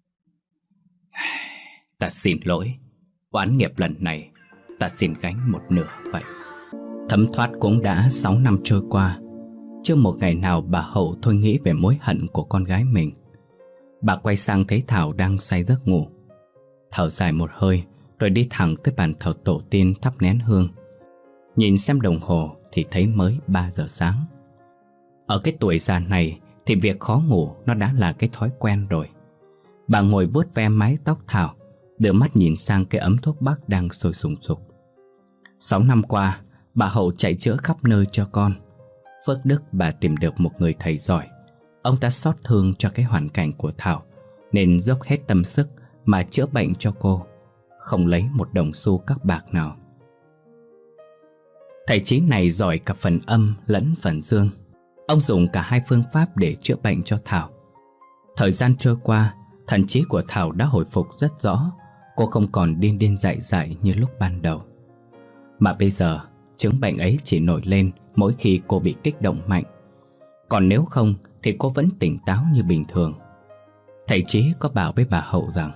Ta xin lỗi. Oán nghiệp lần này ta xin gánh một nửa vậy. Thấm thoát cũng đã sáu năm trôi qua. Chưa một ngày nào bà Hậu thôi nghĩ về mối hận của con gái mình. Bà quay sang thấy Thảo đang say giấc ngủ. Thở dài một hơi rồi đi thẳng tới bàn thờ tổ tiên thắp nén hương. Nhìn xem đồng hồ thì thấy mới ba giờ sáng. Ở cái tuổi già này thì việc khó ngủ nó đã là cái thói quen rồi. Bà ngồi vuốt ve mái tóc Thảo, đưa mắt nhìn sang cái ấm thuốc bắc đang sôi sùng sục. Sáu năm qua, bà Hậu chạy chữa khắp nơi cho con. Phước đức bà tìm được một người thầy giỏi. Ông ta xót thương cho cái hoàn cảnh của Thảo, nên dốc hết tâm sức mà chữa bệnh cho cô, không lấy một đồng xu các bạc nào. Thầy Chí này giỏi cả phần âm lẫn phần dương. Ông dùng cả hai phương pháp để chữa bệnh cho Thảo. Thời gian trôi qua, thần trí của Thảo đã hồi phục rất rõ. Cô không còn điên điên dại dại như lúc ban đầu. Mà bây giờ, chứng bệnh ấy chỉ nổi lên mỗi khi cô bị kích động mạnh. Còn nếu không thì cô vẫn tỉnh táo như bình thường. Thầy Trí có bảo với bà Hậu rằng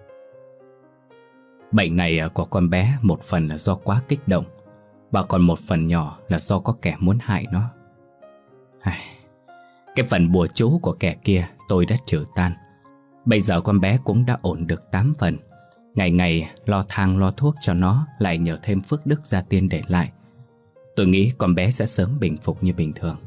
bệnh này của con bé một phần là do quá kích động, và còn một phần nhỏ là do có kẻ muốn hại nó. Cái phần bùa chú của kẻ kia tôi đã trừ tan. Bây giờ con bé cũng đã ổn được tám phần. Ngày ngày lo thang lo thuốc cho nó, lại nhờ thêm phước đức gia tiên để lại. Tôi nghĩ con bé sẽ sớm bình phục như bình thường.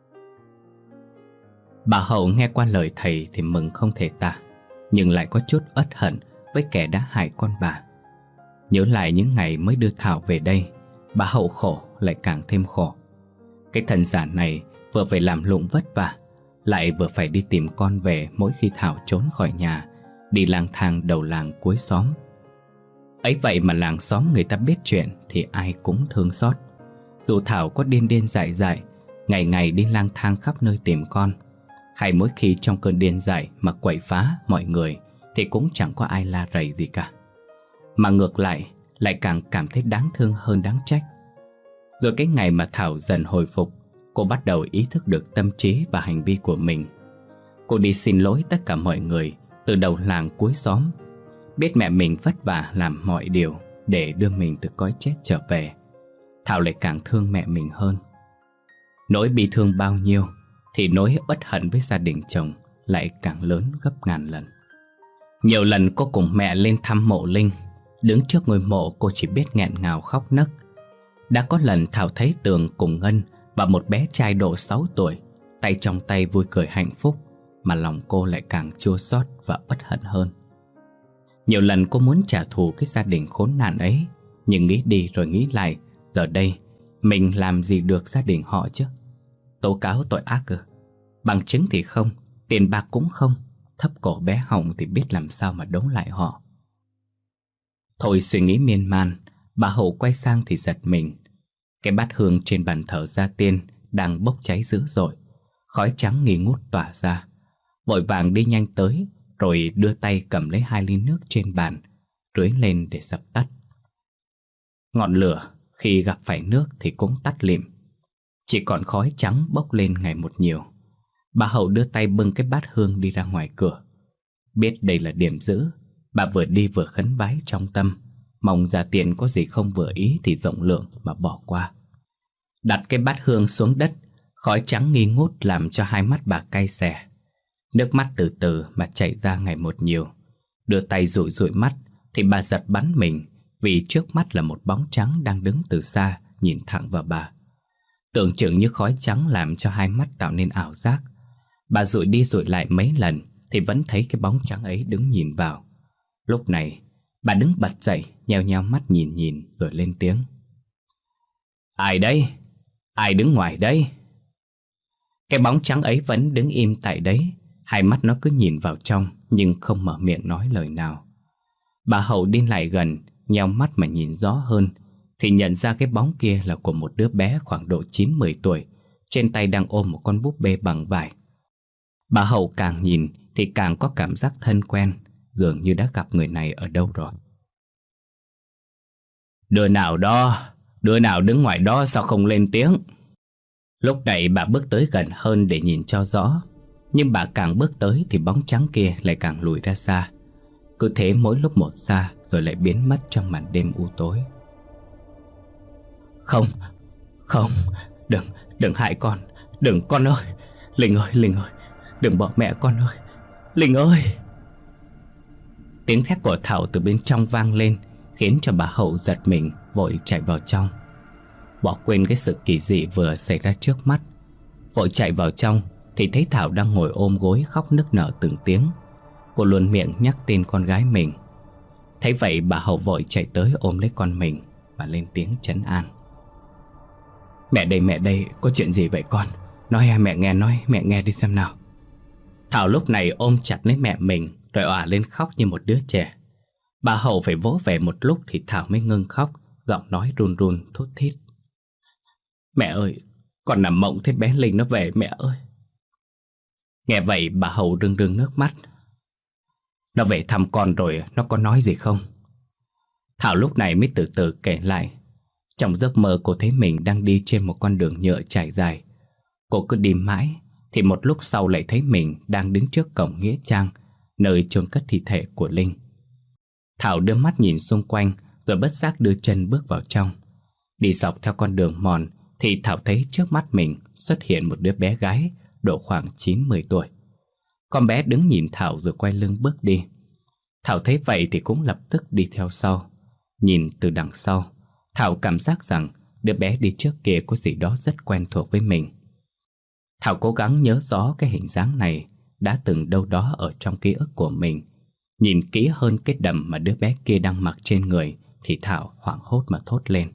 Bà Hậu nghe qua lời thầy thì mừng không thể tả, nhưng lại có chút uất hận với kẻ đã hại con bà. Nhớ lại những ngày mới đưa Thảo về đây, bà Hậu khổ lại càng thêm khổ. Cái thần giả này vừa phải làm lụng vất vả, lại vừa phải đi tìm con về mỗi khi Thảo trốn khỏi nhà, đi lang thang đầu làng cuối xóm. Ấy vậy mà làng xóm người ta biết chuyện thì ai cũng thương xót. Dù Thảo có điên điên dại dại, ngày ngày đi lang thang khắp nơi tìm con, hay mỗi khi trong cơn điên dại mà quậy phá mọi người, thì cũng chẳng có ai la rầy gì cả. Mà ngược lại, lại càng cảm thấy đáng thương hơn đáng trách. Rồi cái ngày mà Thảo dần hồi phục, cô bắt đầu ý thức được tâm trí và hành vi của mình. Cô đi xin lỗi tất cả mọi người, từ đầu làng cuối xóm. Biết mẹ mình vất vả làm mọi điều để đưa mình từ cõi chết trở về, Thảo lại càng thương mẹ mình hơn. Nỗi bi thương bao nhiêu thì nỗi uất hận với gia đình chồng lại càng lớn gấp ngàn lần. Nhiều lần cô cùng mẹ lên thăm mộ Linh. Đứng trước ngôi mộ cô chỉ biết nghẹn ngào khóc nấc. Đã có lần Thảo thấy Tường cùng Ngân và một bé trai độ sáu tuổi, tay trong tay vui cười hạnh phúc, mà lòng cô lại càng chua xót và uất hận hơn. Nhiều lần cô muốn trả thù cái gia đình khốn nạn ấy, nhưng nghĩ đi rồi nghĩ lại, giờ đây mình làm gì được gia đình họ chứ? Tố cáo tội ác ư? Bằng chứng thì không, tiền bạc cũng không, thấp cổ bé họng thì biết làm sao mà đấu lại họ. Thôi suy nghĩ miên man, bà Hậu quay sang thì giật mình. Cái bát hương trên bàn thờ gia tiên đang bốc cháy dữ dội, khói trắng nghi ngút tỏa ra. Vội vàng đi nhanh tới, rồi đưa tay cầm lấy hai ly nước trên bàn, rưới lên để dập tắt. Ngọn lửa khi gặp phải nước thì cũng tắt lịm, chỉ còn khói trắng bốc lên ngày một nhiều. Bà Hậu đưa tay bưng cái bát hương đi ra ngoài cửa. Biết đây là điểm dữ, bà vừa đi vừa khấn vái trong tâm, mong gia tiên có gì không vừa ý thì rộng lượng mà bỏ qua. Đặt cái bát hương xuống đất, khói trắng nghi ngút làm cho hai mắt bà cay xè. Nước mắt từ từ mà chảy ra ngày một nhiều. Đưa tay dụi dụi mắt thì bà giật bắn mình, vì trước mắt là một bóng trắng đang đứng từ xa nhìn thẳng vào bà. Tưởng chừng như khói trắng làm cho hai mắt tạo nên ảo giác. Bà dụi đi dụi lại mấy lần thì vẫn thấy cái bóng trắng ấy đứng nhìn vào. Lúc này bà đứng bật dậy, nheo nheo mắt nhìn nhìn rồi lên tiếng: "Ai đây? Ai đứng ngoài đây?" Cái bóng trắng ấy vẫn đứng im tại đấy, hai mắt nó cứ nhìn vào trong nhưng không mở miệng nói lời nào. Bà Hậu đi lại gần, nheo mắt mà nhìn rõ hơn thì nhận ra cái bóng kia là của một đứa bé khoảng độ chín mười tuổi, trên tay đang ôm một con búp bê bằng vải. Bà Hậu càng nhìn thì càng có cảm giác thân quen, dường như đã gặp người này ở đâu rồi. "Đứa nào đó? Đứa nào đứng ngoài đó sao không lên tiếng?" Lúc này bà bước tới gần hơn để nhìn cho rõ, nhưng bà càng bước tới thì bóng trắng kia lại càng lùi ra xa. Cứ thế mỗi lúc một xa rồi lại biến mất trong màn đêm u tối. "Không, không, đừng, đừng hại con, đừng con ơi, Linh ơi, Linh ơi, đừng bỏ mẹ con ơi, Linh ơi." Tiếng thét của Thảo từ bên trong vang lên, khiến cho bà Hậu giật mình, vội chạy vào trong. Bỏ quên cái sự kỳ dị vừa xảy ra trước mắt, vội chạy vào trong thì thấy Thảo đang ngồi ôm gối khóc nức nở từng tiếng. Cô luôn miệng nhắc tên con gái mình. Thấy vậy bà Hậu vội chạy tới ôm lấy con mình và lên tiếng trấn an: "Mẹ đây, mẹ đây, có chuyện gì vậy con? Nói à, mẹ nghe, nói mẹ nghe đi xem nào." Thảo lúc này ôm chặt lấy mẹ mình rồi òa lên khóc như một đứa trẻ. Bà Hậu phải vỗ về một lúc thì Thảo mới ngưng khóc, giọng nói run run thút thít: "Mẹ ơi, Con nằm mộng thấy bé Linh nó về mẹ ơi. Nghe vậy bà Hậu rưng rưng nước mắt. Nó về thăm con rồi, nó có nói gì không? Thảo lúc này mới từ từ kể lại. Trong giấc mơ cô thấy mình đang đi trên một con đường nhựa trải dài. Cô cứ đi mãi thì một lúc sau lại thấy mình đang đứng trước cổng nghĩa trang, nơi chôn cất thi thể của Linh. Thảo đưa mắt nhìn xung quanh rồi bất giác đưa chân bước vào trong. Đi dọc theo con đường mòn thì Thảo thấy trước mắt mình xuất hiện một đứa bé gái độ khoảng chín mười tuổi. Con bé đứng nhìn Thảo rồi quay lưng bước đi. Thảo thấy vậy thì cũng lập tức đi theo sau. Nhìn từ đằng sau, Thảo cảm giác rằng đứa bé đi trước kia có gì đó rất quen thuộc với mình. Thảo cố gắng nhớ rõ cái hình dáng này đã từng đâu đó ở trong ký ức của mình. Nhìn kỹ hơn cái đầm mà đứa bé kia đang mặc trên người thì Thảo hoảng hốt mà thốt lên.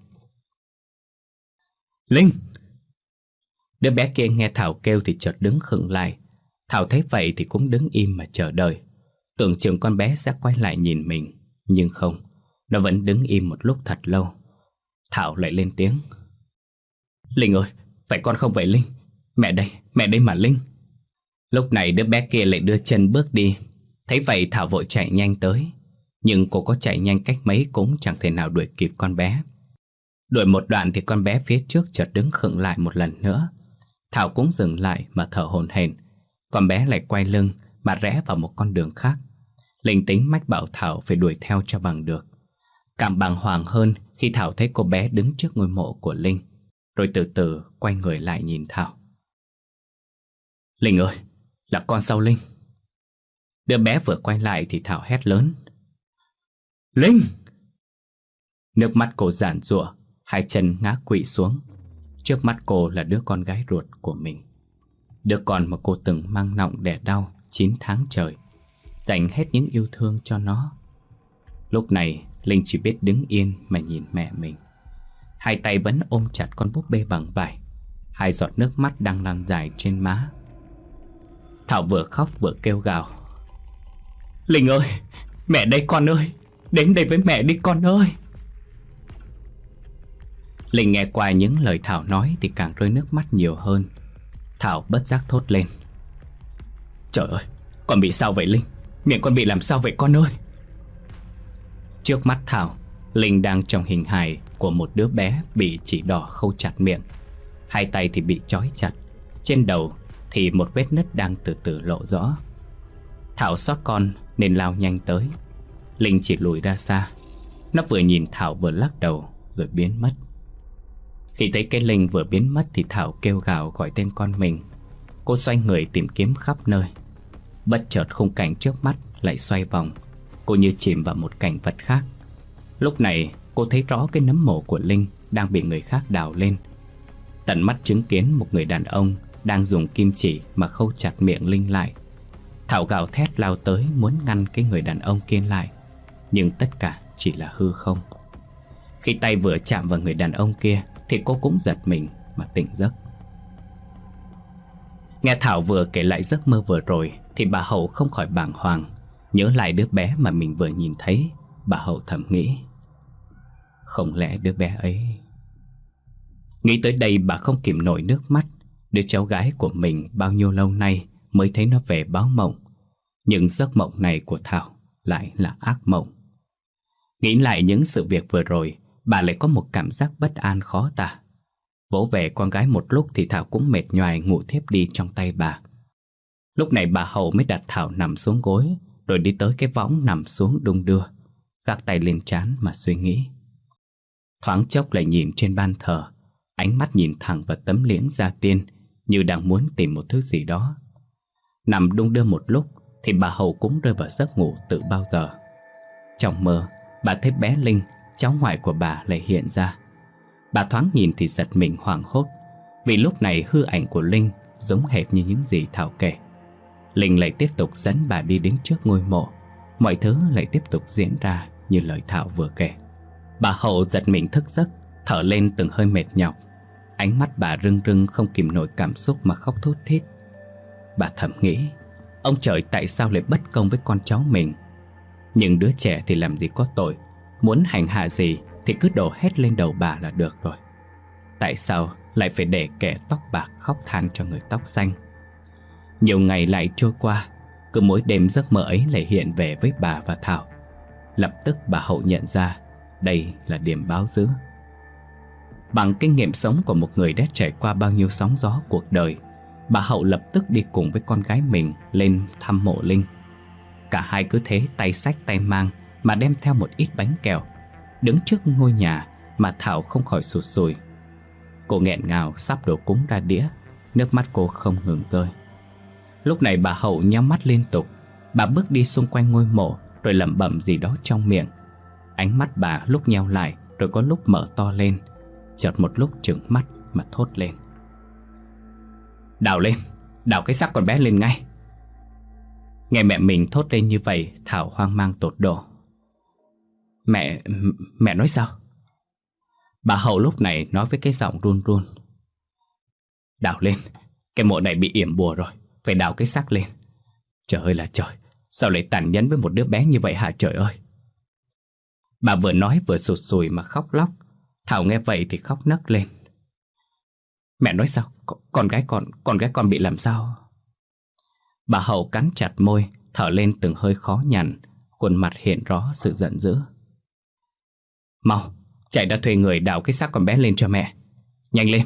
Linh! Đứa bé kia nghe Thảo kêu thì chợt đứng khựng lại. Thảo thấy vậy thì cũng đứng im mà chờ đợi. Tưởng chừng con bé sẽ quay lại nhìn mình, nhưng không, nó vẫn đứng im một lúc thật lâu. Thảo lại lên tiếng. Linh ơi, phải con không vậy Linh? Mẹ đây, mẹ đây mà Linh. Lúc này đứa bé kia lại đưa chân bước đi. Thấy vậy Thảo vội chạy nhanh tới. Nhưng cô có chạy nhanh cách mấy cũng chẳng thể nào đuổi kịp con bé. Đuổi một đoạn thì con bé phía trước chợt đứng khựng lại một lần nữa. Thảo cũng dừng lại mà thở hổn hển. Con bé lại quay lưng mà rẽ vào một con đường khác. Linh tính mách bảo Thảo phải đuổi theo cho bằng được. Càng bàng hoàng hơn khi Thảo thấy cô bé đứng trước ngôi mộ của Linh, rồi từ từ quay người lại nhìn Thảo. Linh ơi, là con sao Linh? Đứa bé vừa quay lại thì Thảo hét lớn. Linh! Nước mắt cô giàn giụa, hai chân ngã quỵ xuống. Trước mắt cô là đứa con gái ruột của mình. Đứa con mà cô từng mang nọng đẻ đau chín tháng trời, dành hết những yêu thương cho nó. Lúc này Linh chỉ biết đứng yên mà nhìn mẹ mình. Hai tay vẫn ôm chặt con búp bê bằng vải. Hai giọt nước mắt đang lăn dài trên má. Thảo vừa khóc vừa kêu gào. Linh ơi, mẹ đây con ơi, đến đây với mẹ đi con ơi. Linh nghe qua những lời Thảo nói thì càng rơi nước mắt nhiều hơn. Thảo bất giác thốt lên. Trời ơi, con bị sao vậy Linh? Miệng con bị làm sao vậy con ơi? Trước mắt Thảo, Linh đang trong hình hài của một đứa bé bị chỉ đỏ khâu chặt miệng. Hai tay thì bị trói chặt. Trên đầu thì một vết nứt đang từ từ lộ rõ. Thảo xót con nên lao nhanh tới. Linh chỉ lùi ra xa. Nó vừa nhìn Thảo vừa lắc đầu rồi biến mất. Khi thấy cái Linh vừa biến mất thì Thảo kêu gào gọi tên con mình. Cô xoay người tìm kiếm khắp nơi. Bất chợt khung cảnh trước mắt lại xoay vòng. Cô như chìm vào một cảnh vật khác. Lúc này cô thấy rõ cái nấm mộ của Linh đang bị người khác đào lên. Tận mắt chứng kiến một người đàn ông đang dùng kim chỉ mà khâu chặt miệng Linh lại. Thảo gào thét lao tới muốn ngăn cái người đàn ông kia lại, nhưng tất cả chỉ là hư không. Khi tay vừa chạm vào người đàn ông kia thì cô cũng giật mình mà tỉnh giấc. Nghe Thảo vừa kể lại giấc mơ vừa rồi thì bà Hậu không khỏi bàng hoàng. Nhớ lại đứa bé mà mình vừa nhìn thấy, bà Hậu thầm nghĩ, không lẽ đứa bé ấy... Nghĩ tới đây bà không kìm nổi nước mắt. Đứa cháu gái của mình bao nhiêu lâu nay mới thấy nó về báo mộng. Nhưng giấc mộng này của Thảo lại là ác mộng. Nghĩ lại những sự việc vừa rồi, bà lại có một cảm giác bất an khó tả. Vỗ về con gái một lúc thì Thảo cũng mệt nhoài ngủ thiếp đi trong tay bà. Lúc này bà Hậu mới đặt Thảo nằm xuống gối, rồi đi tới cái võng nằm xuống đung đưa, gác tay lên trán mà suy nghĩ. Thoáng chốc lại nhìn trên ban thờ, ánh mắt nhìn thẳng vào tấm liễn gia tiên, như đang muốn tìm một thứ gì đó. Nằm đung đưa một lúc thì bà Hậu cũng rơi vào giấc ngủ từ bao giờ. Trong mơ, bà thấy bé Linh, cháu ngoại của bà lại hiện ra. Bà thoáng nhìn thì giật mình hoảng hốt, vì lúc này hư ảnh của Linh giống hệt như những gì Thảo kể. Linh lại tiếp tục dẫn bà đi đến trước ngôi mộ. Mọi thứ lại tiếp tục diễn ra như lời Thảo vừa kể. Bà Hậu giật mình thức giấc, thở lên từng hơi mệt nhọc. Ánh mắt bà rưng rưng không kìm nổi cảm xúc mà khóc thút thít. Bà thầm nghĩ, ông trời tại sao lại bất công với con cháu mình? Nhưng đứa trẻ thì làm gì có tội, muốn hành hạ gì thì cứ đổ hết lên đầu bà là được rồi. Tại sao lại phải để kẻ tóc bạc khóc than cho người tóc xanh. Nhiều ngày lại trôi qua, cứ mỗi đêm giấc mơ ấy lại hiện về với bà và Thảo. Lập tức bà Hậu nhận ra đây là điểm báo dữ. Bằng kinh nghiệm sống của một người đã trải qua bao nhiêu sóng gió cuộc đời, bà Hậu lập tức đi cùng với con gái mình lên thăm mộ Linh. Cả hai cứ thế tay xách tay mang mà đem theo một ít bánh kẹo. Đứng trước ngôi nhà mà Thảo không khỏi sụt sùi. Cô nghẹn ngào sắp đổ cúng ra đĩa, nước mắt cô không ngừng rơi. Lúc này bà Hậu nhắm mắt liên tục. Bà bước đi xung quanh ngôi mộ rồi lẩm bẩm gì đó trong miệng. Ánh mắt bà lúc nheo lại rồi có lúc mở to lên, chợt một lúc trừng mắt mà thốt lên: "Đào lên, đào cái xác con bé lên ngay." Nghe mẹ mình thốt lên như vậy, Thảo hoang mang tột độ. Mẹ, mẹ nói sao? Bà Hậu lúc này nói với cái giọng run run: "Đào lên, cái mộ này bị yểm bùa rồi, phải đào cái xác lên. Trời ơi là trời, sao lại tàn nhẫn với một đứa bé như vậy hả trời ơi?" Bà vừa nói vừa sụt sùi mà khóc lóc. Thảo nghe vậy thì khóc nấc lên: "Mẹ nói sao? Con, con gái con, con gái con bị làm sao?" Bà Hậu cắn chặt môi, thở lên từng hơi khó nhằn, khuôn mặt hiện rõ sự giận dữ. "Mau, chạy ra thuê người đào cái xác con bé lên cho mẹ. Nhanh lên!"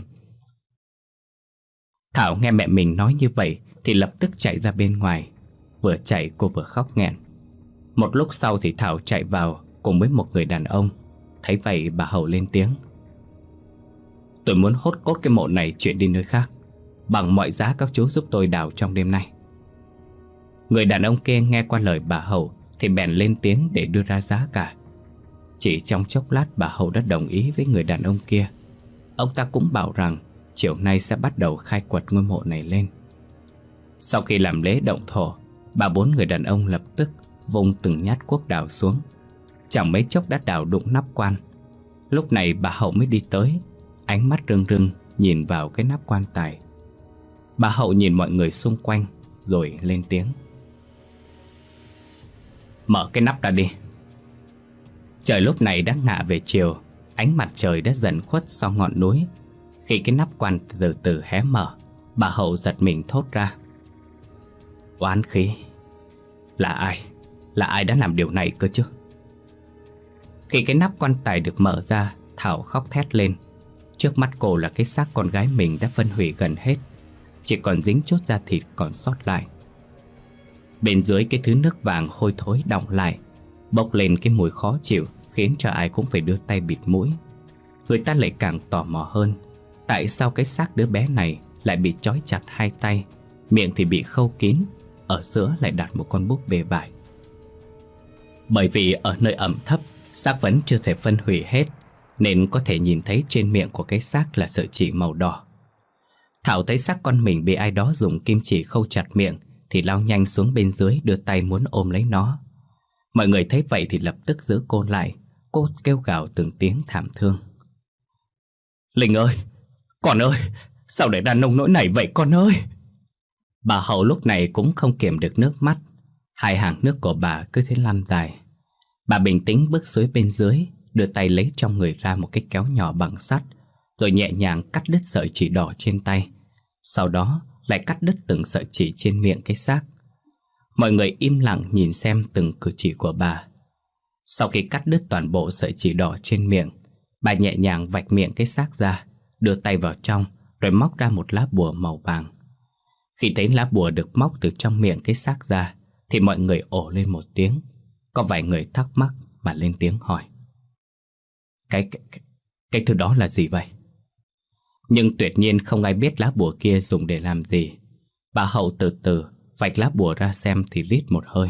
Thảo nghe mẹ mình nói như vậy thì lập tức chạy ra bên ngoài. Vừa chạy cô vừa khóc nghẹn. Một lúc sau thì Thảo chạy vào cùng với một người đàn ông. Thấy vậy bà Hậu lên tiếng: "Tôi muốn hốt cốt cái mộ này chuyển đi nơi khác. Bằng mọi giá các chú giúp tôi đào trong đêm nay." Người đàn ông kia nghe qua lời bà Hậu thì bèn lên tiếng để đưa ra giá cả. Chỉ trong chốc lát bà Hậu đã đồng ý với người đàn ông kia. Ông ta cũng bảo rằng chiều nay sẽ bắt đầu khai quật ngôi mộ này lên. Sau khi làm lễ động thổ, bà bốn người đàn ông lập tức vung từng nhát cuốc đào xuống. Chẳng mấy chốc đã đào đụng nắp quan. Lúc này bà Hậu mới đi tới, ánh mắt rưng rưng nhìn vào cái nắp quan tài. Bà Hậu nhìn mọi người xung quanh rồi lên tiếng: "Mở cái nắp ra đi." Trời lúc này đã ngả về chiều, ánh mặt trời đã dần khuất sau ngọn núi. Khi cái nắp quan từ từ hé mở, bà Hậu giật mình thốt ra: "Oán khí! Là ai? Là ai đã làm điều này cơ chứ?" Khi cái nắp quan tài được mở ra, Thảo khóc thét lên. Trước mắt cô là cái xác con gái mình đã phân hủy gần hết, chỉ còn dính chút da thịt còn sót lại. Bên dưới cái thứ nước vàng hôi thối đọng lại, bốc lên cái mùi khó chịu, khiến cho ai cũng phải đưa tay bịt mũi. Người ta lại càng tò mò hơn, tại sao cái xác đứa bé này lại bị trói chặt hai tay, miệng thì bị khâu kín, ở giữa lại đặt một con búp bê vải. Bởi vì ở nơi ẩm thấp, xác vẫn chưa thể phân hủy hết, nên có thể nhìn thấy trên miệng của cái xác là sợi chỉ màu đỏ. Thảo thấy xác con mình bị ai đó dùng kim chỉ khâu chặt miệng thì lao nhanh xuống bên dưới, đưa tay muốn ôm lấy nó. Mọi người thấy vậy thì lập tức giữ cô lại. Cô kêu gào từng tiếng thảm thương: "Linh ơi! Con ơi! Sao để ra nông nỗi này vậy con ơi?" Bà Hậu lúc này cũng không kiềm được nước mắt. Hai hàng nước của bà cứ thế lăn dài. Bà bình tĩnh bước xuống bên dưới, đưa tay lấy trong người ra một cái kéo nhỏ bằng sắt, rồi nhẹ nhàng cắt đứt sợi chỉ đỏ trên tay. Sau đó lại cắt đứt từng sợi chỉ trên miệng cái xác. Mọi người im lặng nhìn xem từng cử chỉ của bà. Sau khi cắt đứt toàn bộ sợi chỉ đỏ trên miệng, bà nhẹ nhàng vạch miệng cái xác ra, đưa tay vào trong rồi móc ra một lá bùa màu vàng. Khi thấy lá bùa được móc từ trong miệng cái xác ra thì mọi người ồ lên một tiếng. Có vài người thắc mắc mà lên tiếng hỏi: Cái, cái, cái, cái thứ đó là gì vậy? Nhưng tuyệt nhiên không ai biết lá bùa kia dùng để làm gì. Bà Hậu từ từ vạch lá bùa ra xem thì rít một hơi: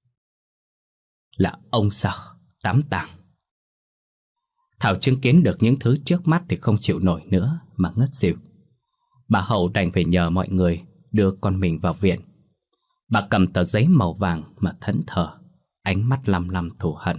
Là ông sao? Tám tàng. Thảo chứng kiến được những thứ trước mắt thì không chịu nổi nữa mà ngất xỉu. Bà Hậu đành phải nhờ mọi người đưa con mình vào viện. Bà cầm tờ giấy màu vàng mà thẫn thờ, ánh mắt lăm lăm thù hận.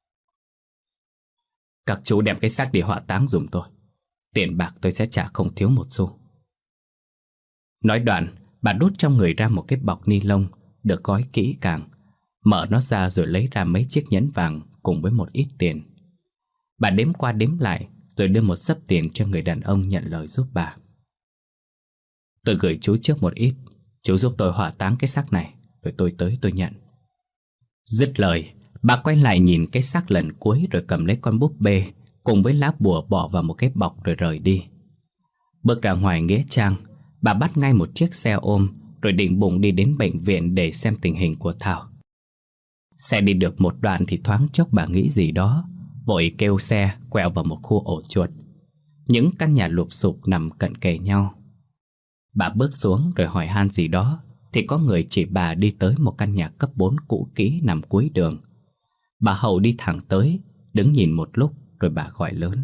Các chú đem cái xác đi hỏa táng giùm tôi. Tiền bạc tôi sẽ trả không thiếu một xu. Nói đoạn, bà đút trong người ra một cái bọc ni lông được gói kỹ càng, mở nó ra rồi lấy ra mấy chiếc nhẫn vàng cùng với một ít tiền. Bà đếm qua đếm lại rồi đưa một xấp tiền cho người đàn ông nhận lời giúp bà. Tôi gửi chú trước một ít, chú giúp tôi hỏa táng cái xác này, rồi tôi tới tôi nhận. Dứt lời, bà quay lại nhìn cái xác lần cuối rồi cầm lấy con búp bê cùng với lá bùa bỏ vào một cái bọc rồi rời đi. Bước ra ngoài nghĩa trang, bà bắt ngay một chiếc xe ôm rồi định bụng đi đến bệnh viện để xem tình hình của Thảo. Xe đi được một đoạn thì thoáng chốc bà nghĩ gì đó, vội kêu xe quẹo vào một khu ổ chuột. Những căn nhà lụp xụp nằm cận kề nhau. Bà bước xuống rồi hỏi han gì đó thì có người chỉ bà đi tới một căn nhà cấp bốn cũ kỹ nằm cuối đường. Bà Hậu đi thẳng tới, đứng nhìn một lúc rồi bà gọi lớn: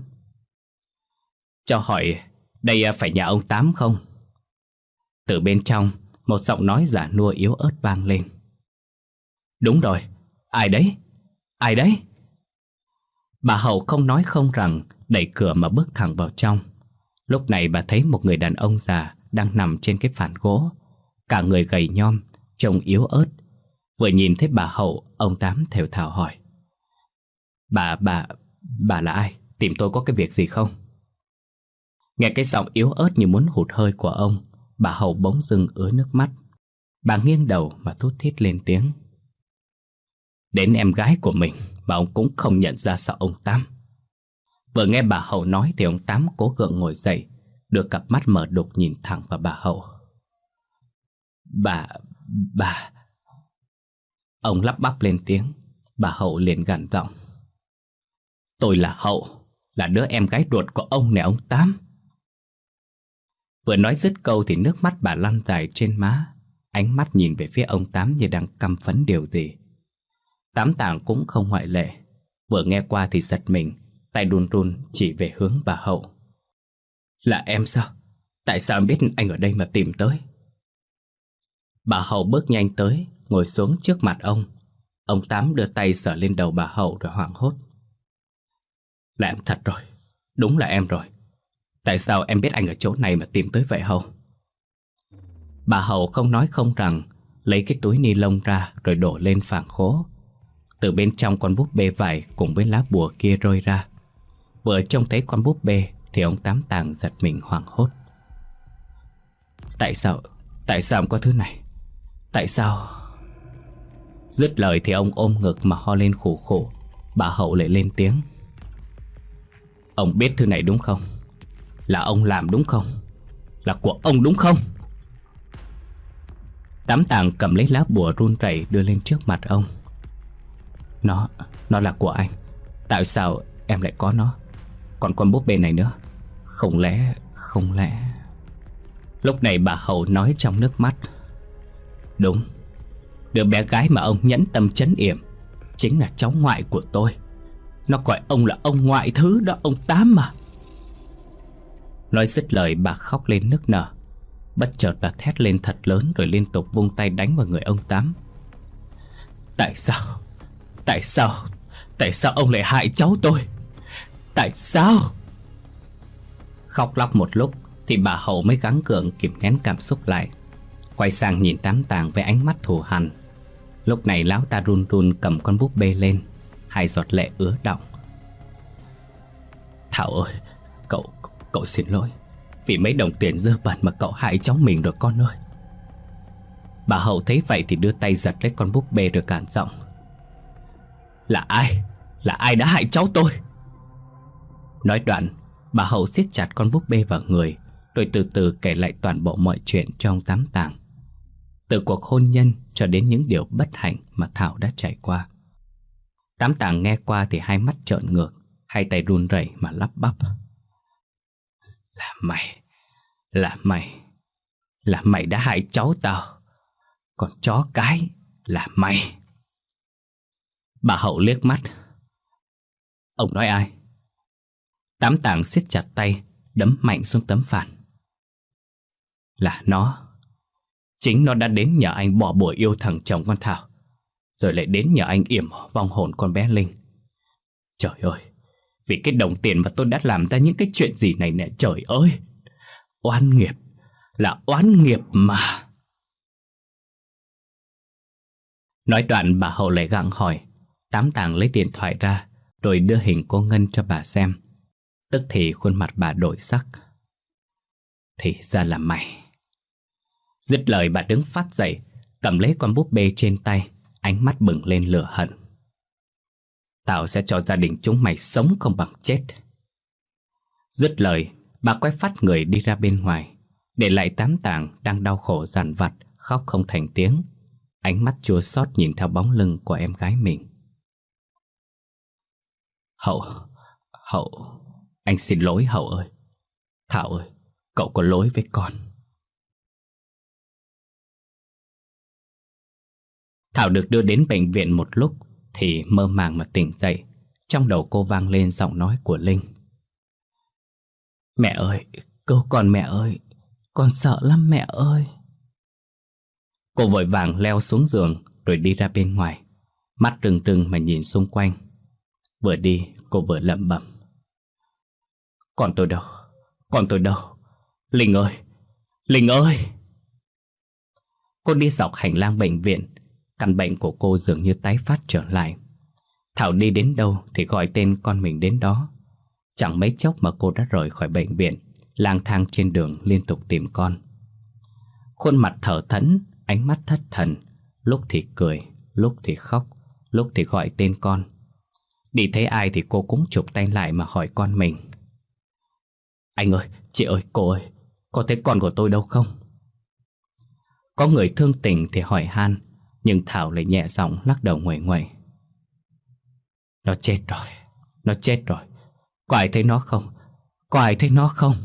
"Cho hỏi, đây phải nhà ông Tám không?" Từ bên trong, một giọng nói già nua yếu ớt vang lên: "Đúng rồi, ai đấy? Ai đấy?" Bà Hậu không nói không rằng, đẩy cửa mà bước thẳng vào trong. Lúc này bà thấy một người đàn ông già đang nằm trên cái phản gỗ, cả người gầy nhom, trông yếu ớt. Vừa nhìn thấy bà Hậu, ông Tám thều thào hỏi: Bà, bà, bà là ai? Tìm tôi có cái việc gì không?" Nghe cái giọng yếu ớt như muốn hụt hơi của ông, bà Hậu bỗng dưng ứa nước mắt. Bà nghiêng đầu mà thút thít lên tiếng: "Đến em gái của mình mà ông cũng không nhận ra sao ông Tám?" Vừa nghe bà Hậu nói thì ông Tám cố gượng ngồi dậy, đưa cặp mắt mở đục nhìn thẳng vào bà Hậu. Bà... bà... Ông lắp bắp lên tiếng. Bà Hậu liền gằn giọng: "Tôi là Hậu, là đứa em gái ruột của ông nè ông Tám." Vừa nói dứt câu thì nước mắt bà lăn dài trên má, ánh mắt nhìn về phía ông Tám như đang căm phẫn điều gì. Tám Tàng cũng không ngoại lệ. Vừa nghe qua thì giật mình, tay run run chỉ về hướng bà Hậu. "Là em sao? Tại sao em biết anh ở đây mà tìm tới?" Bà Hậu bước nhanh tới, ngồi xuống trước mặt ông. Ông Tám đưa tay sờ lên đầu bà Hậu rồi hoảng hốt: "Là em thật rồi, đúng là em rồi. Tại sao em biết anh ở chỗ này mà tìm tới vậy Hậu?" Bà Hậu không nói không rằng, lấy cái túi ni lông ra rồi đổ lên phản khố. Từ bên trong con búp bê vải cùng với lá bùa kia rơi ra. Vừa trông thấy con búp bê thì ông Tám Tàng giật mình hoảng hốt: Tại sao, tại sao em có thứ này? Tại sao? Dứt lời thì ông ôm ngực mà ho lên khủ khủ. Bà Hậu lại lên tiếng: "Ông biết thứ này đúng không? Là ông làm đúng không? Là của ông đúng không?" Tám Tàng cầm lấy lá bùa run rẩy đưa lên trước mặt ông. Nó, nó là của anh. Tại sao em lại có nó? Còn con búp bê này nữa. Không lẽ, không lẽ... Lúc này bà Hậu nói trong nước mắt: "Đúng, đứa bé gái mà ông nhẫn tâm trấn yểm chính là cháu ngoại của tôi. Nó gọi ông là ông ngoại thứ đó ông Tám mà." Nói dứt lời bà khóc lên nức nở. Bất chợt bà thét lên thật lớn rồi liên tục vung tay đánh vào người ông Tám. "Tại sao? Tại sao? Tại sao ông lại hại cháu tôi? Tại sao?" Khóc lóc một lúc thì bà Hậu mới gắng gượng kìm nén cảm xúc lại, quay sang nhìn Tám Tàng với ánh mắt thù hằn. Lúc này lão ta run run cầm con búp bê lên, hai giọt lệ ứa đọng. "Thảo ơi, cậu, cậu xin lỗi. Vì mấy đồng tiền dơ bẩn mà cậu hại cháu mình rồi con ơi." Bà Hậu thấy vậy thì đưa tay giật lấy con búp bê rồi cản giọng: "Là ai? Là ai đã hại cháu tôi?" Nói đoạn, bà Hậu siết chặt con búp bê vào người, rồi từ từ kể lại toàn bộ mọi chuyện cho ông Tám Tàng. Từ cuộc hôn nhân cho đến những điều bất hạnh mà Thảo đã trải qua. Tám Tàng nghe qua thì hai mắt trợn ngược, hai tay run rẩy mà lắp bắp: "Là mày, là mày, là mày đã hại cháu tao. Còn chó cái là mày." Bà Hậu liếc mắt: "Ông nói ai?" Tám Tàng siết chặt tay, đấm mạnh xuống tấm phản: "Là nó. Chính nó đã đến nhờ anh bỏ bùa yêu thằng chồng con Thảo, rồi lại đến nhờ anh yểm vong hồn con bé Linh. Trời ơi, vì cái đồng tiền mà tôi đã làm ra những cái chuyện gì này nè, trời ơi. Oan nghiệp, là oan nghiệp mà." Nói đoạn bà Hậu lại gặng hỏi. Tám Tàng lấy điện thoại ra rồi đưa hình cô Ngân cho bà xem. Tức thì khuôn mặt bà đổi sắc. Thì ra là mày. Dứt lời bà đứng phát dậy, cầm lấy con búp bê trên tay, ánh mắt bừng lên lửa hận. Tao sẽ cho gia đình chúng mày sống không bằng chết. Dứt lời, bà quay phát người đi ra bên ngoài, để lại Tám Tàng đang đau khổ dằn vặt, khóc không thành tiếng, ánh mắt chua xót nhìn theo bóng lưng của em gái mình. Hậu, Hậu, anh xin lỗi Hậu ơi. Thảo ơi, cậu có lỗi với con. Thảo được đưa đến bệnh viện một lúc thì mơ màng mà tỉnh dậy. Trong đầu cô vang lên giọng nói của Linh. Mẹ ơi, cứu con mẹ ơi, con sợ lắm mẹ ơi. Cô vội vàng leo xuống giường rồi đi ra bên ngoài, mắt trừng trừng mà nhìn xung quanh. Vừa đi cô vừa lẩm bẩm. Con tôi đâu, con tôi đâu, Linh ơi, Linh ơi. Cô đi dọc hành lang bệnh viện. Căn bệnh của cô dường như tái phát trở lại. Thảo đi đến đâu thì gọi tên con mình đến đó. Chẳng mấy chốc mà cô đã rời khỏi bệnh viện, lang thang trên đường liên tục tìm con. Khuôn mặt thở thẫn, ánh mắt thất thần, lúc thì cười, lúc thì khóc, lúc thì gọi tên con. Đi thấy ai thì cô cũng chụp tay lại mà hỏi con mình. Anh ơi, chị ơi, cô ơi, có thấy con của tôi đâu không? Có người thương tình thì hỏi han, nhưng Thảo lại nhẹ giọng lắc đầu nguậy nguậy. Nó chết rồi, nó chết rồi. Có ai thấy nó không? Có ai thấy nó không?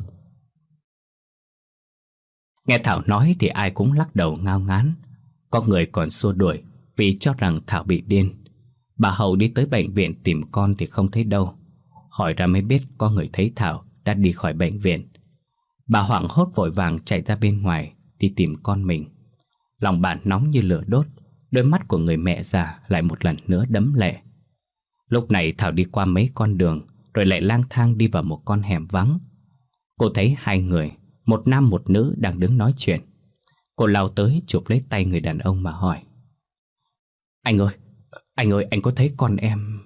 Nghe Thảo nói thì ai cũng lắc đầu ngao ngán. Có người còn xua đuổi vì cho rằng Thảo bị điên. Bà Hậu đi tới bệnh viện tìm con thì không thấy đâu. Hỏi ra mới biết có người thấy Thảo đã đi khỏi bệnh viện. Bà hoảng hốt vội vàng chạy ra bên ngoài đi tìm con mình. Lòng bà nóng như lửa đốt, đôi mắt của người mẹ già lại một lần nữa đẫm lệ. Lúc này Thảo đi qua mấy con đường, rồi lại lang thang đi vào một con hẻm vắng. Cô thấy hai người, một nam một nữ đang đứng nói chuyện. Cô lao tới chụp lấy tay người đàn ông mà hỏi. Anh ơi, anh ơi, anh có thấy con em?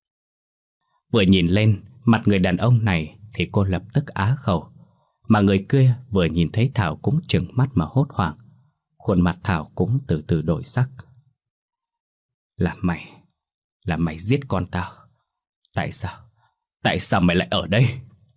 Vừa nhìn lên mặt người đàn ông này thì cô lập tức á khẩu. Mà người kia vừa nhìn thấy Thảo cũng trừng mắt mà hốt hoảng. Khuôn mặt Thảo cũng từ từ đổi sắc. Là mày, là mày giết con tao. Tại sao, tại sao mày lại ở đây?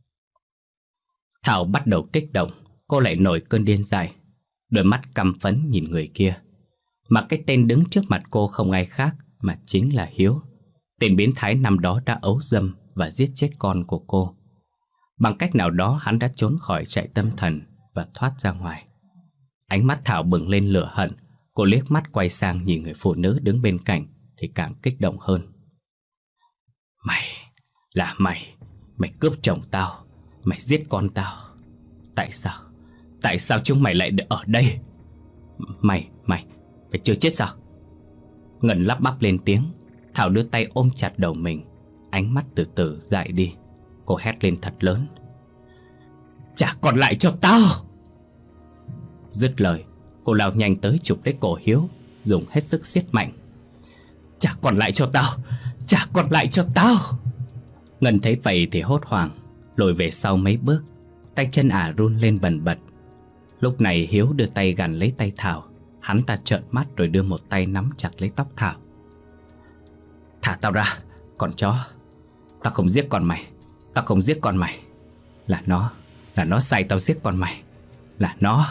Thảo bắt đầu kích động. Cô lại nổi cơn điên dại. Đôi mắt căm phẫn nhìn người kia. Mà cái tên đứng trước mặt cô không ai khác mà chính là Hiếu. Tên biến thái năm đó đã ấu dâm và giết chết con của cô. Bằng cách nào đó hắn đã trốn khỏi trại tâm thần và thoát ra ngoài. Ánh mắt Thảo bừng lên lửa hận. Cô liếc mắt quay sang nhìn người phụ nữ đứng bên cạnh thì càng kích động hơn. Mày, là mày, mày cướp chồng tao, mày giết con tao. Tại sao, tại sao chúng mày lại ở đây? Mày, mày, mày chưa chết sao? Ngân lắp bắp lên tiếng. Thảo đưa tay ôm chặt đầu mình, ánh mắt từ từ dại đi. Cô hét lên thật lớn. Trả còn lại cho tao! Dứt lời, cô lao nhanh tới chụp lấy cổ Hiếu, dùng hết sức siết mạnh. Trả còn lại cho tao! Trả còn lại cho tao! Ngân thấy vậy thì hốt hoảng, lùi về sau mấy bước. Tay chân ả run lên bần bật. Lúc này Hiếu đưa tay gằn lấy tay Thảo. Hắn ta trợn mắt rồi đưa một tay nắm chặt lấy tóc Thảo. Thả tao ra, con chó! Tao không giết con mày. Tao không giết con mày. Là nó, là nó sai tao giết con mày. Là nó.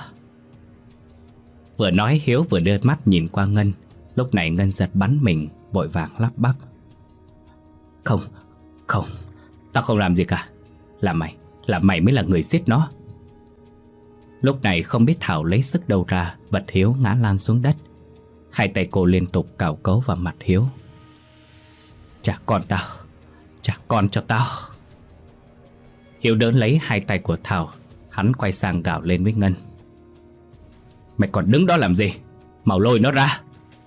Vừa nói Hiếu vừa đưa mắt nhìn qua Ngân. Lúc này Ngân giật bắn mình, vội vàng lắp bắp. Không, không, tao không làm gì cả. Là mày, là mày mới là người giết nó. Lúc này không biết Thảo lấy sức đâu ra, vật Hiếu ngã lan xuống đất. Hai tay cô liên tục cào cấu vào mặt Hiếu. Trả con tao, trả con cho tao. Hiếu đỡ lấy hai tay của Thảo. Hắn quay sang gào lên với Ngân. Mày còn đứng đó làm gì? Mau lôi nó ra.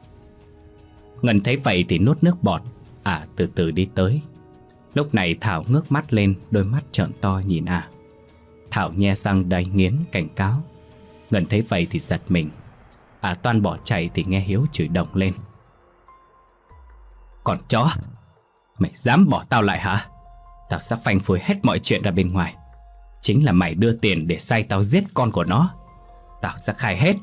Ngân thấy vậy thì nuốt nước bọt. À từ từ đi tới. Lúc này Thảo ngước mắt lên, đôi mắt trợn to nhìn à. Thảo nhe răng đầy nghiến cảnh cáo. Ngân thấy vậy thì giật mình. À toan bỏ chạy thì nghe Hiếu chửi đồng lên. Còn chó, mày dám bỏ tao lại hả? Tao sẽ phanh phui hết mọi chuyện ra bên ngoài. Chính là mày đưa tiền để sai tao giết con của nó. Tao sẽ khai hết.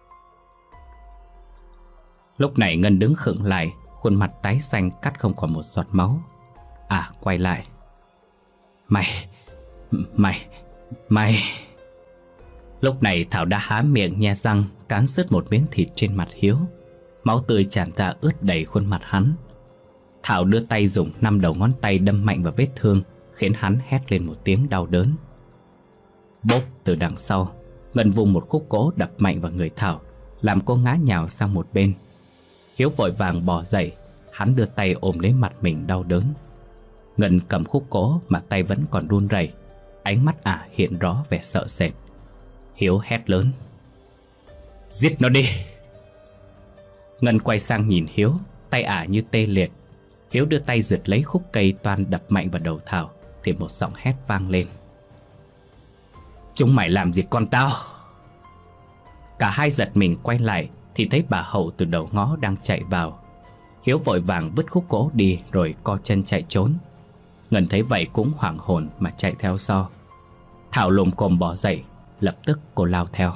Lúc này Ngân đứng khựng lại, khuôn mặt tái xanh cắt không còn một giọt máu. À quay lại. Mày Mày Mày Lúc này Thảo đã há miệng nhe răng cán sứt một miếng thịt trên mặt Hiếu. Máu tươi tràn ra ướt đầy khuôn mặt hắn. Thảo đưa tay dùng năm đầu ngón tay đâm mạnh vào vết thương, khiến hắn hét lên một tiếng đau đớn. Bốp từ đằng sau, Ngân vung một khúc gỗ đập mạnh vào người Thảo, làm cô ngã nhào sang một bên. Hiếu vội vàng bò dậy, hắn đưa tay ôm lấy mặt mình đau đớn. Ngân cầm khúc gỗ mà tay vẫn còn run rẩy, ánh mắt ả hiện rõ vẻ sợ sệt. Hiếu hét lớn: Giết nó đi! Ngân quay sang nhìn Hiếu, tay ả như tê liệt. Hiếu đưa tay giật lấy khúc cây toan đập mạnh vào đầu Thảo, thì một giọng hét vang lên: Chúng mày làm gì con tao? Cả hai giật mình quay lại thì thấy bà Hậu từ đầu ngõ đang chạy vào. Hiếu vội vàng vứt khúc gỗ đi rồi co chân chạy trốn. Ngân thấy vậy cũng hoảng hồn mà chạy theo sau. Thảo lồm cồm bò dậy, lập tức cô lao theo.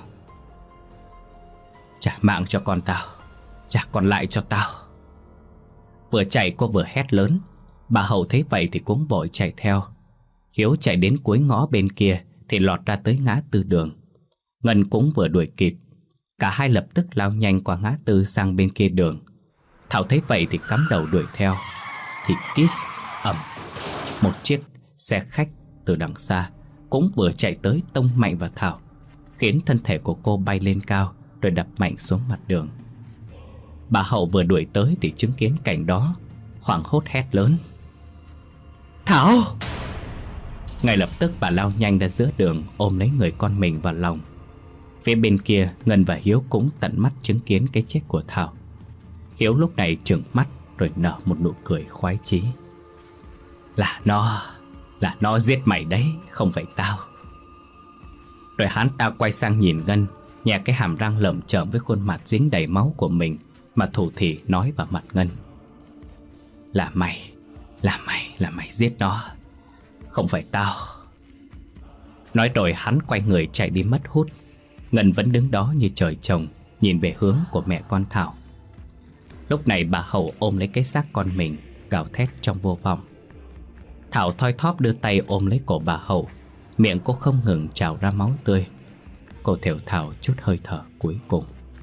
Trả mạng cho con tao, trả còn lại cho tao. Vừa chạy cô vừa hét lớn. Bà Hậu thấy vậy thì cũng vội chạy theo. Hiếu chạy đến cuối ngõ bên kia thì lọt ra tới ngã tư đường. Ngân cũng vừa đuổi kịp. Cả hai lập tức lao nhanh qua ngã tư sang bên kia đường. Thảo thấy vậy thì cắm đầu đuổi theo. Thì kiss ầm, một chiếc xe khách từ đằng xa cũng vừa chạy tới tông mạnh vào Thảo, khiến thân thể của cô bay lên cao rồi đập mạnh xuống mặt đường. Bà Hậu vừa đuổi tới thì chứng kiến cảnh đó, hoảng hốt hét lớn: Thảo! Ngay lập tức bà lao nhanh ra giữa đường, ôm lấy người con mình vào lòng. Phía bên kia, Ngân và Hiếu cũng tận mắt chứng kiến cái chết của Thảo. Hiếu lúc này trừng mắt rồi nở một nụ cười khoái chí. Là nó, là nó giết mày đấy, không phải tao. Rồi hắn ta quay sang nhìn Ngân, nhè cái hàm răng lởm chởm với khuôn mặt dính đầy máu của mình mà thủ thỉ nói vào mặt Ngân: Là mày, là mày, là mày giết nó, không phải tao. Nói rồi hắn quay người chạy đi mất hút. Ngân vẫn đứng đó như trời trồng, nhìn về hướng của mẹ con Thảo. Lúc này bà Hậu ôm lấy cái xác con mình, gào thét trong vô vọng. Thảo thoi thóp đưa tay ôm lấy cổ bà Hậu, miệng cô không ngừng trào ra máu tươi. Cô thều thào chút hơi thở cuối cùng.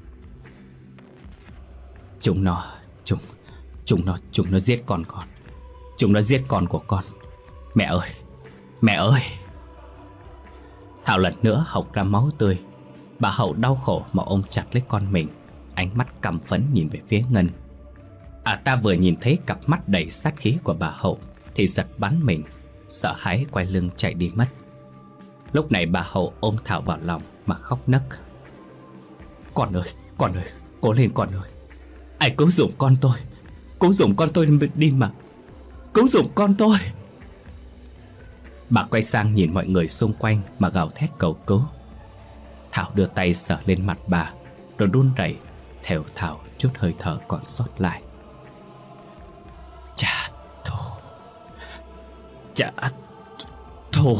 Chúng nó, chúng, chúng nó, chúng nó giết con con. Chúng nó giết con của con. Mẹ ơi, mẹ ơi! Thảo lần nữa hộc ra máu tươi. Bà Hậu đau khổ mà ôm chặt lấy con mình, ánh mắt căm phẫn nhìn về phía Ngân. À ta vừa nhìn thấy cặp mắt đầy sát khí của bà Hậu thì giật bắn mình, sợ hãi quay lưng chạy đi mất. Lúc này bà Hậu ôm Thảo vào lòng mà khóc nấc: Con ơi, con ơi, cố lên con ơi! Ai cứu giùm con tôi, cứu giùm con tôi đi mà, cứu giùm con tôi! Bà quay sang nhìn mọi người xung quanh mà gào thét cầu cứu. Thảo đưa tay sờ lên mặt bà, rồi run rẩy thều thào chút hơi thở còn sót lại. Trả thù, trả thù.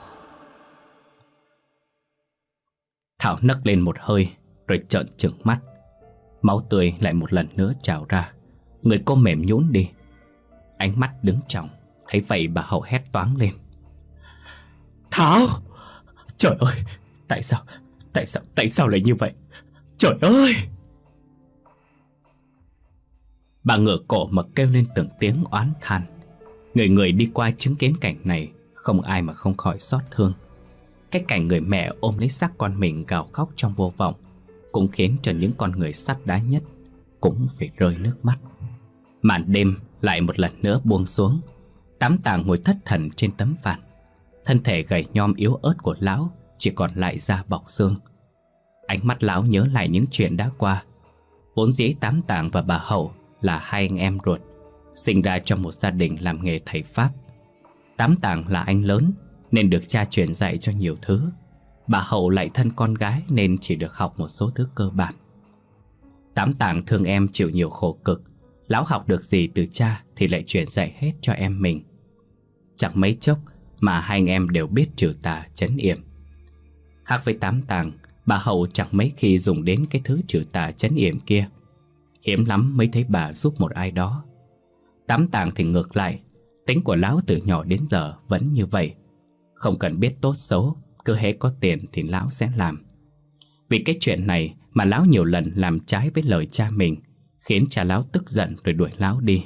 Thảo nấc lên một hơi rồi trợn trừng mắt. Máu tươi lại một lần nữa trào ra. Người cô mềm nhũn đi. Ánh mắt đứng tròng. Thấy vậy bà Hậu hét toáng lên: Thảo! Trời ơi! Tại sao? Tại sao? Tại sao lại như vậy? Trời ơi! Bà ngửa cổ mà kêu lên từng tiếng oán than. Người người đi qua chứng kiến cảnh này, không ai mà không khỏi xót thương. Cái cảnh người mẹ ôm lấy xác con mình gào khóc trong vô vọng cũng khiến cho những con người sắt đá nhất cũng phải rơi nước mắt. Màn đêm lại một lần nữa buông xuống. Tám Tàng ngồi thất thần trên tấm phản. Thân thể gầy nhom yếu ớt của lão chỉ còn lại da bọc xương. Ánh mắt lão nhớ lại những chuyện đã qua. Vốn dĩ Tám Tàng và bà Hậu là hai anh em ruột, sinh ra trong một gia đình làm nghề thầy pháp. Tám Tàng là anh lớn nên được cha truyền dạy cho nhiều thứ. Bà Hậu lại thân con gái nên chỉ được học một số thứ cơ bản. Tám Tàng thương em chịu nhiều khổ cực. Lão học được gì từ cha thì lại truyền dạy hết cho em mình. Chẳng mấy chốc mà hai anh em đều biết trừ tà trấn yểm. Khác với Tám Tàng, bà Hậu chẳng mấy khi dùng đến cái thứ trừ tà trấn yểm kia. Hiếm lắm mới thấy bà giúp một ai đó. Tám Tàng thì ngược lại, tính của lão từ nhỏ đến giờ vẫn như vậy. Không cần biết tốt xấu, cứ hễ có tiền thì lão sẽ làm. Vì cái chuyện này mà lão nhiều lần làm trái với lời cha mình, khiến cha lão tức giận rồi đuổi lão đi.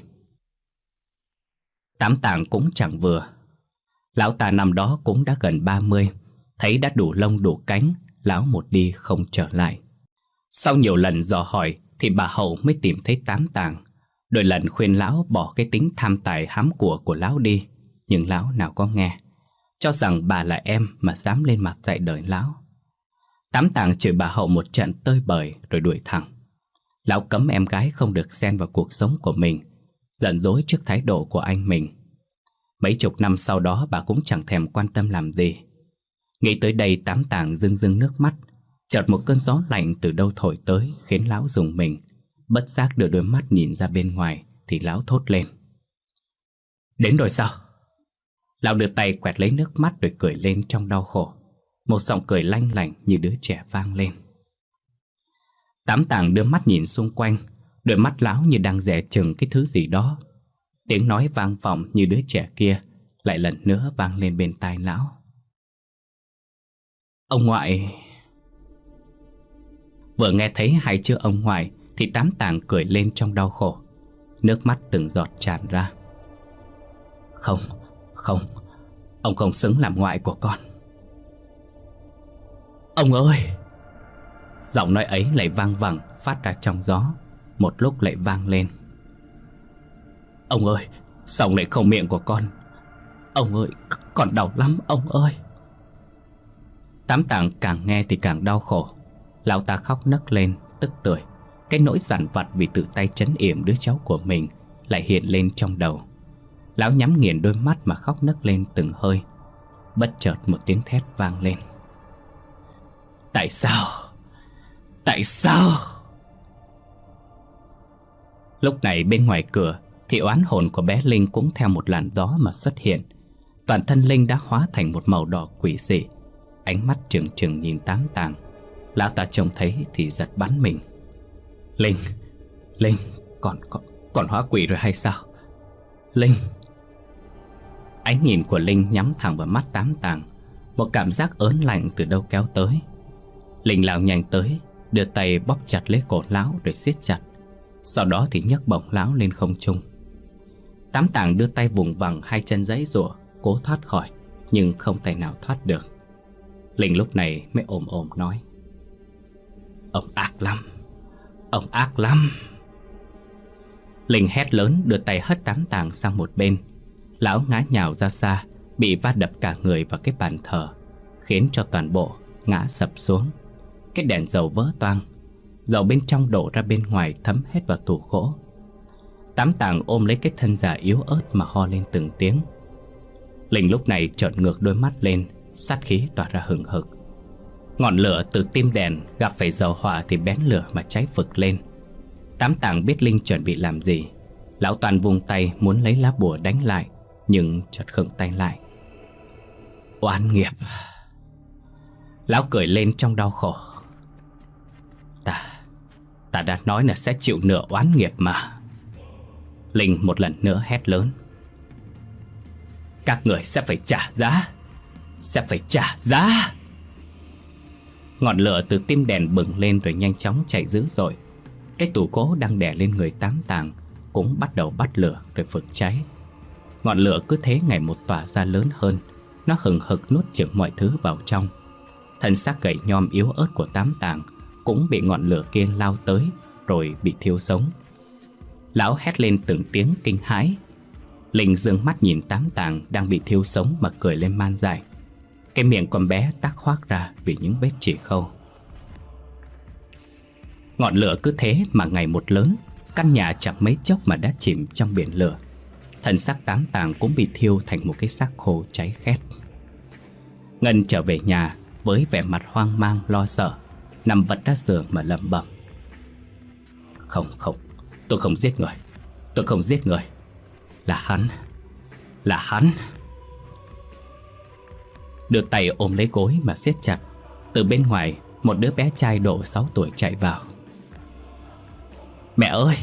Tám Tàng cũng chẳng vừa. Lão ta năm đó cũng đã gần ba mươi, thấy đã đủ lông đủ cánh, lão một đi không trở lại. Sau nhiều lần dò hỏi thì bà Hậu mới tìm thấy Tám Tàng. Đôi lần khuyên lão bỏ cái tính tham tài hám của của lão đi, nhưng lão nào có nghe, cho rằng bà là em mà dám lên mặt dạy đời lão. Tám Tàng chửi bà Hậu một trận tơi bời rồi đuổi thẳng. Lão cấm em gái không được xen vào cuộc sống của mình, giận dỗi trước thái độ của anh mình. Mấy chục năm sau đó bà cũng chẳng thèm quan tâm làm gì. Nghĩ tới đây Tám Tàng rưng rưng nước mắt. Chợt một cơn gió lạnh từ đâu thổi tới khiến lão rùng mình. Bất giác đưa đôi mắt nhìn ra bên ngoài thì lão thốt lên: "Đến rồi sao?" Lão đưa tay quẹt lấy nước mắt rồi cười lên trong đau khổ. Một giọng cười lanh lảnh như đứa trẻ vang lên. Tám Tàng đưa mắt nhìn xung quanh, đôi mắt lão như đang dè chừng cái thứ gì đó. Tiếng nói vang vọng như đứa trẻ kia lại lần nữa vang lên bên tai lão: "Ông ngoại." Vừa nghe thấy hai chữ ông ngoại thì Tám Tàng cười lên trong đau khổ. Nước mắt từng giọt tràn ra. "Không, không, ông không xứng làm ngoại của con." "Ông ơi!" Giọng nói ấy lại vang vẳng phát ra trong gió, một lúc lại vang lên: "Ông ơi, sao ông lại không miệng của con? Ông ơi, con đau lắm ông ơi!" Tám Tàng càng nghe thì càng đau khổ. Lão ta khóc nấc lên tức tưởi. Cái nỗi dằn vặt vì tự tay trấn yểm đứa cháu của mình lại hiện lên trong đầu. Lão nhắm nghiền đôi mắt mà khóc nấc lên từng hơi. Bất chợt một tiếng thét vang lên: "Tại sao? Tại sao?" Lúc này bên ngoài cửa thì oán hồn của bé Linh cũng theo một làn gió mà xuất hiện. Toàn thân Linh đã hóa thành một màu đỏ quỷ dị, ánh mắt trừng trừng nhìn Tám Tàng. Lão ta trông thấy thì giật bắn mình. "Linh, Linh, còn, còn, còn hóa quỷ rồi hay sao? Linh!" Ánh nhìn của Linh nhắm thẳng vào mắt Tám Tàng. Một cảm giác ớn lạnh từ đâu kéo tới. Linh lao nhanh tới, đưa tay bóp chặt lấy cổ lão rồi siết chặt. Sau đó thì nhấc bổng lão lên không trung. Tám Tàng đưa tay vùng vằng hai chân giãy giụa cố thoát khỏi, nhưng không tay nào thoát được. Linh lúc này mới ồm ồm nói: "Ông ác lắm, ông ác lắm." Linh hét lớn đưa tay hất Tám Tàng sang một bên. Lão ngã nhào ra xa, bị va đập cả người vào cái bàn thờ, khiến cho toàn bộ ngã sập xuống. Cái đèn dầu vỡ toang, dầu bên trong đổ ra bên ngoài thấm hết vào tủ gỗ. Tám Tàng ôm lấy cái thân già yếu ớt mà ho lên từng tiếng. Linh lúc này trợn ngược đôi mắt lên, sát khí tỏa ra hừng hực. Ngọn lửa từ tim đèn gặp phải dầu hỏa thì bén lửa mà cháy phực lên. Tám Tàng biết Linh chuẩn bị làm gì. Lão Toàn vung tay muốn lấy lá bùa đánh lại, nhưng chợt khựng tay lại. "Oán nghiệp!" Lão cười lên trong đau khổ. Ta, ta đã nói là sẽ chịu nửa oán nghiệp mà." Linh một lần nữa hét lớn: "Các người sẽ phải trả giá, sẽ phải trả giá!" Ngọn lửa từ tim đèn bừng lên rồi nhanh chóng chạy dữ dội. Cái tủ gỗ đang đè lên người Tám Tàng cũng bắt đầu bắt lửa rồi phực cháy. Ngọn lửa cứ thế ngày một tỏa ra lớn hơn. Nó hừng hực nuốt chửng mọi thứ vào trong. Thân xác gầy nhom yếu ớt của Tám Tàng cũng bị ngọn lửa kia lao tới rồi bị thiêu sống. Lão hét lên từng tiếng kinh hãi. Linh dương mắt nhìn Tám Tàng đang bị thiêu sống mà cười lên man dại. Cái miệng con bé tắc khoác ra vì những vết chỉ khâu. Ngọn lửa cứ thế mà ngày một lớn. Căn nhà chẳng mấy chốc mà đã chìm trong biển lửa. Thân xác Tám Tàng cũng bị thiêu thành một cái xác khô cháy khét. Ngân trở về nhà với vẻ mặt hoang mang lo sợ, nằm vật ra giường mà lẩm bẩm: "Không không, tôi không giết người, tôi không giết người. Là hắn, là hắn." đưa tay ôm lấy gối mà siết chặt. Từ bên ngoài, một đứa bé trai độ sáu tuổi chạy vào. Mẹ ơi!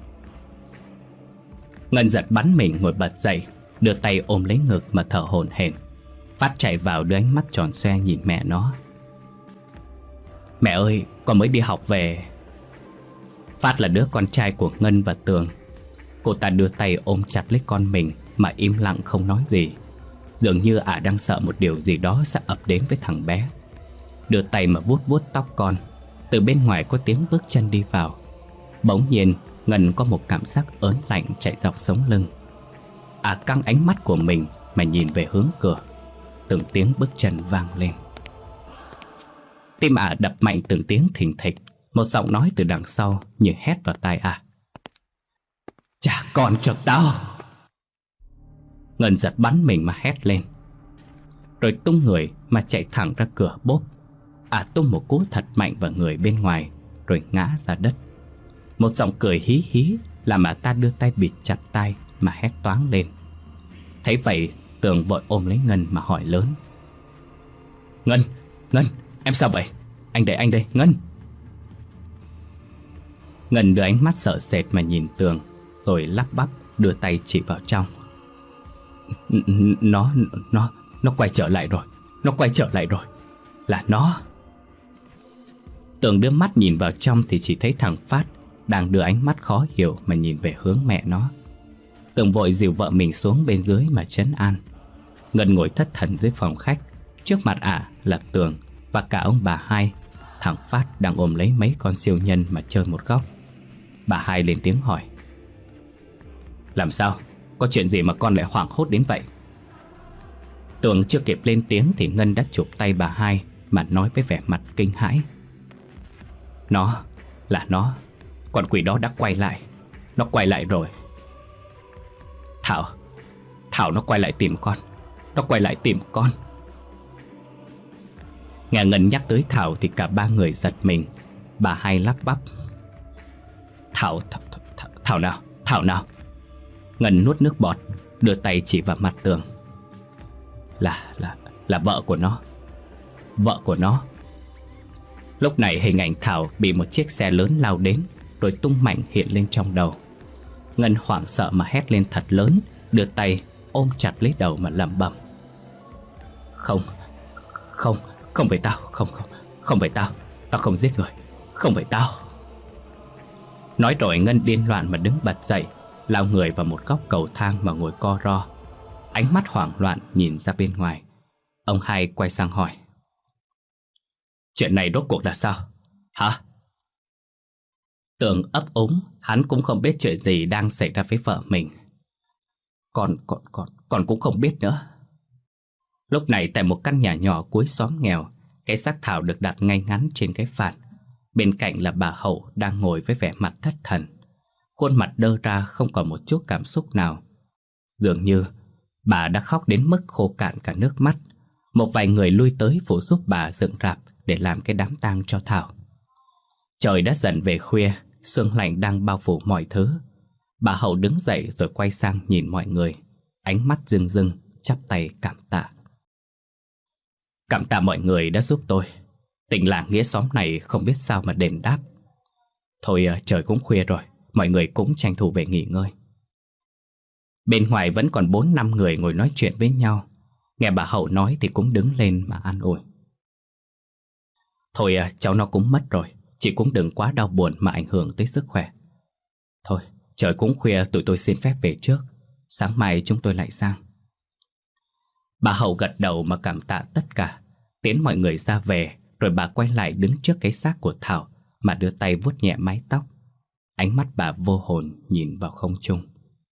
Ngân giật bắn mình ngồi bật dậy, đưa tay ôm lấy ngực mà thở hổn hển. Phát chạy vào đưa ánh mắt tròn xoe nhìn mẹ nó. Mẹ ơi, con mới đi học về. Phát là đứa con trai của Ngân và Tường. Cô ta đưa tay ôm chặt lấy con mình mà im lặng không nói gì. Dường như ả đang sợ một điều gì đó sẽ ập đến với thằng bé. Đưa tay mà vuốt vuốt tóc con. Từ bên ngoài có tiếng bước chân đi vào. Bỗng nhiên Ngân có một cảm giác ớn lạnh chạy dọc sống lưng. Ả căng ánh mắt của mình mà nhìn về hướng cửa. Từng tiếng bước chân vang lên. Tim ả đập mạnh từng tiếng thình thịch. Một giọng nói từ đằng sau như hét vào tai ả. Trả con cho tao! Ngân giật bắn mình mà hét lên, rồi tung người mà chạy thẳng ra cửa bốp. Ả tung một cú thật mạnh vào người bên ngoài, rồi ngã ra đất. Một giọng cười hí hí làm ả ta đưa tay bịt chặt tai mà hét toáng lên. Thấy vậy, Tường vội ôm lấy Ngân mà hỏi lớn. Ngân, Ngân, em sao vậy? Anh đây, anh đây, Ngân. Ngân đưa ánh mắt sợ sệt mà nhìn Tường, rồi lắp bắp đưa tay chỉ vào trong. Nó, nó, nó quay trở lại rồi. Nó quay trở lại rồi. Là nó. Tường đưa mắt nhìn vào trong thì chỉ thấy thằng Phát đang đưa ánh mắt khó hiểu mà nhìn về hướng mẹ nó. Tường vội dìu vợ mình xuống bên dưới mà trấn an. Ngân ngồi thất thần dưới phòng khách. Trước mặt ả là Tường và cả ông bà Hai. Thằng Phát đang ôm lấy mấy con siêu nhân mà chơi một góc. Bà Hai lên tiếng hỏi. Làm sao? Có chuyện gì mà con lại hoảng hốt đến vậy? Tường chưa kịp lên tiếng thì Ngân đã chụp tay bà Hai mà nói với vẻ mặt kinh hãi. Nó, là nó. Con quỷ đó đã quay lại. Nó quay lại rồi. Thảo, Thảo nó quay lại tìm con. Nó quay lại tìm con. Nghe Ngân nhắc tới Thảo thì cả ba người giật mình. Bà Hai lắp bắp. Thảo, Thảo, Thảo, Thảo nào, Thảo nào. Ngân nuốt nước bọt, đưa tay chỉ vào mặt Tường. Là, là, là vợ của nó. Vợ của nó. Lúc này hình ảnh Thảo bị một chiếc xe lớn lao đến, rồi tung mạnh hiện lên trong đầu. Ngân hoảng sợ mà hét lên thật lớn, đưa tay ôm chặt lấy đầu mà lẩm bẩm. Không, không, không phải tao, không, không, không phải tao. Tao không giết người, không phải tao. Nói rồi Ngân điên loạn mà đứng bật dậy, lao người vào một góc cầu thang mà ngồi co ro. Ánh mắt hoảng loạn nhìn ra bên ngoài. Ông Hai quay sang hỏi. Chuyện này rốt cuộc là sao? Hả? Tường ấp úng, hắn cũng không biết chuyện gì đang xảy ra với vợ mình. Con, con, con, con cũng không biết nữa. Lúc này tại một căn nhà nhỏ cuối xóm nghèo, cái xác Thảo được đặt ngay ngắn trên cái phản. Bên cạnh là bà Hậu đang ngồi với vẻ mặt thất thần. Khuôn mặt đơ ra không còn một chút cảm xúc nào. Dường như bà đã khóc đến mức khô cạn cả nước mắt. Một vài người lui tới phụ giúp bà dựng rạp để làm cái đám tang cho Thảo. Trời đã dần về khuya, sương lạnh đang bao phủ mọi thứ. Bà Hậu đứng dậy rồi quay sang nhìn mọi người, ánh mắt rưng rưng, chắp tay cảm tạ. Cảm tạ mọi người đã giúp tôi. Tình làng nghĩa xóm này không biết sao mà đền đáp. Thôi trời cũng khuya rồi, mọi người cũng tranh thủ về nghỉ ngơi. Bên ngoài vẫn còn bốn năm người ngồi nói chuyện với nhau. Nghe bà Hậu nói thì cũng đứng lên mà an ủi. Thôi cháu nó cũng mất rồi, chị cũng đừng quá đau buồn mà ảnh hưởng tới sức khỏe. Thôi trời cũng khuya, tụi tôi xin phép về trước. Sáng mai chúng tôi lại sang. Bà Hậu gật đầu mà cảm tạ tất cả, tiễn mọi người ra về. Rồi bà quay lại đứng trước cái xác của Thảo mà đưa tay vuốt nhẹ mái tóc. Ánh mắt bà vô hồn nhìn vào không trung.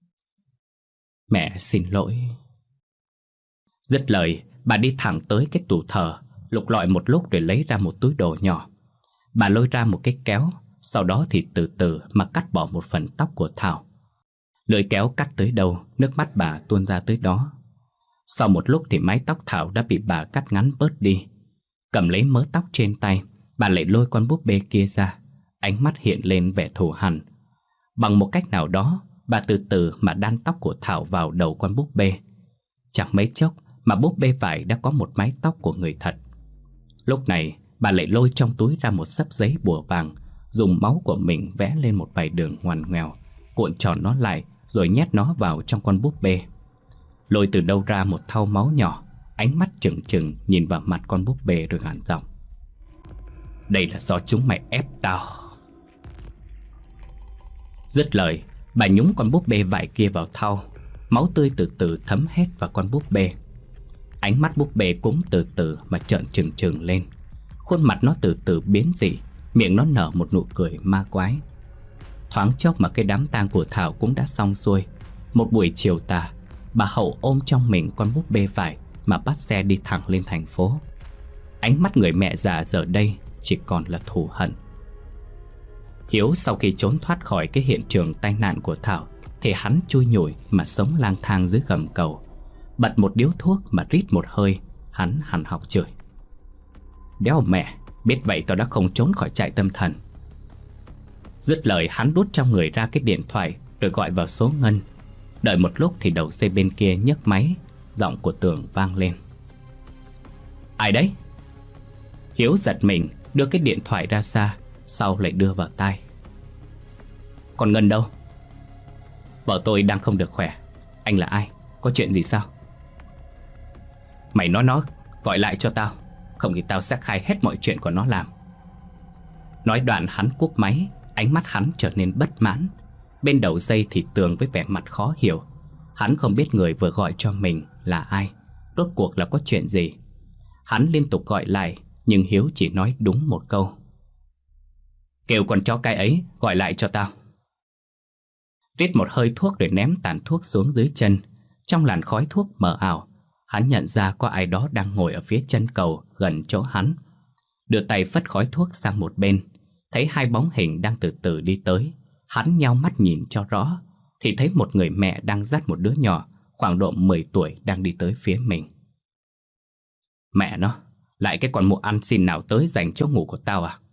Mẹ xin lỗi. Dứt lời, bà đi thẳng tới cái tủ thờ, lục lọi một lúc rồi lấy ra một túi đồ nhỏ. Bà lôi ra một cái kéo, sau đó thì từ từ mà cắt bỏ một phần tóc của Thảo. Lưỡi kéo cắt tới đâu, nước mắt bà tuôn ra tới đó. Sau một lúc thì mái tóc Thảo đã bị bà cắt ngắn bớt đi. Cầm lấy mớ tóc trên tay, bà lại lôi con búp bê kia ra, ánh mắt hiện lên vẻ thù hằn. Bằng một cách nào đó, bà từ từ mà đan tóc của Thảo vào đầu con búp bê. Chẳng mấy chốc, mà búp bê vải đã có một mái tóc của người thật. Lúc này bà lại lôi trong túi ra một xấp giấy bùa vàng, dùng máu của mình vẽ lên một vài đường ngoằn ngoèo, cuộn tròn nó lại rồi nhét nó vào trong con búp bê. Lôi từ đâu ra một thau máu nhỏ, ánh mắt trừng trừng nhìn vào mặt con búp bê rồi gằn giọng: "Đây là do chúng mày ép tao." Dứt lời, bà nhúng con búp bê vải kia vào thau. Máu tươi từ từ thấm hết vào con búp bê. Ánh mắt búp bê cũng từ từ mà trợn trừng trừng lên. Khuôn mặt nó từ từ biến dị, miệng nó nở một nụ cười ma quái. Thoáng chốc mà cái đám tang của Thảo cũng đã xong xuôi. Một buổi chiều tà, bà Hậu ôm trong mình con búp bê vải mà bắt xe đi thẳng lên thành phố. Ánh mắt người mẹ già giờ đây chỉ còn là thù hận. Hiếu sau khi trốn thoát khỏi cái hiện trường tai nạn của Thảo thì hắn chui nhủi mà sống lang thang dưới gầm cầu. Bật một điếu thuốc mà rít một hơi, hắn hằn học chửi: "Đéo mẹ, biết vậy tao đã không trốn khỏi trại tâm thần." Dứt lời, hắn đút trong người ra cái điện thoại rồi gọi vào số Ngân. Đợi một lúc thì đầu dây bên kia nhấc máy. Giọng của Tường vang lên: "Ai đấy?" Hiếu giật mình đưa cái điện thoại ra xa, sau lại đưa vào tai: "Còn Ngân đâu?" "Vợ tôi đang không được khỏe." "Anh là ai? Có chuyện gì sao?" "Mày nói nó gọi lại cho tao, không thì tao sẽ khai hết mọi chuyện của nó làm." Nói đoạn hắn cúp máy. Ánh mắt hắn trở nên bất mãn. Bên đầu dây thì Tường với vẻ mặt khó hiểu. Hắn không biết người vừa gọi cho mình là ai, rốt cuộc là có chuyện gì. Hắn liên tục gọi lại, nhưng Hiếu chỉ nói đúng một câu: "Kêu con chó cái ấy gọi lại cho tao." Rít một hơi thuốc rồi ném tàn thuốc xuống dưới chân. Trong làn khói thuốc mờ ảo, hắn nhận ra có ai đó đang ngồi ở phía chân cầu gần chỗ hắn. Đưa tay phất khói thuốc sang một bên, thấy hai bóng hình đang từ từ đi tới. Hắn nheo mắt nhìn cho rõ thì thấy một người mẹ đang dắt một đứa nhỏ khoảng độ mười tuổi đang đi tới phía mình. "Mẹ nó, lại cái con mụ ăn xin nào tới giành chỗ ngủ của tao à?"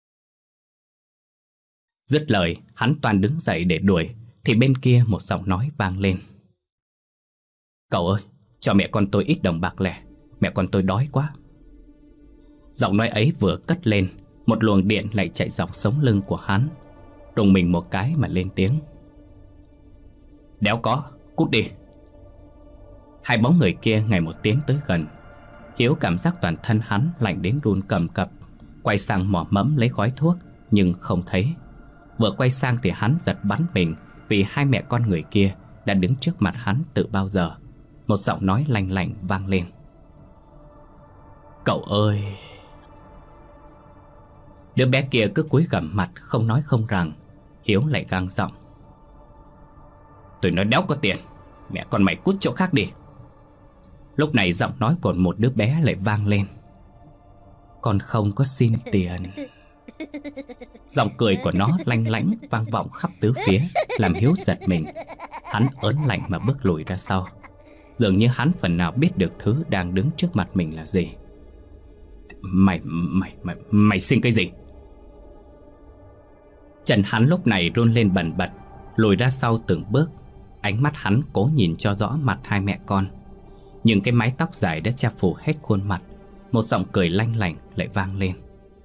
Dứt lời, hắn toan đứng dậy để đuổi thì bên kia một giọng nói vang lên: "Cậu ơi, cho mẹ con tôi ít đồng bạc lẻ, mẹ con tôi đói quá." Giọng nói ấy vừa cất lên, một luồng điện lại chạy dọc sống lưng của hắn. Rùng mình một cái mà lên tiếng: "Đéo có, cút đi." Hai bóng người kia ngày một tiến tới gần. Hiếu cảm giác toàn thân hắn lạnh đến run cầm cập. Quay sang mò mẫm lấy gói thuốc nhưng không thấy. Vừa quay sang thì hắn giật bắn mình, vì hai mẹ con người kia đã đứng trước mặt hắn từ bao giờ. Một giọng nói lanh lảnh vang lên: "Cậu ơi." Đứa bé kia cứ cúi gằm mặt không nói không rằng. Hiếu lại găng giọng: "Tôi nói đéo có tiền, mẹ con mày cút chỗ khác đi." Lúc này giọng nói của một đứa bé lại vang lên: "Con không có xin tiền." Giọng cười của nó lanh lảnh vang vọng khắp tứ phía, làm Hiếu giật mình. Hắn ớn lạnh mà bước lùi ra sau. Dường như hắn phần nào biết được thứ đang đứng trước mặt mình là gì. Mày, mày, mày, mày xin cái gì?" Chân hắn lúc này run lên bần bật, lùi ra sau từng bước. Ánh mắt hắn cố nhìn cho rõ mặt hai mẹ con, nhưng cái mái tóc dài đã che phủ hết khuôn mặt. Một giọng cười lanh lảnh lại vang lên: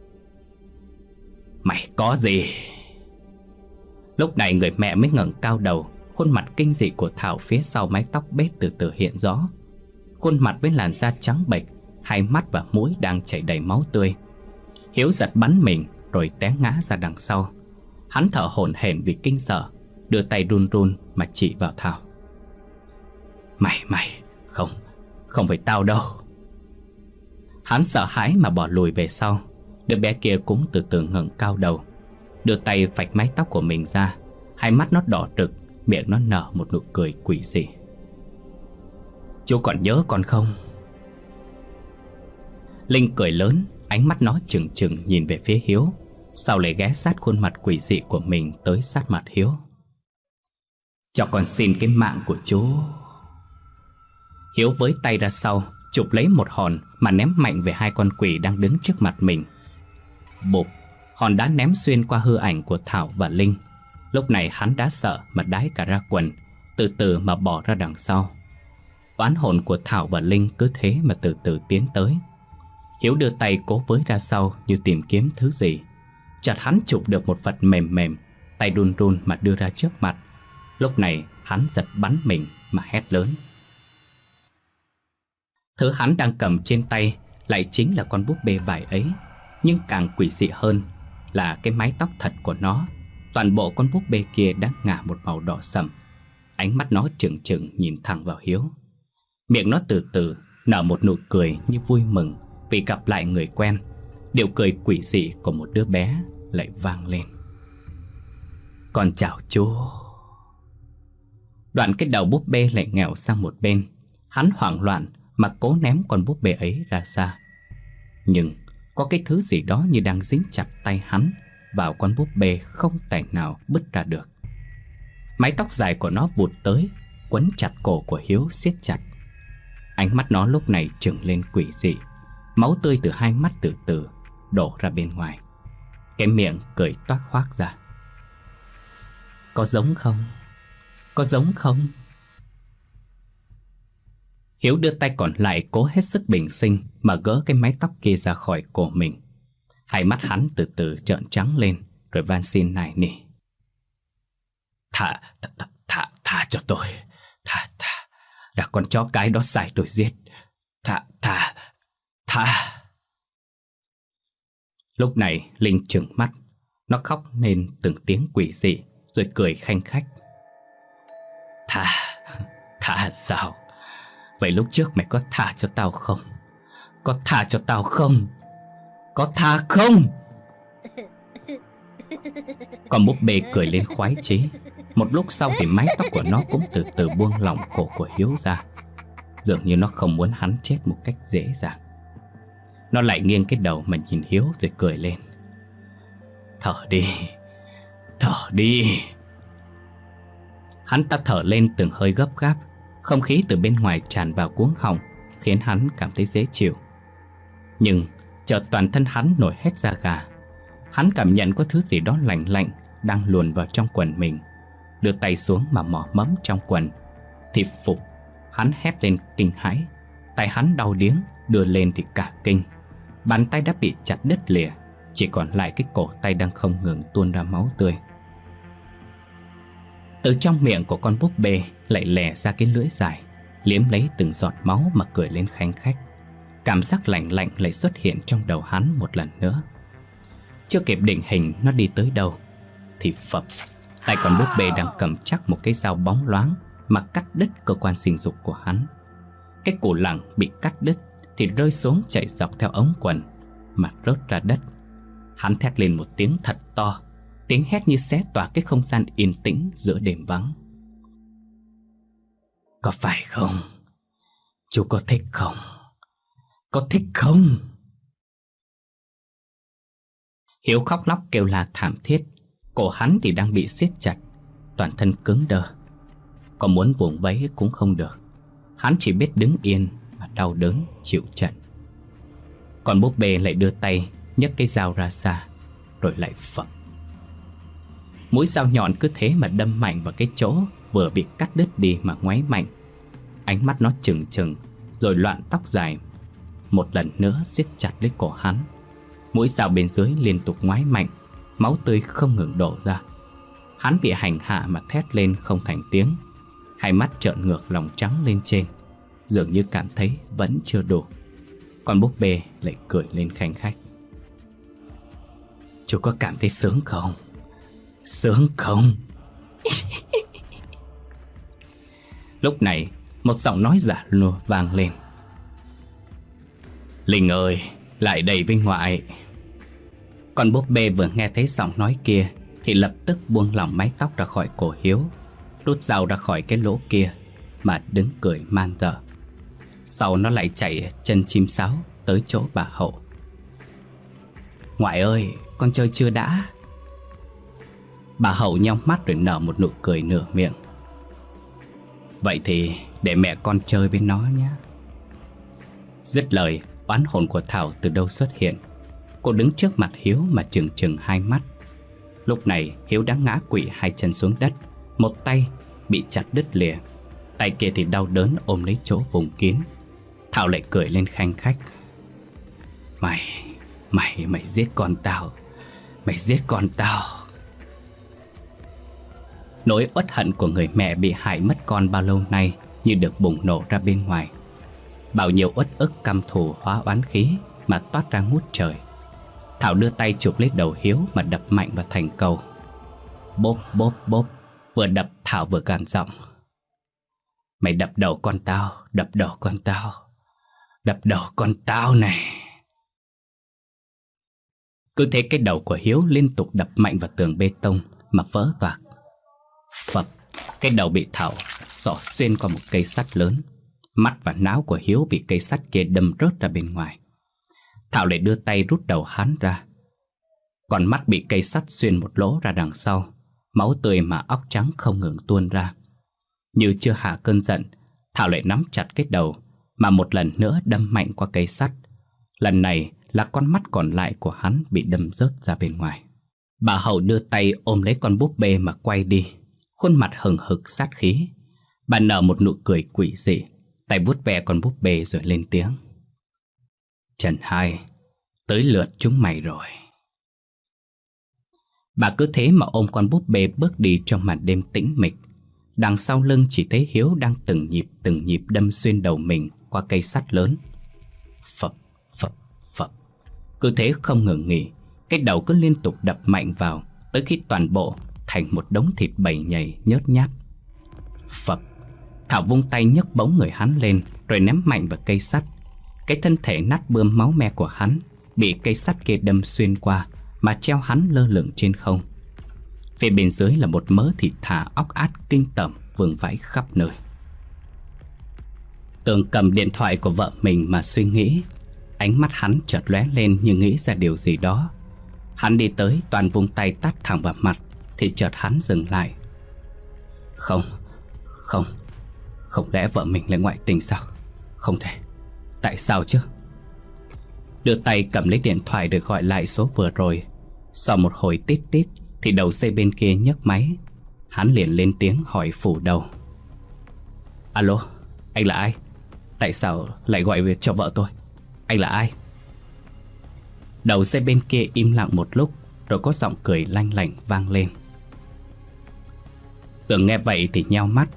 "Mày có gì?" Lúc này người mẹ mới ngẩng cao đầu. Khuôn mặt kinh dị của Thảo phía sau mái tóc bết từ từ hiện rõ. Khuôn mặt với làn da trắng bệch, hai mắt và mũi đang chảy đầy máu tươi. Hiếu giật bắn mình rồi té ngã ra đằng sau. Hắn thở hổn hển vì kinh sợ, đưa tay run run mà chỉ vào Thảo: "Mày, mày, không, không phải tao đâu." Hắn sợ hãi mà bỏ lùi về sau. Đứa bé kia cũng từ từ ngẩng cao đầu, đưa tay vạch mái tóc của mình ra. Hai mắt nó đỏ rực, miệng nó nở một nụ cười quỷ dị: "Chú còn nhớ con không?" Linh cười lớn, ánh mắt nó trừng trừng nhìn về phía Hiếu, sau lại ghé sát khuôn mặt quỷ dị của mình tới sát mặt Hiếu: "Cho con xin cái mạng của chú." Hiếu với tay ra sau, chụp lấy một hòn mà ném mạnh về hai con quỷ đang đứng trước mặt mình. Bụp, hòn đá ném xuyên qua hư ảnh của Thảo và Linh. Lúc này hắn đã sợ mà đái cả ra quần, từ từ mà bỏ ra đằng sau. Oán hồn của Thảo và Linh cứ thế mà từ từ tiến tới. Hiếu đưa tay cố với ra sau như tìm kiếm thứ gì. Chợt hắn chụp được một vật mềm mềm, tay run run mà đưa ra trước mặt. Lúc này hắn giật bắn mình mà hét lớn. Thứ hắn đang cầm trên tay lại chính là con búp bê vải ấy. Nhưng càng quỷ dị hơn là cái mái tóc thật của nó. Toàn bộ con búp bê kia đã ngả một màu đỏ sậm. Ánh mắt nó trừng trừng nhìn thẳng vào Hiếu. Miệng nó từ từ nở một nụ cười như vui mừng vì gặp lại người quen. Điệu cười quỷ dị của một đứa bé lại vang lên. Con chào chú. Đoạn cái đầu búp bê lại nghèo sang một bên. Hắn hoảng loạn mà cố ném con búp bê ấy ra xa. Nhưng có cái thứ gì đó như đang dính chặt tay hắn vào con búp bê, không tài nào bứt ra được. Mái tóc dài của nó vụt tới, quấn chặt cổ của Hiếu siết chặt. Ánh mắt nó lúc này trừng lên quỷ dị. Máu tươi từ hai mắt từ từ đổ ra bên ngoài. Cái miệng cười toác hoác ra. Có giống không? Có giống không? Hiếu đưa tay còn lại cố hết sức bình sinh mà gỡ cái mái tóc kia ra khỏi cổ mình. Hai mắt hắn từ từ trợn trắng lên rồi van xin nài nỉ. Thả, thả, thả, thả, thả cho tôi. Thả, thả. Là con chó cái đó sai tôi giết. Thả, thả, thả. Lúc này Linh trừng mắt. Nó khóc nên từng tiếng quỷ dị rồi cười khanh khách. Thả, thả sao? Vậy lúc trước mày có tha cho tao không? Có tha cho tao không? Có tha không? Con búp bê cười lên khoái chí. Một lúc sau thì mái tóc của nó cũng từ từ buông lỏng cổ của Hiếu ra. Dường như nó không muốn hắn chết một cách dễ dàng. Nó lại nghiêng cái đầu mà nhìn Hiếu rồi cười lên. Thở đi, thở đi. Hắn ta thở lên từng hơi gấp gáp. Không khí từ bên ngoài tràn vào cuống họng khiến hắn cảm thấy dễ chịu. Nhưng chợt toàn thân hắn nổi hết da gà. Hắn cảm nhận có thứ gì đó lạnh lạnh đang luồn vào trong quần mình. Đưa tay xuống mà mò mẫm trong quần thì phục, hắn hét lên kinh hãi. Tay hắn đau điếng, đưa lên thì cả kinh. Bàn tay đã bị chặt đứt lìa, chỉ còn lại cái cổ tay đang không ngừng tuôn ra máu tươi. Từ trong miệng của con búp bê lại lè ra cái lưỡi dài, liếm lấy từng giọt máu mà cười lên khanh khách. Cảm giác lạnh lạnh lại xuất hiện trong đầu hắn một lần nữa. Chưa kịp định hình nó đi tới đâu thì phập, tay con búp bê đang cầm chắc một cái dao bóng loáng mà cắt đứt cơ quan sinh dục của hắn. Cái cổ lẳng bị cắt đứt thì rơi xuống chạy dọc theo ống quần mà rớt ra đất. Hắn thét lên một tiếng thật to, tiếng hét như xé toạc cái không gian yên tĩnh giữa đêm vắng. Có phải không? Chú có thích không? Có thích không? Hiếu khóc lóc kêu la thảm thiết. Cổ hắn thì đang bị siết chặt, toàn thân cứng đơ. Có muốn vùng vẫy cũng không được. Hắn chỉ biết đứng yên mà đau đớn chịu trận. Còn búp bê lại đưa tay nhấc cái dao ra xa, rồi lại phập. Mũi dao nhọn cứ thế mà đâm mạnh vào cái chỗ vừa bị cắt đứt đi mà ngoáy mạnh. Ánh mắt nó trừng trừng rồi loạn tóc dài một lần nữa siết chặt lấy cổ hắn. Mũi dao bên dưới liên tục ngoáy mạnh, máu tươi không ngừng đổ ra. Hắn bị hành hạ mà thét lên không thành tiếng. Hai mắt trợn ngược lòng trắng lên trên, dường như cảm thấy vẫn chưa đủ. Còn búp bê lại cười lên khanh khách. Chú có cảm thấy sướng không? Sướng không? Lúc này một giọng nói giả lùa vang lên. Linh ơi, lại đây với ngoại. Con búp bê vừa nghe thấy giọng nói kia thì lập tức buông lỏng mái tóc ra khỏi cổ Hiếu, rút dao ra khỏi cái lỗ kia mà đứng cười man dợ. Sau nó lại chạy chân chim sáo tới chỗ bà Hậu. Ngoại ơi, con chơi chưa đã? Bà Hậu nhóng mắt rồi nở một nụ cười nửa miệng. Vậy thì để mẹ con chơi với nó nhé. Dứt lời, oán hồn của Thảo từ đâu xuất hiện. Cô đứng trước mặt Hiếu mà trừng trừng hai mắt. Lúc này Hiếu đã ngã quỵ hai chân xuống đất, một tay bị chặt đứt lìa. Tay kia thì đau đớn ôm lấy chỗ vùng kín. Thảo lại cười lên khanh khách. Mày, mày, mày giết con tao. Mày giết con tao. Nỗi uất hận của người mẹ bị hại mất con bao lâu nay như được bùng nổ ra bên ngoài. Bao nhiêu uất ức căm thù hóa oán khí mà toát ra ngút trời. Thảo đưa tay chụp lấy đầu Hiếu mà đập mạnh vào thành cầu. Bốp bốp bốp. Vừa đập Thảo vừa gằn giọng. Mày đập đầu con tao, đập đầu con tao, đập đầu con tao này. Cứ thế cái đầu của Hiếu liên tục đập mạnh vào tường bê tông mà vỡ toạc. Phập, cái đầu bị Thảo xỏ xuyên qua một cây sắt lớn. Mắt và não của Hiếu bị cây sắt kia đâm rớt ra bên ngoài. Thảo lại đưa tay rút đầu hắn ra. Còn mắt bị cây sắt xuyên một lỗ ra đằng sau. Máu tươi mà óc trắng không ngừng tuôn ra. Như chưa hạ cơn giận, Thảo lại nắm chặt cái đầu mà một lần nữa đâm mạnh qua cây sắt. Lần này là con mắt còn lại của hắn bị đâm rớt ra bên ngoài. Bà Hậu đưa tay ôm lấy con búp bê mà quay đi, khuôn mặt hừng hực sát khí. Bà nở một nụ cười quỷ dị, tay vuốt ve con búp bê rồi lên tiếng. Trần Hai, tới lượt chúng mày rồi. Bà cứ thế mà ôm con búp bê bước đi trong màn đêm tĩnh mịch. Đằng sau lưng chỉ thấy Hiếu đang từng nhịp từng nhịp đâm xuyên đầu mình qua cây sắt lớn. Phập, phập, phập. Cứ thế không ngừng nghỉ. Cái đầu cứ liên tục đập mạnh vào, tới khi toàn bộ thành một đống thịt bầy nhầy nhớt nhát. Phập. Thảo vung tay nhấc bổng người hắn lên rồi ném mạnh vào cây sắt. Cái thân thể nát bươm máu me của hắn bị cây sắt kia đâm xuyên qua mà treo hắn lơ lửng trên không. Phía bên dưới là một mớ thịt thà óc át kinh tởm vương vãi khắp nơi. Tường cầm điện thoại của vợ mình mà suy nghĩ. Ánh mắt hắn chợt lóe lên như nghĩ ra điều gì đó. Hắn đi tới toàn vung tay tát thẳng vào mặt thì chợt hắn dừng lại. Không, không, không lẽ vợ mình lại ngoại tình sao? Không thể, tại sao chứ? Đưa tay cầm lấy điện thoại để gọi lại số vừa rồi. Sau một hồi tít tít thì đầu dây bên kia nhấc máy. Hắn liền lên tiếng hỏi phủ đầu. Alo, anh là ai? Tại sao lại gọi về cho vợ tôi? Anh là ai? Đầu dây bên kia im lặng một lúc rồi có giọng cười lanh lảnh vang lên. Tường nghe vậy thì nheo mắt.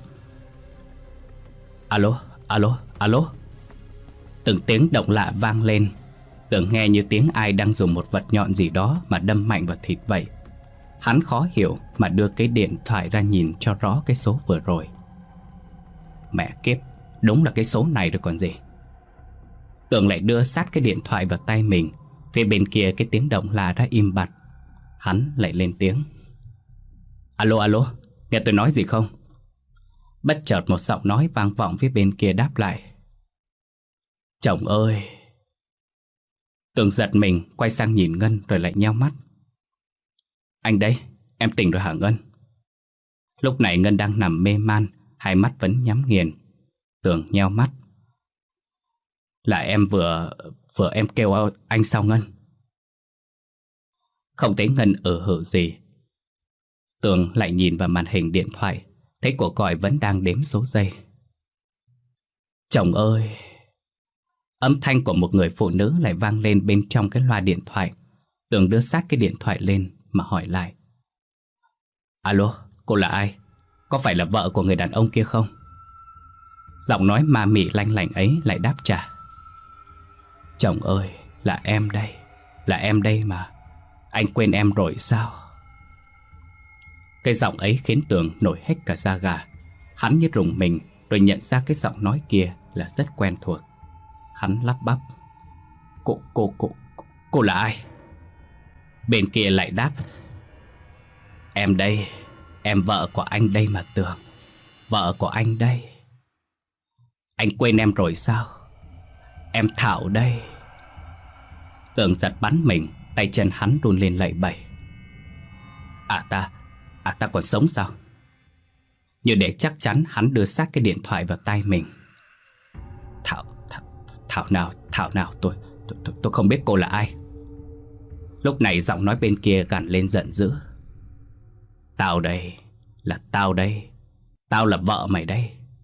Alo, alo, alo. Từng tiếng động lạ vang lên. Tường nghe như tiếng ai đang dùng một vật nhọn gì đó mà đâm mạnh vào thịt vậy. Hắn khó hiểu mà đưa cái điện thoại ra nhìn cho rõ cái số vừa rồi. Mẹ kiếp, đúng là cái số này rồi còn gì. Tường lại đưa sát cái điện thoại vào tay mình. Phía bên kia cái tiếng động lạ đã im bặt. Hắn lại lên tiếng. Alo, alo, nghe tôi nói gì không? Bất chợt một giọng nói vang vọng phía bên kia đáp lại. Chồng ơi. Tường giật mình quay sang nhìn Ngân rồi lại nheo mắt. Anh đây, em tỉnh rồi hả Ngân? Lúc này Ngân đang nằm mê man, hai mắt vẫn nhắm nghiền. Tường nheo mắt. Là em vừa, vừa em kêu anh sao Ngân? Không thấy Ngân ở hở gì. Tường lại nhìn vào màn hình điện thoại, thấy cuộc gọi vẫn đang đếm số giây. Chồng ơi. Âm thanh của một người phụ nữ lại vang lên bên trong cái loa điện thoại. Tường đưa sát cái điện thoại lên mà hỏi lại. Alo, cô là ai? Có phải là vợ của người đàn ông kia không? Giọng nói ma mị lanh lảnh ấy lại đáp trả. Chồng ơi, là em đây. Là em đây mà. Anh quên em rồi sao? Cái giọng ấy khiến Tường nổi hết cả da gà. Hắn như rùng mình rồi nhận ra cái giọng nói kia là rất quen thuộc. Hắn lắp bắp. Cô, cô, cô, cô là ai? Bên kia lại đáp. Em đây, em vợ của anh đây mà Tường. Vợ của anh đây. Anh quên em rồi sao? Em Thảo đây. Tường giật bắn mình, tay chân hắn run lên lẩy bẩy. À ta, à ta còn sống sao? Như để chắc chắn hắn đưa sát cái điện thoại vào tay mình. Thảo, Thảo, Thảo nào, Thảo nào, tôi, tôi, tôi, tôi không biết cô là ai. Lúc này giọng nói bên kia gằn lên giận dữ. Tao đây, là tao đây. Tao là vợ mày đây.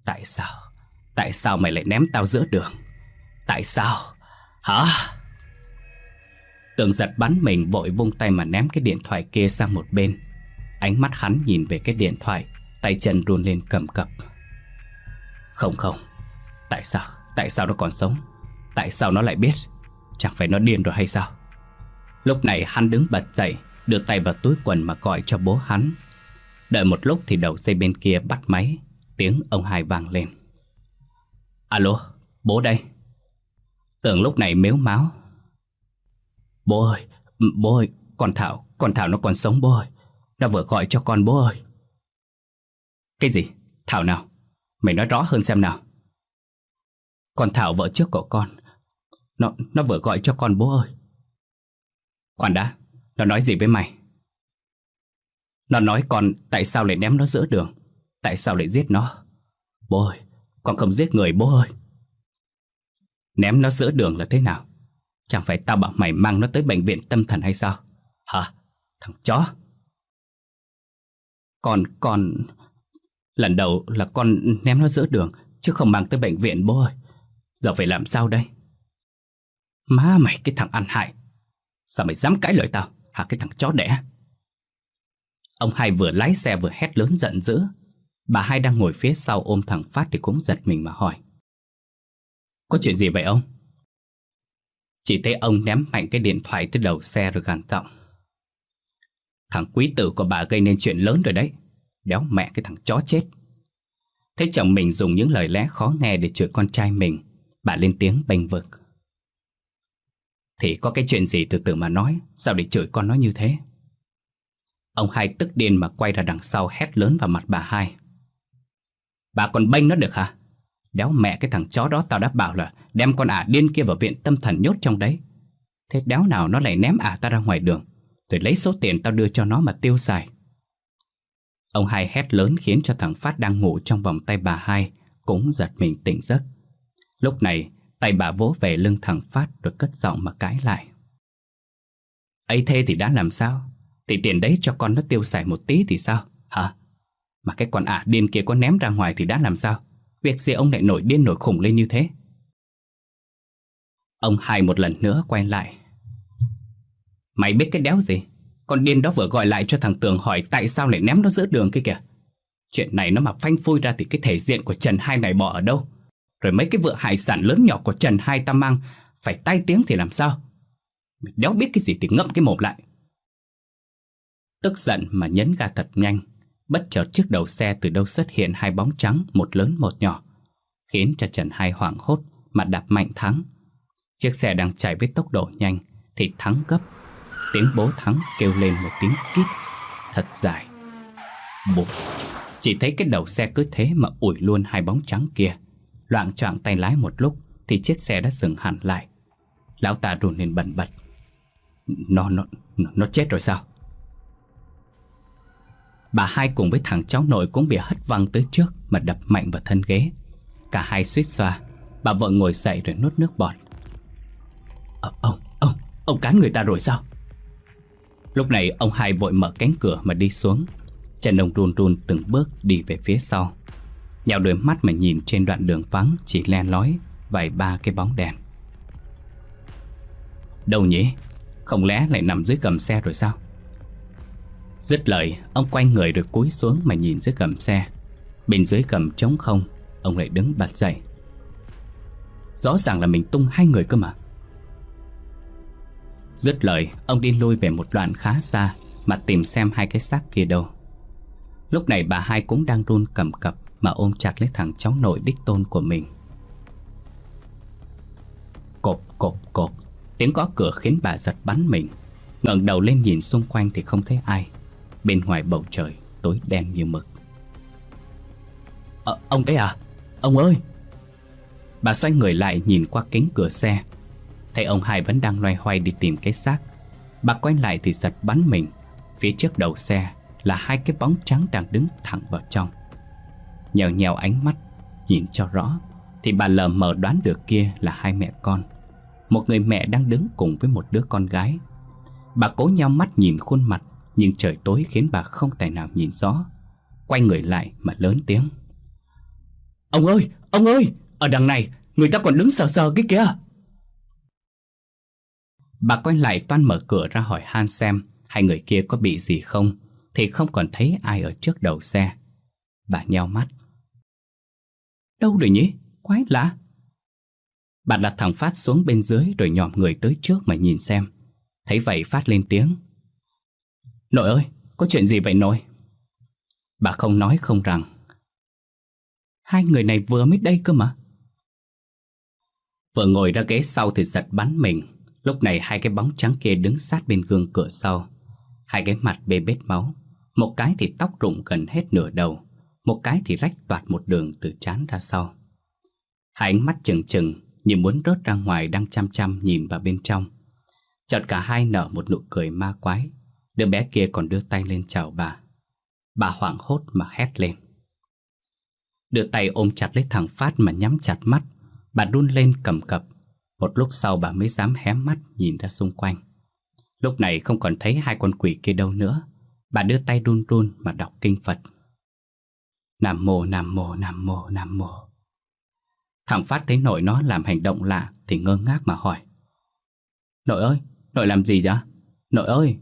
Tại sao? Tại sao mày lại ném tao giữa đường? Tại sao? Hả? Tường giật bắn mình, vội vung tay mà ném cái điện thoại kia sang một bên. Ánh mắt hắn nhìn về cái điện thoại, tay chân run lên cầm cập. Không không, tại sao? Tại sao nó còn sống? Tại sao nó lại biết? Chẳng phải nó điên rồi hay sao? Lúc này hắn đứng bật dậy, đưa tay vào túi quần mà gọi cho bố hắn. Đợi một lúc thì đầu dây bên kia bắt máy. Tiếng ông hai vang lên. Alo, bố đây. Tường lúc này mếu máo. Bố ơi, bố ơi, con Thảo, con Thảo nó còn sống bố ơi. Nó vừa gọi cho con bố ơi. Cái gì? Thảo nào? Mày nói rõ hơn xem nào. Con Thảo vợ trước của con. Nó, nó vừa gọi cho con bố ơi. Khoan đã, nó nói gì với mày? Nó nói con tại sao lại ném nó giữa đường. Tại sao lại giết nó? Bố ơi, con không giết người bố ơi. Ném nó giữa đường là thế nào? Chẳng phải tao bảo mày mang nó tới bệnh viện tâm thần hay sao? Hả? Thằng chó. Con, con... Lần đầu là con ném nó giữa đường, chứ không mang tới bệnh viện bố ơi. Giờ phải làm sao đây? Má mày, cái thằng ăn hại. Sao mày dám cãi lời tao? Hả cái thằng chó đẻ? Ông hai vừa lái xe vừa hét lớn giận dữ. Bà hai đang ngồi phía sau ôm thằng Phát thì cũng giật mình mà hỏi. Có chuyện gì vậy ông? Chỉ thấy ông ném mạnh cái điện thoại tới đầu xe rồi gằn giọng. Thằng quý tử của bà gây nên chuyện lớn rồi đấy. Đéo mẹ cái thằng chó chết. Thấy chồng mình dùng những lời lẽ khó nghe để chửi con trai mình, bà lên tiếng bênh vực. Thì có cái chuyện gì từ từ mà nói, sao để chửi con nó như thế? Ông hai tức điên mà quay ra đằng sau hét lớn vào mặt bà hai. Bà còn bênh nó được hả? Đéo mẹ cái thằng chó đó, tao đã bảo là đem con ả điên kia vào viện tâm thần nhốt trong đấy. Thế đéo nào nó lại ném ả ta ra ngoài đường, rồi lấy số tiền tao đưa cho nó mà tiêu xài. Ông hai hét lớn khiến cho thằng Phát đang ngủ trong vòng tay bà hai cũng giật mình tỉnh giấc. Lúc này tay bà vỗ về lưng thằng Phát rồi cất giọng mà cãi lại. Ấy thế thì đã làm sao? Thì tiền đấy cho con nó tiêu xài một tí thì sao? Hả? Mà cái con ả điên kia có ném ra ngoài thì đã làm sao? Việc gì ông lại nổi điên nổi khùng lên như thế? Ông hai một lần nữa quay lại. Mày biết cái đéo gì? Con điên đó vừa gọi lại cho thằng Tường hỏi tại sao lại ném nó giữa đường kia kìa. Chuyện này nó mà phanh phui ra thì cái thể diện của Trần Hai này bỏ ở đâu? Rồi mấy cái vựa hải sản lớn nhỏ của Trần Hai ta mang phải tai tiếng thì làm sao? Mày đéo biết cái gì thì ngậm cái mồm lại. Tức giận mà nhấn ga thật nhanh, bất chợt trước đầu xe từ đâu xuất hiện hai bóng trắng, một lớn một nhỏ, khiến cho Trần Hai hoảng hốt mà đạp mạnh thắng. Chiếc xe đang chạy với tốc độ nhanh thì Thắng gấp. Tiếng bố Thắng kêu lên một tiếng kít thật dài. Bụp. Chỉ thấy cái đầu xe cứ thế mà ủi luôn hai bóng trắng kia. Loạng choạng tay lái một lúc thì chiếc xe đã dừng hẳn lại. Lão ta run lên bần bật. Nó, nó, nó chết rồi sao? Bà hai cùng với thằng cháu nội cũng bị hất văng tới trước mà đập mạnh vào thân ghế. Cả hai suýt xoa. Bà vợ ngồi dậy rồi nuốt nước bọt. Ông, ông, ông, ông cán người ta rồi sao? Lúc này ông hai vội mở cánh cửa mà đi xuống. Chân ông run run từng bước đi về phía sau. Nhào đôi mắt mà nhìn trên đoạn đường vắng chỉ le lói vài ba cái bóng đèn. Đâu nhỉ? Không lẽ lại nằm dưới gầm xe rồi sao? Dứt lời, ông quay người rồi cúi xuống mà nhìn dưới gầm xe. Bên dưới gầm trống không. Ông lại đứng bật dậy. Rõ ràng là mình tung hai người cơ mà. Dứt lời, ông đi lui về một đoạn khá xa mà tìm xem hai cái xác kia đâu. Lúc này bà hai cũng đang run cầm cập mà ôm chặt lấy thằng cháu nội đích tôn của mình. Cộp cộp cộp. Tiếng gõ cửa khiến bà giật bắn mình. Ngẩng đầu lên nhìn xung quanh thì không thấy ai. Bên ngoài bầu trời tối đen như mực. Ờ, ông đấy à? Ông ơi! Bà xoay người lại nhìn qua kính cửa xe. Thấy ông hai vẫn đang loay hoay đi tìm cái xác. Bà quay lại thì giật bắn mình. Phía trước đầu xe là hai cái bóng trắng đang đứng thẳng vào trong. Nhèo nhèo ánh mắt nhìn cho rõ thì bà lờ mờ đoán được kia là hai mẹ con. Một người mẹ đang đứng cùng với một đứa con gái. Bà cố nheo mắt nhìn khuôn mặt, nhưng trời tối khiến bà không tài nào nhìn rõ. Quay người lại mà lớn tiếng. Ông ơi, ông ơi, ở đằng này, người ta còn đứng sờ sờ cái kìa. Bà quay lại toan mở cửa ra hỏi han xem hai người kia có bị gì không, thì không còn thấy ai ở trước đầu xe. Bà nheo mắt. Đâu rồi nhỉ? Quái lạ. Bà đặt thằng Phát xuống bên dưới rồi nhòm người tới trước mà nhìn xem. Thấy vậy Phát lên tiếng. Nội ơi, có chuyện gì vậy nội? Bà không nói không rằng. Hai người này vừa mới đây cơ mà. Vừa ngồi ra ghế sau thì giật bắn mình. Lúc này hai cái bóng trắng kia đứng sát bên gương cửa sau. Hai cái mặt bê bết máu. Một cái thì tóc rụng gần hết nửa đầu, một cái thì rách toạc một đường từ trán ra sau. Hai ánh mắt trừng trừng như muốn rớt ra ngoài đang chăm chăm nhìn vào bên trong. Chợt cả hai nở một nụ cười ma quái. Đứa bé kia còn đưa tay lên chào bà. Bà hoảng hốt mà hét lên. Đưa tay ôm chặt lấy thằng Phát mà nhắm chặt mắt. Bà run lên cầm cập. Một lúc sau bà mới dám hé mắt nhìn ra xung quanh. Lúc này không còn thấy hai con quỷ kia đâu nữa. Bà đưa tay run run mà đọc kinh Phật. Nam mô, nam mô, nam mô, nam mô. Thằng Phát thấy nội nó làm hành động lạ thì ngơ ngác mà hỏi. Nội ơi, nội làm gì vậy? Nội ơi.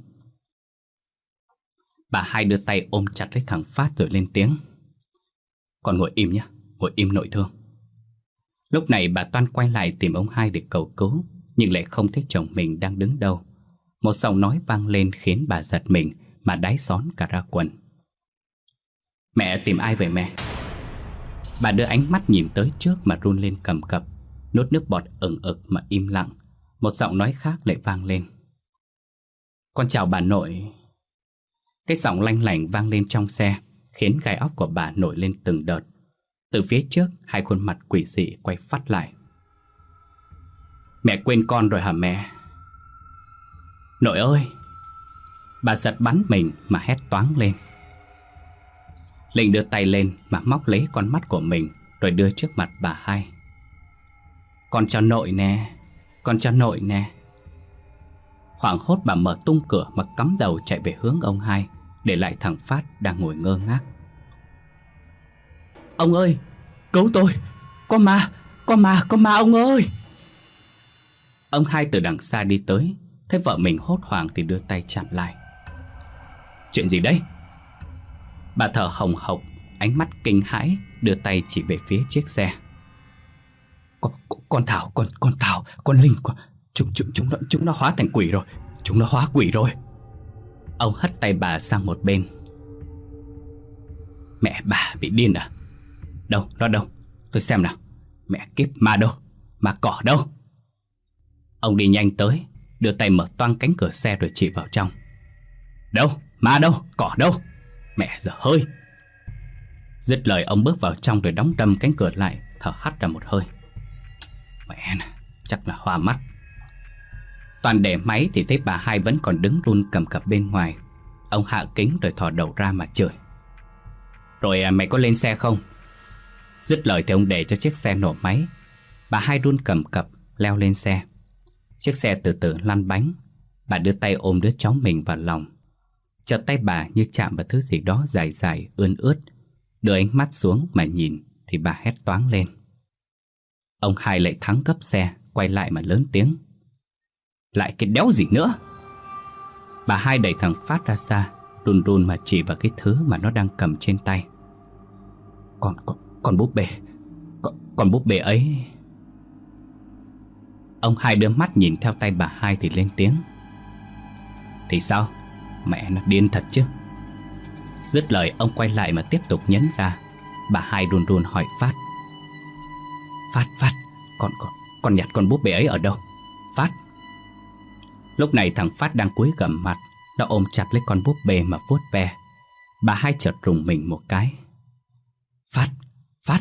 Bà hai đưa tay ôm chặt lấy thằng Phát rồi lên tiếng. Con ngồi im nhé, ngồi im nội thương. Lúc này bà toan quay lại tìm ông hai để cầu cứu, nhưng lại không thấy chồng mình đang đứng đâu. Một giọng nói vang lên khiến bà giật mình mà đáy xón cả ra quần. Mẹ tìm ai vậy mẹ? Bà đưa ánh mắt nhìn tới trước mà run lên cầm cập, nuốt nước bọt ửng ực mà im lặng. Một giọng nói khác lại vang lên. Con chào bà nội. Cái giọng lanh lảnh vang lên trong xe khiến gai óc của bà nổi lên từng đợt. Từ phía trước hai khuôn mặt quỷ dị quay phát lại. Mẹ quên con rồi hả mẹ? Nội ơi! Bà giật bắn mình mà hét toáng lên. Linh đưa tay lên mà móc lấy con mắt của mình rồi đưa trước mặt bà hai. Con cho nội nè, con cho nội nè. Hoảng hốt bà mở tung cửa mà cắm đầu chạy về hướng ông hai, để lại thằng Phát đang ngồi ngơ ngác. Ông ơi, cứu tôi! Có ma, có ma, có ma ông ơi! Ông hai từ đằng xa đi tới, thấy vợ mình hốt hoảng thì đưa tay chặn lại. Chuyện gì đấy? Bà thở hồng hộc, ánh mắt kinh hãi, đưa tay chỉ về phía chiếc xe. Con, con Thảo, con, con Thảo, con Linh, con, chúng, chúng, chúng, nó, chúng nó hóa thành quỷ rồi, chúng nó hóa quỷ rồi. Ông hất tay bà sang một bên. Mẹ bà bị điên à? Đâu, nó đâu? Tôi xem nào. Mẹ kiếp, ma đâu? Ma cỏ đâu? Ông đi nhanh tới, đưa tay mở toang cánh cửa xe rồi chỉ vào trong. Đâu? Ma đâu? Cỏ đâu? Mẹ dở hơi. Dứt lời ông bước vào trong rồi đóng đâm cánh cửa lại, thở hắt ra một hơi. Mẹ nè, chắc là hoa mắt. Toàn để máy thì thấy bà hai vẫn còn đứng run cầm cập bên ngoài. Ông hạ kính rồi thò đầu ra mà chửi. Rồi à, mày có lên xe không? Dứt lời thì ông để cho chiếc xe nổ máy. Bà hai run cầm cập leo lên xe. Chiếc xe từ từ lăn bánh. Bà đưa tay ôm đứa cháu mình vào lòng. Chợt tay bà như chạm vào thứ gì đó dài dài ươn ướt. Đưa ánh mắt xuống mà nhìn thì bà hét toáng lên. Ông hai lại thắng gấp xe, quay lại mà lớn tiếng. Lại cái đéo gì nữa? Bà hai đẩy thằng Phát ra xa, run run mà chỉ vào cái thứ mà nó đang cầm trên tay. Con, con, con búp bê, con, con búp bê ấy. Ông hai đưa mắt nhìn theo tay bà hai thì lên tiếng. Thì sao? Mẹ nó điên thật chứ. Dứt lời ông quay lại mà tiếp tục nhấn ga. Bà hai run run hỏi Phát. Phát, Phát, con, con, con nhặt con búp bê ấy ở đâu? Phát. Lúc này thằng Phát đang cúi gằm mặt, nó ôm chặt lấy con búp bê mà vuốt ve. Bà hai chợt rùng mình một cái. Phát, Phát.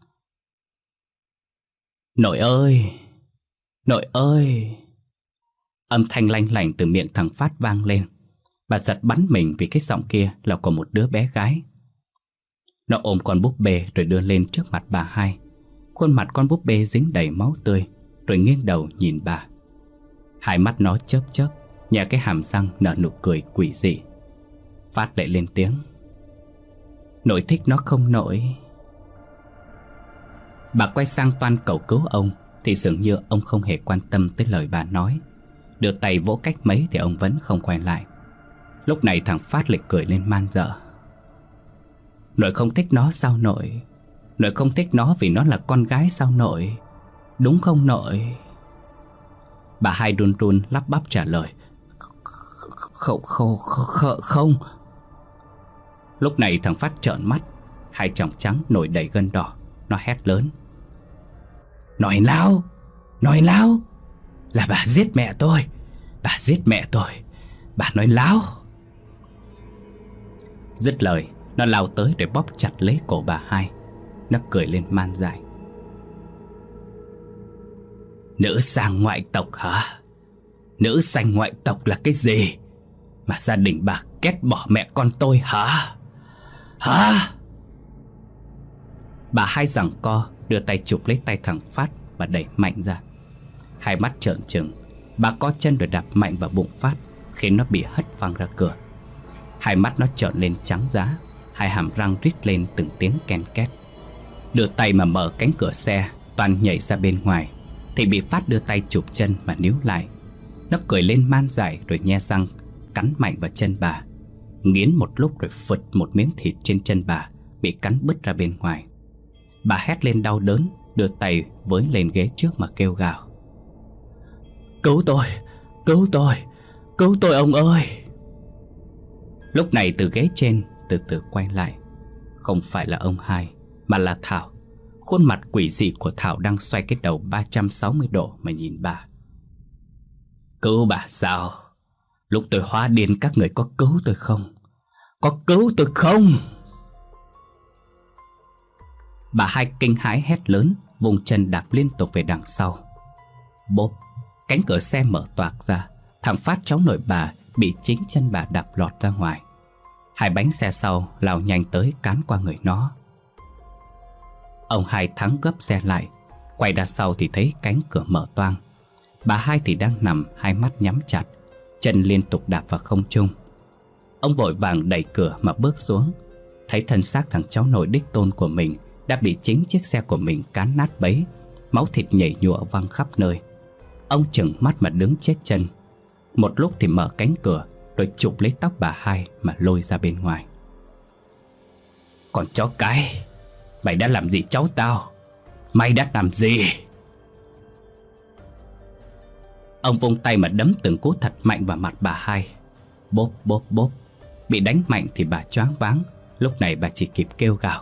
Nội ơi, nội ơi. Âm thanh lanh lảnh từ miệng thằng Phát vang lên. Bà giật bắn mình vì cái giọng kia là của một đứa bé gái. Nó ôm con búp bê rồi đưa lên trước mặt bà hai. Khuôn mặt con búp bê dính đầy máu tươi, rồi nghiêng đầu nhìn bà. Hai mắt nó chớp chớp, nhè cái hàm răng nở nụ cười quỷ dị. Phát lại lên tiếng. Nội thích nó không nội? Bà quay sang toan cầu cứu ông thì dường như ông không hề quan tâm tới lời bà nói. Đưa tay vỗ cách mấy thì ông vẫn không quay lại. Lúc này thằng Phát lại cười lên man dợ. Nội không thích nó sao nội? Nội không thích nó vì nó là con gái sao nội? Đúng không nội? Bà Hai run run lắp bắp trả lời. Không, không, không, không. Lúc này thằng Phát trợn mắt, hai tròng trắng nổi đầy gân đỏ. Nó hét lớn. Nói láo, nói láo. Là bà giết mẹ tôi. Bà giết mẹ tôi. Bà nói láo. Dứt lời, nó lao tới để bóp chặt lấy cổ bà Hai. Nó cười lên man dại. Nữ sang ngoại tộc hả? Nữ sang ngoại tộc là cái gì mà gia đình bà ghét bỏ mẹ con tôi hả? Hả? Bà Hai giằng co, đưa tay chụp lấy tay thằng Phát và đẩy mạnh ra. Hai mắt trợn trừng, bà co chân rồi đạp mạnh vào bụng Phát, khiến nó bị hất văng ra cửa. Hai mắt nó trợn lên trắng giá, hai hàm răng rít lên từng tiếng ken két. Đưa tay mà mở cánh cửa xe, toàn nhảy ra bên ngoài thì bị Phát đưa tay chụp chân mà níu lại. Nó cười lên man dại rồi nhe răng cắn mạnh vào chân bà, nghiến một lúc rồi phụt một miếng thịt trên chân bà bị cắn bứt ra bên ngoài. Bà hét lên đau đớn, đưa tay với lên ghế trước mà kêu gào. Cứu tôi, cứu tôi, cứu tôi ông ơi. Lúc này từ ghế trên từ từ quay lại. Không phải là ông Hai mà là Thảo. Khuôn mặt quỷ dị của Thảo đang xoay cái đầu ba trăm sáu mươi độ mà nhìn bà. Cứu bà sao? Lúc tôi hóa điên các người có cứu tôi không? Có cứu tôi không? Bà Hai kinh hãi hét lớn, vùng chân đạp liên tục về đằng sau. Bốp, cánh cửa xe mở toạc ra. Thằng Phát cháu nội bà bị chính chân bà đạp lọt ra ngoài. Hai bánh xe sau lao nhanh tới cán qua người nó. Ông Hai thắng gấp xe lại, quay ra sau thì thấy cánh cửa mở toang. Bà Hai thì đang nằm hai mắt nhắm chặt, chân liên tục đạp vào không trung. Ông vội vàng đẩy cửa mà bước xuống, thấy thân xác thằng cháu nội đích tôn của mình đã bị chính chiếc xe của mình cán nát bấy, máu thịt nhảy nhụa văng khắp nơi. Ông chừng mắt mà đứng chết chân. Một lúc thì mở cánh cửa rồi chụp lấy tóc bà Hai mà lôi ra bên ngoài. Còn chó cái, mày đã làm gì cháu tao? Mày đã làm gì? Ông vung tay mà đấm từng cú thật mạnh vào mặt bà Hai. Bốp bốp bốp. Bị đánh mạnh thì bà choáng váng. Lúc này bà chỉ kịp kêu gào.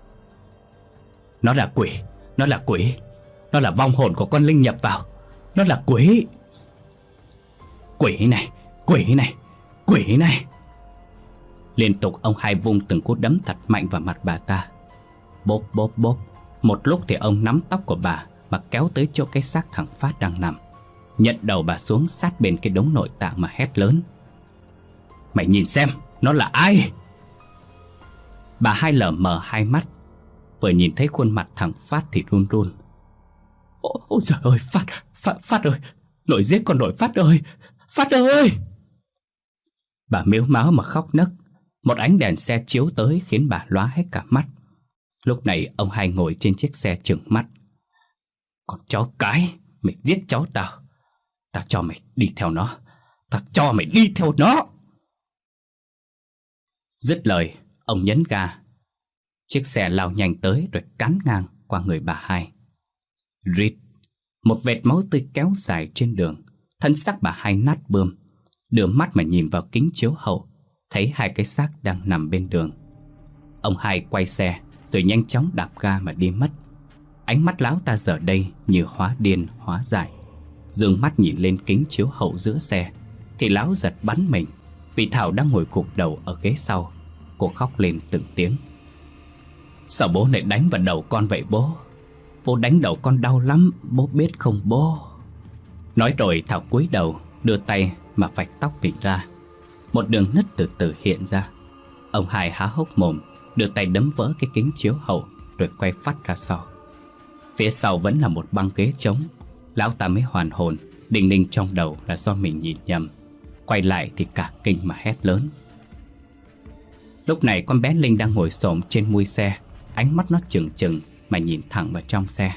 Nó là quỷ, nó là quỷ. Nó là vong hồn của con Linh nhập vào. Nó là quỷ. Quỷ này, quỷ này, quỷ này. Liên tục ông Hai vung từng cú đấm thật mạnh vào mặt bà ta. Bốp bốp bốp. Một lúc thì ông nắm tóc của bà mà kéo tới chỗ cái xác thằng Phát đang nằm, nhận đầu bà xuống sát bên cái đống nội tạng mà hét lớn. Mày nhìn xem, nó là ai? Bà Hai lờ mờ hai mắt, vừa nhìn thấy khuôn mặt thằng Phát thì run run. Ôi, ôi trời ơi, Phát, Phát, Phát ơi, nội giết con nội Phát ơi, Phát ơi. Bà mếu máo mà khóc nấc. Một ánh đèn xe chiếu tới khiến bà lóa hết cả mắt. Lúc này ông Hai ngồi trên chiếc xe trừng mắt. Con chó cái, mày giết cháu tao. Tao cho mày đi theo nó. Tao cho mày đi theo nó. Dứt lời, ông nhấn ga. Chiếc xe lao nhanh tới rồi cán ngang qua người bà Hai. Rít, một vệt máu tươi kéo dài trên đường. Thân xác bà Hai nát bươm. Đưa mắt mà nhìn vào kính chiếu hậu, thấy hai cái xác đang nằm bên đường. Ông Hai quay xe rồi nhanh chóng đạp ga mà đi mất. Ánh mắt lão ta giờ đây như hóa điên hóa dại. Dương mắt nhìn lên kính chiếu hậu giữa xe thì lão giật bắn mình, vì Thảo đang ngồi gục đầu ở ghế sau. Cô khóc lên từng tiếng. Sao bố lại đánh vào đầu con vậy bố? Bố đánh đầu con đau lắm, bố biết không bố? Nói rồi Thảo cúi đầu, đưa tay mà vạch tóc mình ra. Một đường nứt từ từ hiện ra. Ông Hai há hốc mồm, đưa tay đấm vỡ cái kính chiếu hậu rồi quay phắt ra sau. Phía sau vẫn là một băng ghế trống. Lão ta mới hoàn hồn, đinh ninh trong đầu là do mình nhìn nhầm. Quay lại thì cả kinh mà hét lớn. Lúc này con bé Linh đang ngồi xổm trên mui xe, ánh mắt nó trừng trừng, mà nhìn thẳng vào trong xe.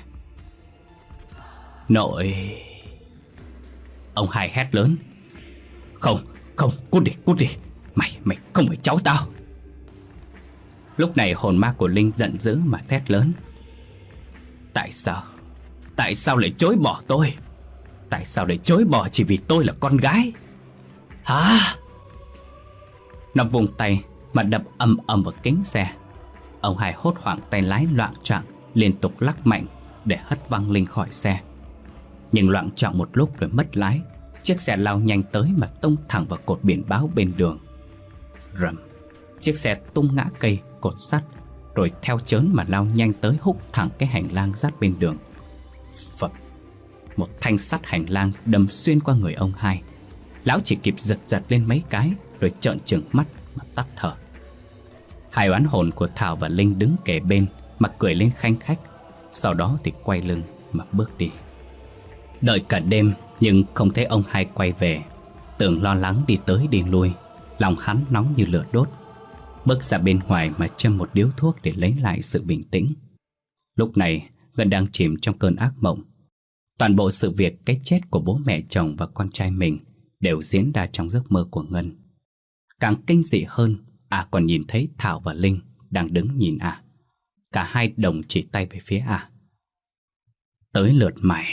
Nội... Ông Hai hét lớn. Không, không, cút đi, cút đi. Mày, mày không phải cháu tao. Lúc này hồn ma của Linh giận dữ mà thét lớn. Tại sao? Tại sao lại chối bỏ tôi? Tại sao lại chối bỏ chỉ vì tôi là con gái? Hả? Nó vùng tay mà đập ầm ầm vào kính xe. Ông Hai hốt hoảng, tay lái loạng choạng liên tục lắc mạnh để hất văng Linh khỏi xe. Nhưng loạng choạng một lúc rồi mất lái. Chiếc xe lao nhanh tới mà tông thẳng vào cột biển báo bên đường. Rầm, chiếc xe tung ngã cây, cột sắt, rồi theo chớn mà lao nhanh tới húc thẳng cái hành lang giáp bên đường. Phập, một thanh sắt hành lang đâm xuyên qua người ông Hai. Lão chỉ kịp giật giật lên mấy cái rồi trợn trừng mắt mà tắt thở. Hai oán hồn của Thảo và Linh đứng kề bên mà cười lên khanh khách. Sau đó thì quay lưng mà bước đi. Đợi cả đêm nhưng không thấy ông Hai quay về. Tưởng lo lắng đi tới đi lui, lòng hắn nóng như lửa đốt. Bước ra bên ngoài mà châm một điếu thuốc để lấy lại sự bình tĩnh. Lúc này Ngân đang chìm trong cơn ác mộng. Toàn bộ sự việc cái chết của bố mẹ chồng và con trai mình đều diễn ra trong giấc mơ của Ngân. Càng kinh dị hơn, à còn nhìn thấy Thảo và Linh đang đứng nhìn à. Cả hai đồng chỉ tay về phía à. Tới lượt mày.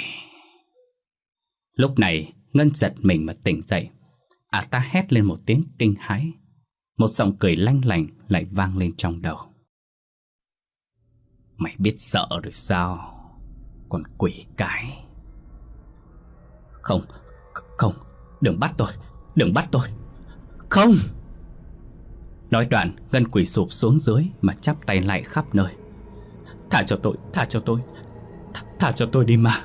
Lúc này Ngân giật mình mà tỉnh dậy. À ta hét lên một tiếng kinh hãi. Một giọng cười lanh lành lại vang lên trong đầu. Mày biết sợ rồi sao, con quỷ cái. Không, không, đừng bắt tôi, đừng bắt tôi. Không. Nói đoạn Ngân quỳ sụp xuống dưới mà chắp tay lại khắp nơi. Thả cho tôi, thả cho tôi, Th thả cho tôi đi mà.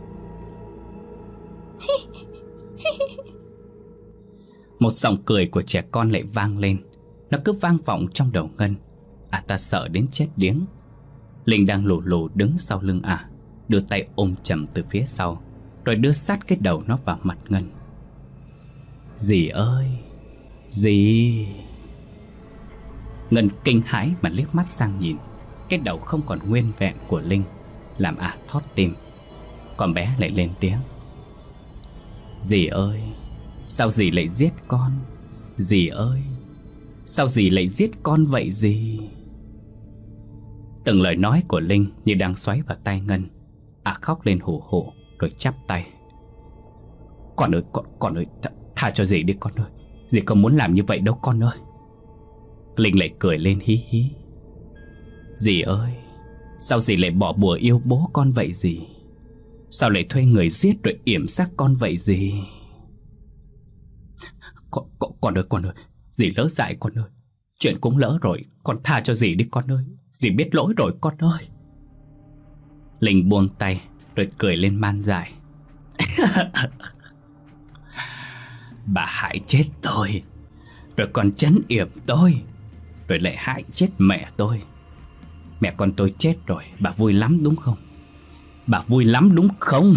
Một giọng cười của trẻ con lại vang lên. Nó cứ vang vọng trong đầu Ngân. À ta sợ đến chết điếng. Linh đang lù lù đứng sau lưng à, đưa tay ôm chầm từ phía sau, rồi đưa sát cái đầu nó vào mặt Ngân. Dì ơi, dì. Ngân kinh hãi mà liếc mắt sang nhìn. Cái đầu không còn nguyên vẹn của Linh làm à thót tim. Con bé lại lên tiếng. Dì ơi, sao dì lại giết con? Dì ơi, sao dì lại giết con vậy dì? Từng lời nói của Linh như đang xoáy vào tai Ngân. À khóc lên hù hù rồi chắp tay. Con ơi, con, con ơi, th tha cho dì đi con ơi. Dì không muốn làm như vậy đâu con ơi. Linh lại cười lên hí hí. Dì ơi, sao dì lại bỏ bùa yêu bố con vậy dì? Sao lại thuê người giết rồi yểm xác con vậy dì? Con, con, con ơi, con ơi, dì lỡ dại con ơi. Chuyện cũng lỡ rồi, con tha cho dì đi con ơi. Dì biết lỗi rồi con ơi. Linh buông tay rồi cười lên man dại. Bà hại chết tôi, rồi còn trấn yểm tôi, rồi lại hại chết mẹ tôi. Mẹ con tôi chết rồi, bà vui lắm đúng không? Bà vui lắm đúng không?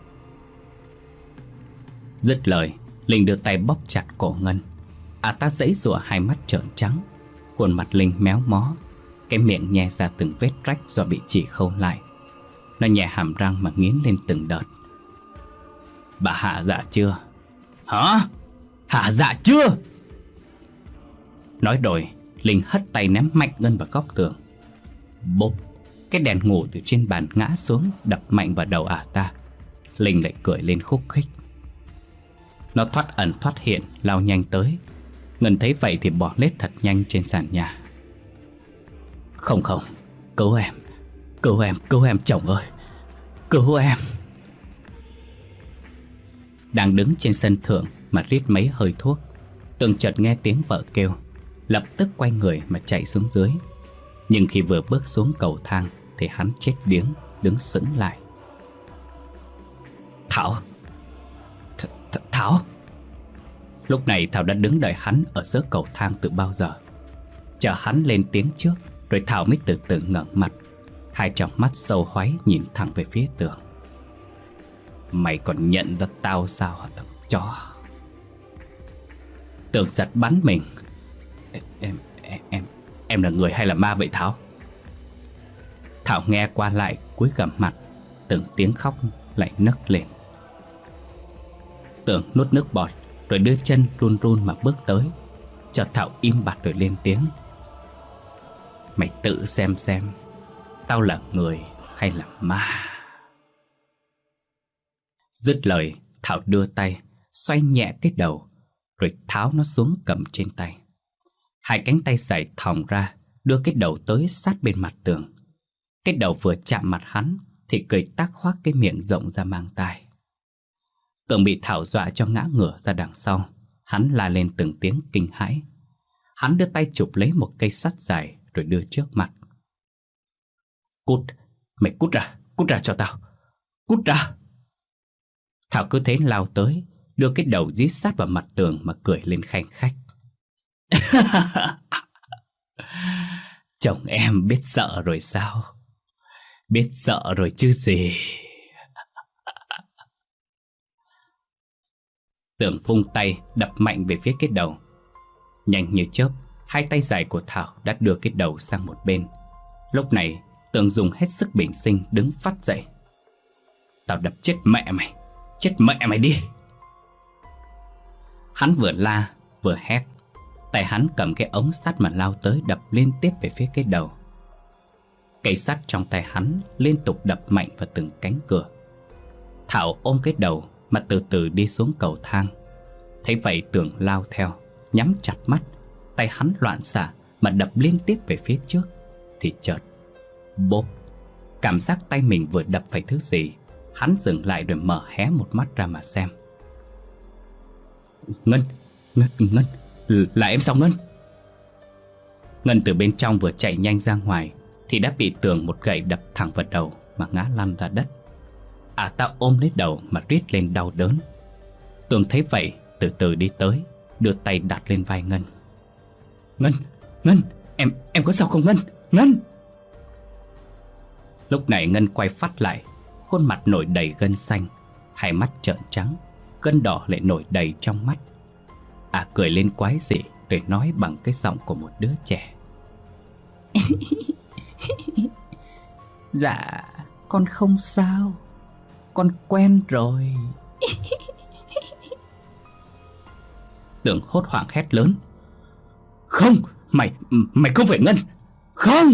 Dứt lời, Linh đưa tay bóp chặt cổ Ngân. À ta giãy giụa, hai mắt trợn trắng. Khuôn mặt Linh méo mó, cái miệng nhe ra từng vết rách do bị chỉ khâu lại. Nó nhè hàm răng mà nghiến lên từng đợt. Bà hạ dạ chưa? Hả? Hạ dạ chưa? Nói rồi, Linh hất tay ném mạnh Ngân vào góc tường. Bốp, cái đèn ngủ từ trên bàn ngã xuống, đập mạnh vào đầu ả ta. Linh lại cười lên khúc khích. Nó thoát ẩn thoát hiện lao nhanh tới. Ngân thấy vậy thì bỏ lết thật nhanh trên sàn nhà. Không không, cứu em, cứu em, cứu em chồng ơi, cứu em. Đang đứng trên sân thượng mà rít mấy hơi thuốc, Tường chợt nghe tiếng vợ kêu, lập tức quay người mà chạy xuống dưới. Nhưng khi vừa bước xuống cầu thang thì hắn chết điếng, đứng sững lại. Thảo, Th Th Thảo. Lúc này Thảo đã đứng đợi hắn ở giữa cầu thang từ bao giờ. Chờ hắn lên tiếng trước, rồi Thảo mới từ từ ngẩng mặt, hai tròng mắt sâu hoáy nhìn thẳng về phía Tường. Mày còn nhận ra tao sao hả thằng chó? Tường giật bắn mình. Em, em, em, em là người hay là ma vậy Thảo? Thảo nghe qua lại cúi gằm mặt, từng tiếng khóc lại nấc lên. Tường nuốt nước bọt rồi đưa chân run run mà bước tới. Chợt Thảo im bặt rồi lên tiếng: "Mày tự xem xem, tao là người hay là ma?" Dứt lời, Thảo đưa tay xoay nhẹ cái đầu rồi tháo nó xuống cầm trên tay. Hai cánh tay dài thòng ra, đưa cái đầu tới sát bên mặt Tường. Cái đầu vừa chạm mặt hắn thì cười tắc hoác cái miệng rộng ra mang tai. Tường bị Thảo dọa cho ngã ngửa ra đằng sau. Hắn la lên từng tiếng kinh hãi. Hắn đưa tay chụp lấy một cây sắt dài rồi đưa trước mặt. "Cút, mày cút ra, cút ra cho tao, cút ra!" Thảo cứ thế lao tới, đưa cái đầu dí sát vào mặt Tường mà cười lên khanh khách. "Chồng em biết sợ rồi sao? Biết sợ rồi chứ gì." Tường vung tay đập mạnh về phía cái đầu. Nhanh như chớp, hai tay dài của Thảo đã đưa cái đầu sang một bên. Lúc này Tường dùng hết sức bình sinh đứng phắt dậy. "Tao đập chết mẹ mày, chết mẹ mày đi!" Hắn vừa la vừa hét. Tay hắn cầm cái ống sắt mà lao tới đập liên tiếp về phía cái đầu. Cây sắt trong tay hắn liên tục đập mạnh vào từng cánh cửa. Thảo ôm cái đầu mà từ từ đi xuống cầu thang. Thấy vậy Tường lao theo, nhắm chặt mắt. Tay hắn loạn xạ mà đập liên tiếp về phía trước. Thì chợt bốp, cảm giác tay mình vừa đập phải thứ gì. Hắn dừng lại rồi mở hé một mắt ra mà xem. "Ngân, Ngân, Ngân, là em sao Ngân?" Ngân từ bên trong vừa chạy nhanh ra ngoài thì đã bị Tường một gậy đập thẳng vào đầu mà ngã lăn ra đất. À ta ôm lấy đầu mà rít lên đau đớn. Tường thấy vậy từ từ đi tới, đưa tay đặt lên vai Ngân. "Ngân, Ngân, em, em có sao không Ngân, Ngân?" Lúc này Ngân quay phắt lại, khuôn mặt nổi đầy gân xanh, hai mắt trợn trắng, gân đỏ lại nổi đầy trong mắt. À cười lên quái dị rồi nói bằng cái giọng của một đứa trẻ. "Dạ, con không sao, con quen rồi." Tường hốt hoảng hét lớn. "Không, mày, mày không phải Ngân, không!"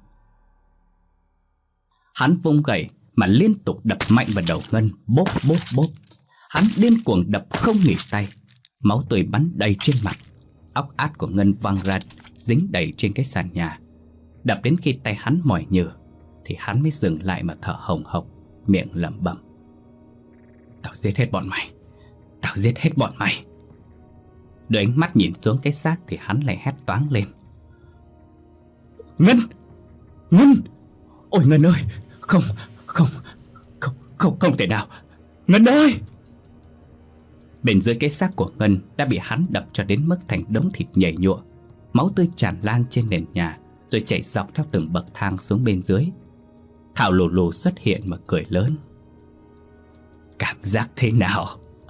Hắn vung gậy mà liên tục đập mạnh vào đầu Ngân, bốp bốp bốp. Hắn điên cuồng đập không nghỉ tay. Máu tươi bắn đầy trên mặt. Óc át của Ngân văng ra, dính đầy trên cái sàn nhà. Đập đến khi tay hắn mỏi nhừ thì hắn mới dừng lại mà thở hồng hộc, miệng lẩm bẩm: "Tao giết hết bọn mày, tao giết hết bọn mày." Đưa ánh mắt nhìn xuống cái xác thì hắn lại hét toáng lên: "Ngân, Ngân, ôi Ngân ơi, không, không, không, không, không thể nào, Ngân ơi!" Bên dưới cái xác của Ngân đã bị hắn đập cho đến mức thành đống thịt nhầy nhụa. Máu tươi tràn lan trên nền nhà rồi chảy dọc theo từng bậc thang xuống bên dưới. Thảo lù lù xuất hiện mà cười lớn: "Cảm giác thế nào?"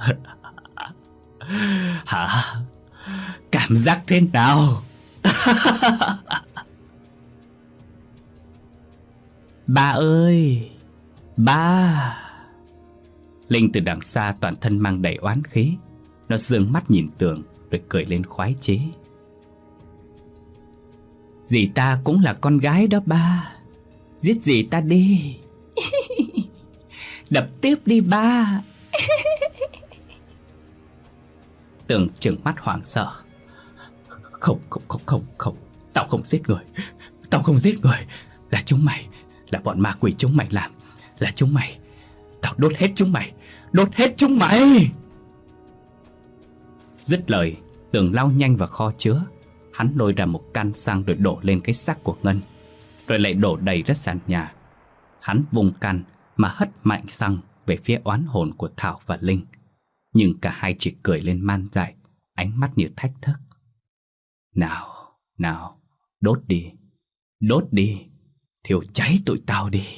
"Hả? Cảm giác thế nào?" "Ba ơi, ba!" Linh từ đằng xa toàn thân mang đầy oán khí. Nó dương mắt nhìn Tường rồi cười lên khoái chí: "Dì ta cũng là con gái đó ba. Giết dì ta đi. Đập tiếp đi ba." Tường trừng mắt hoảng sợ: Không, không, không, không, không. Tao không giết người. Tao không giết người. Là chúng mày, là bọn ma quỷ chúng mày làm. Là chúng mày. Tao đốt hết chúng mày. Đốt hết chúng mày." Dứt lời, Tường lao nhanh vào kho chứa. Hắn lôi ra một can xăng rồi đổ lên cái xác của Ngân, rồi lại đổ đầy ra sàn nhà. Hắn vung can mà hất mạnh xăng về phía oán hồn của Thảo và Linh. Nhưng cả hai chỉ cười lên man dại, ánh mắt như thách thức: "Nào, nào, đốt đi, đốt đi, thiêu cháy tụi tao đi."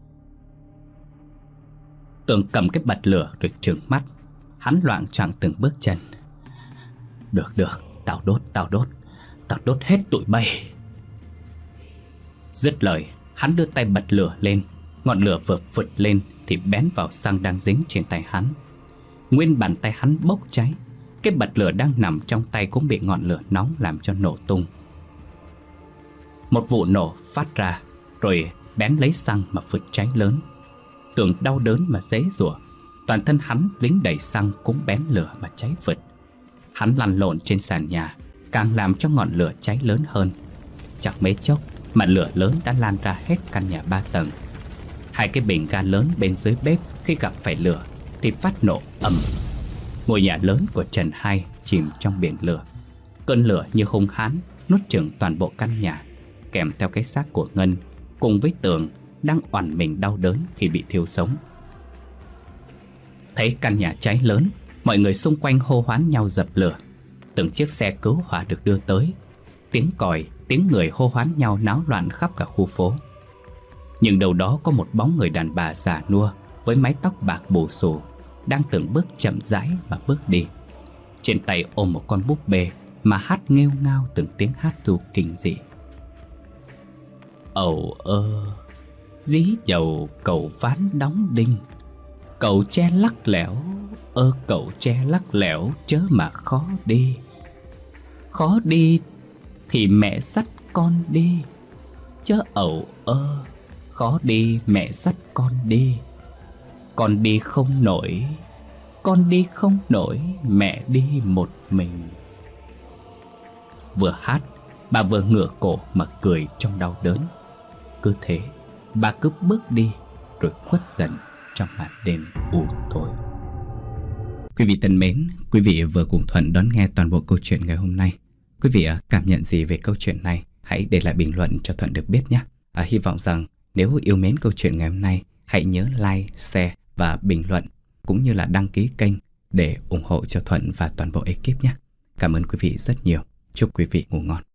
Tường cầm cái bật lửa rồi trừng mắt. Hắn loạng choạng từng bước chân: "Được, được, tao đốt, tao đốt, tao đốt hết tụi bay." Dứt lời, Hắn đưa tay bật lửa lên. Ngọn lửa vừa vụt lên thì bén vào xăng đang dính trên tay hắn. Nguyên bàn tay hắn bốc cháy. Cái bật lửa đang nằm trong tay cũng bị ngọn lửa nóng làm cho nổ tung. Một vụ nổ phát ra, rồi bén lấy xăng mà vụt cháy lớn. Tưởng đau đớn mà giãy giụa. Toàn thân hắn dính đầy xăng cũng bén lửa mà cháy vụt. Hắn lăn lộn trên sàn nhà, càng làm cho ngọn lửa cháy lớn hơn. Chẳng mấy chốc mà lửa lớn đã lan ra hết căn nhà ba tầng. Hai cái bình ga lớn bên dưới bếp khi gặp phải lửa thì phát nổ ầm. Ngôi nhà lớn của Trần Hai chìm trong biển lửa. Cơn lửa như hung hãn nuốt chửng toàn bộ căn nhà, kèm theo cái xác của Ngân cùng với Tường đang oằn mình đau đớn khi bị thiêu sống. Thấy căn nhà cháy lớn, mọi người xung quanh hô hoán nhau dập lửa. Từng chiếc xe cứu hỏa được đưa tới. Tiếng còi, tiếng người hô hoán nhau náo loạn khắp cả khu phố. Nhưng đâu đó có một bóng người đàn bà già nua với mái tóc bạc bù xù, đang từng bước chậm rãi mà bước đi. Trên tay ôm một con búp bê mà hát nghêu ngao từng tiếng hát ru kinh dị. Ầu ơ, dí dầu cầu ván đóng đinh, cầu tre lắc lẻo, ơ cầu tre lắc lẻo chớ mà khó đi. Khó đi thì mẹ dắt con đi, chớ ầu ơ, khó đi mẹ dắt con đi. Con đi không nổi, con đi không nổi, mẹ đi một mình. Vừa hát, bà vừa ngửa cổ mà cười trong đau đớn. Cứ thế, bà cứ bước đi rồi khuất dần trong màn đêm u tối. Quý vị thân mến, quý vị vừa cùng Thuận đón nghe toàn bộ câu chuyện ngày hôm nay. Quý vị cảm nhận gì về câu chuyện này? Hãy để lại bình luận cho Thuận được biết nhé. À, hy vọng rằng nếu yêu mến câu chuyện ngày hôm nay, hãy nhớ like, share và bình luận, cũng như là đăng ký kênh để ủng hộ cho Thuận và toàn bộ ekip nhé. Cảm ơn quý vị rất nhiều. Chúc quý vị ngủ ngon.